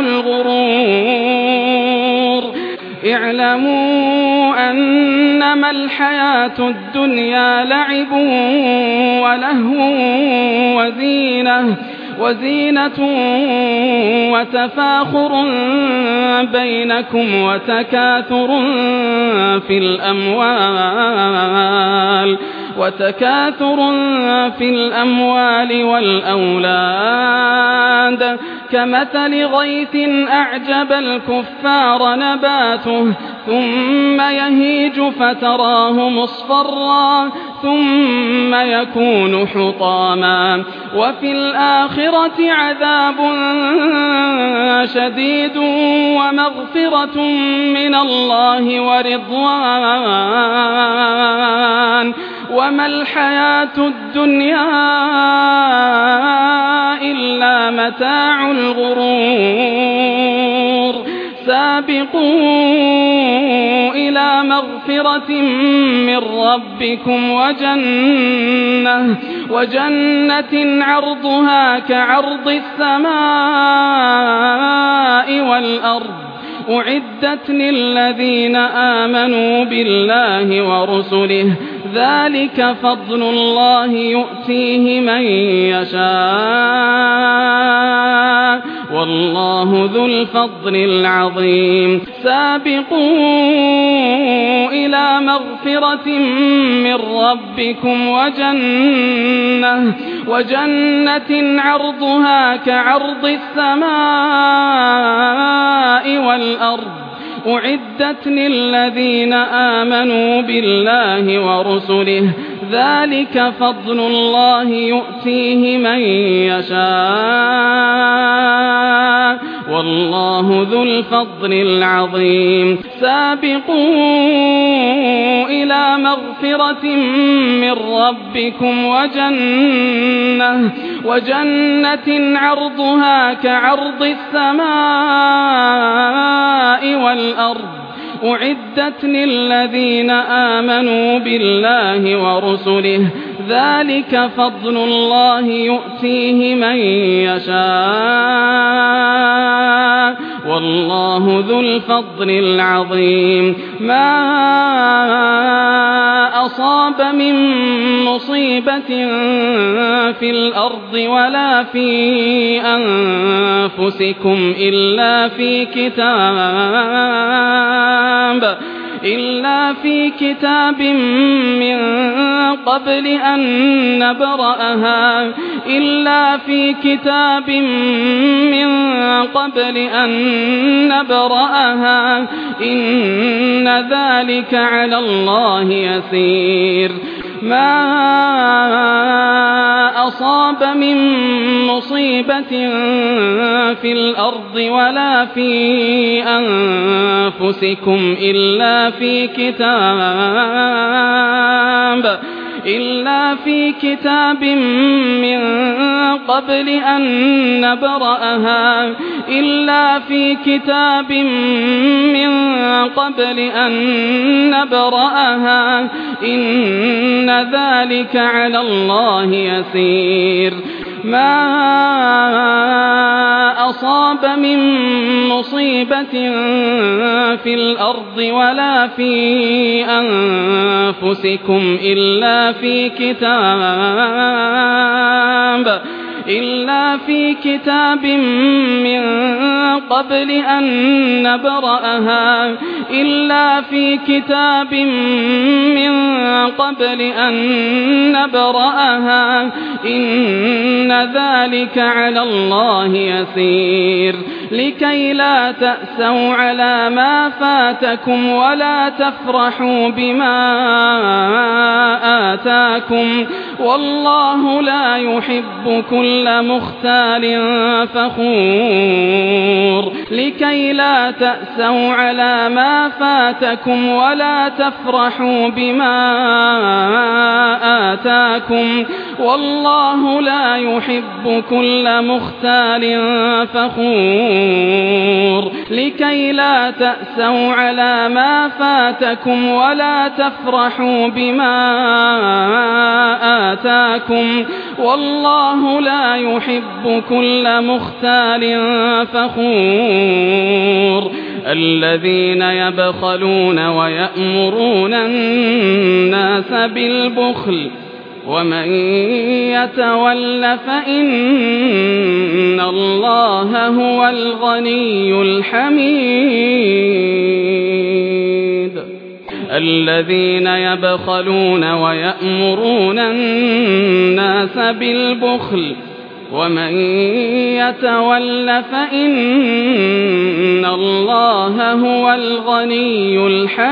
الغرور اعلموا أنما الحياة الدنيا لعب ولهو وزينة وزينة وتفاخر بينكم وتكاثر في الأموال وتكاثر في الأموال والأولاد كمثل غيث أعجب الكفار نباته ثم يهيج فتراه مصفرا ثم يكون حطاما وفي الآخرة عذاب شديد ومغفرة من الله ورضوان وما الحياة الدنيا إلا متاع الغرور سابقوا إلى مغفرة من ربكم وجنة وجنة عرضها كعرض السماء والأرض أعدت للذين آمنوا بالله ورسله ذلك فضل الله يؤتيه من يشاء والله ذو الفضل العظيم سابقوا إلى مغفرة من ربكم وجنة, وجنة عرضها كعرض السماء والأرض أعدت للذين آمنوا بالله ورسله ذلك فضل الله يؤتيه من يشاء والله ذو الفضل العظيم سابقوا إلى مغفرة من ربكم وجنة, وجنة عرضها كعرض السماء والأرض أعدت للذين آمنوا بالله ورسله ذلك فضل الله يؤتيه من يشاء والله ذو الفضل العظيم ما أصاب من مصيبة في الأرض ولا في أنفسكم إلا في كتاب إلا في كتاب من قبل أن نبرأها إلا في كتاب من قبل أن نبرأها إن ذلك على الله يسير ما أصاب من مصيبة في الأرض ولا في أنفسكم إلا في كتاب إلا في كتاب من قبل أن نبرأها إلا في كتاب من قبل أن نبرأها إن ذلك على الله يسير ما أصاب من مصيبة في الأرض ولا في أنفسكم إلا في كتاب إلا في كتاب من قبل أن نبرأها إلا في كتاب من قبل أن نبرأها إن ذلك على الله يسير لكي لا تأسوا على ما فاتكم ولا تفرحوا بما آتاكم والله لا يحب كل مختال فخور لكي لا تأسوا على ما فاتكم ولا تفرحوا بما آتاكم والله لا يحب كل مختال فخور لكي لا تأسوا على ما فاتكم ولا تفرحوا بما آتاكم والله لا يحب كل مختال فخور الذين يبخلون ويأمرون الناس بالبخل ومن يتول فإن الله هو الغني الحميد الذين يبخلون ويأمرون الناس بالبخل ومن يتول فإن الله هو الغني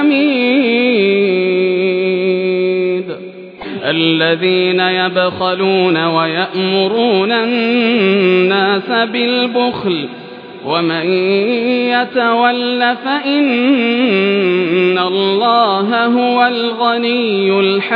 الحميد الذين يبخلون ويأمرون الناس بالبخل ومن يتول فإن الله هو الغني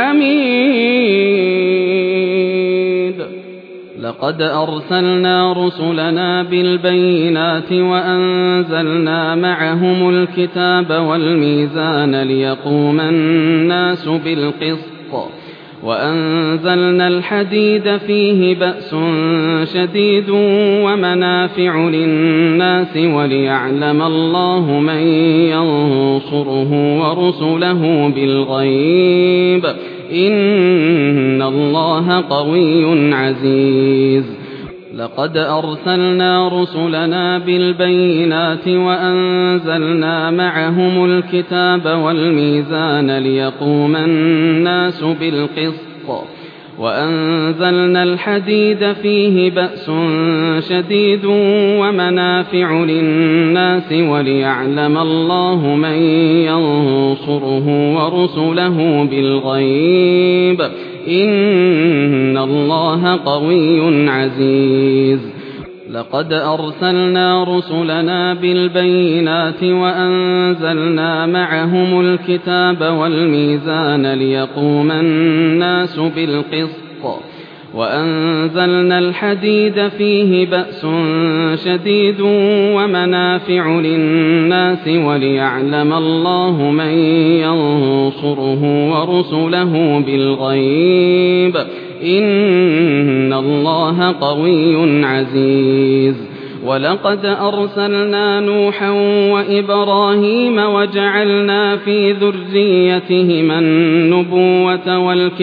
الحميد لقد أرسلنا رسلنا بالبينات وأنزلنا معهم الكتاب والميزان ليقوم الناس بالقسط وأنزلنا الحديد فيه بأس شديد ومنافع للناس وليعلم الله من ينصره ورسله بالغيب إن الله قوي عزيز لقد أرسلنا رسلنا بالبينات وأنزلنا معهم الكتاب والميزان ليقوم الناس بالقسط وأنزلنا الحديد فيه بأس شديد ومنافع للناس وليعلم الله من ينصره ورسله بالغيب إن الله قوي عزيز لقد أرسلنا رسلنا بالبينات وأنزلنا معهم الكتاب والميزان ليقوم الناس بالقسط وأنزلنا الحديد فيه بأس شديد ومنافع للناس وليعلم الله من ينصره ورسله بالغيب إن الله قوي عزيز ولقد أرسلنا نوحا وإبراهيم وجعلنا في ذريتهما النبوة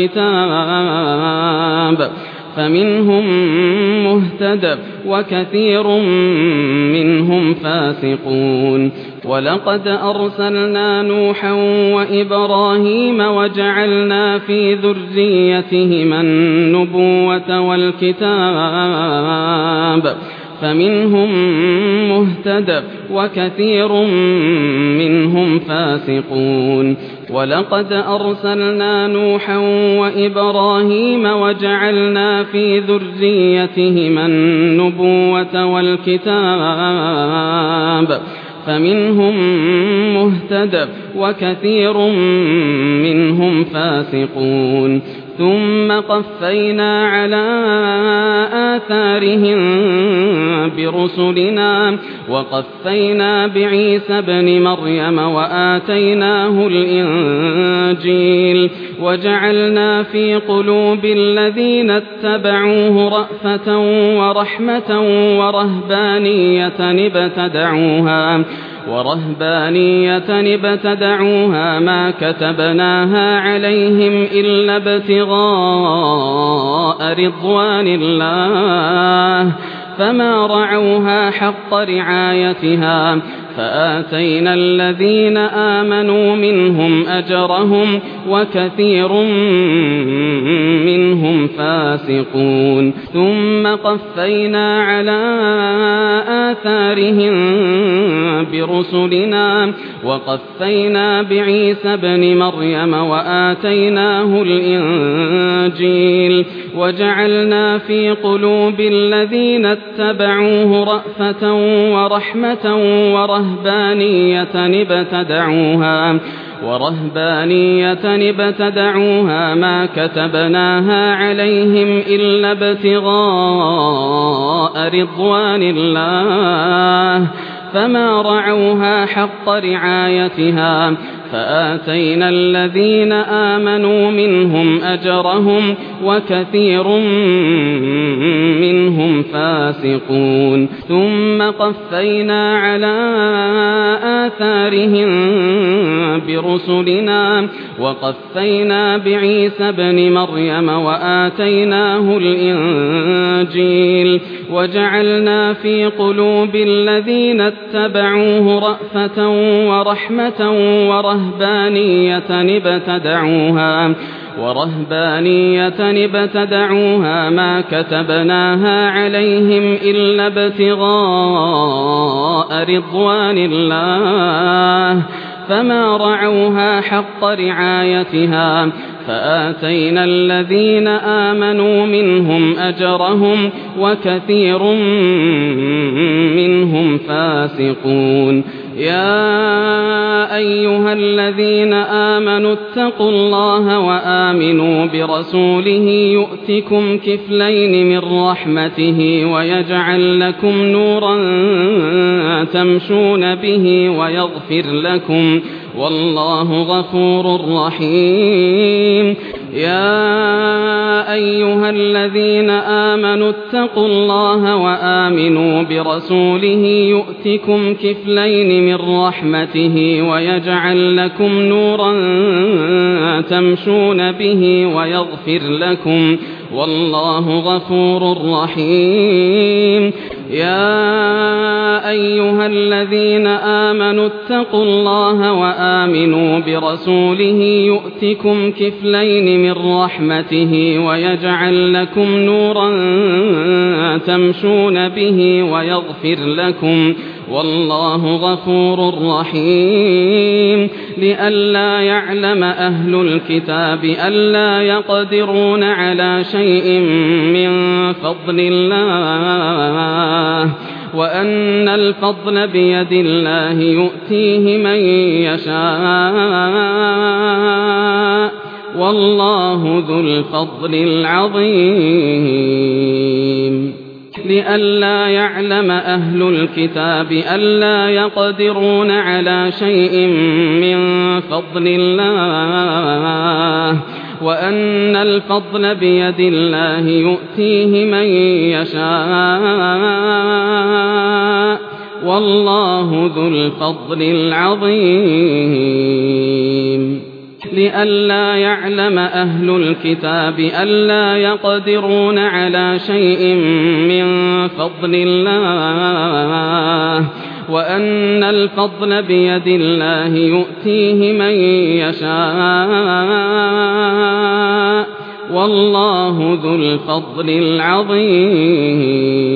والكتاب فمنهم مهتد وكثير منهم فاسقون ولقد أرسلنا نوحا وإبراهيم وجعلنا في ذريتهما النبوة والكتاب فمنهم مهتد وكثير منهم فاسقون ولقد أرسلنا نوحا وإبراهيم وجعلنا في ذريتهما النبوة والكتاب فمنهم مهتد وكثير منهم فاسقون ثم قفينا على آثارهم برسلنا وقفينا بعيسى ابن مريم وآتيناه الإنجيل وجعلنا في قلوب الذين اتبعوه رأفة ورحمة ورهبانية ابتدعوها ورهبانية ابتدعوها ما كتبناها عليهم إلا ابتغاء رضوان الله فما رعوها حق رعايتها فآتينا الذين آمنوا منهم أجرهم وكثير منهم فاسقون ثم قفينا على آثارهم برسلنا وقفينا بعيسى ابن مريم وآتيناه الإنجيل وجعلنا في قلوب الذين اتبعوه رأفة ورحمة ورهبانية ابتدعوها ورهبانية ابتدعوها ما كتبناها عليهم إلا ابتغاء رضوان الله فما رعوها حق رعايتها فآتينا الذين آمنوا منهم أجرهم وكثير منهم فاسقون ثم قفينا على آثارهم برسلنا وقفينا بعيسى ابن مريم وآتيناه الإنجيل وجعلنا في قلوب الذين اتبعوه رأفة ورحمة ورهبانية ابتدعوها ورهبانية ابتدعوها ما كتبناها عليهم إلا ابتغاء رضوان الله فما رعوها حق رعايتها فآتينا الذين آمنوا منهم أجرهم وكثير منهم فاسقون يا أيها الذين آمنوا اتقوا الله وآمنوا برسوله يؤتكم كفلين من رحمته ويجعل لكم نورا تمشون به ويغفر لكم والله غفور رحيم يا أيها الذين آمنوا اتقوا الله وآمنوا برسوله يؤتكم كفلين من رحمته ويجعل لكم نورا تمشون به ويغفر لكم والله غفور رحيم يا أيها الذين آمنوا اتقوا الله وآمنوا برسوله يؤتكم كفلين من رحمته ويجعل لكم نورا تمشون به ويغفر لكم والله غفور رحيم لئلا يعلم أهل الكتاب ألا يقدرون على شيء من فضل الله وأن الفضل بيد الله يؤتيه من يشاء والله ذو الفضل العظيم لئلا يعلم أهل الكتاب ألا يقدرون على شيء من فضل الله وأن الفضل بيد الله يؤتيه من يشاء والله ذو الفضل العظيم لئلا يعلم أهل الكتاب ألا يقدرون على شيء من فضل الله وأن الفضل بيد الله يؤتيه من يشاء والله ذو الفضل العظيم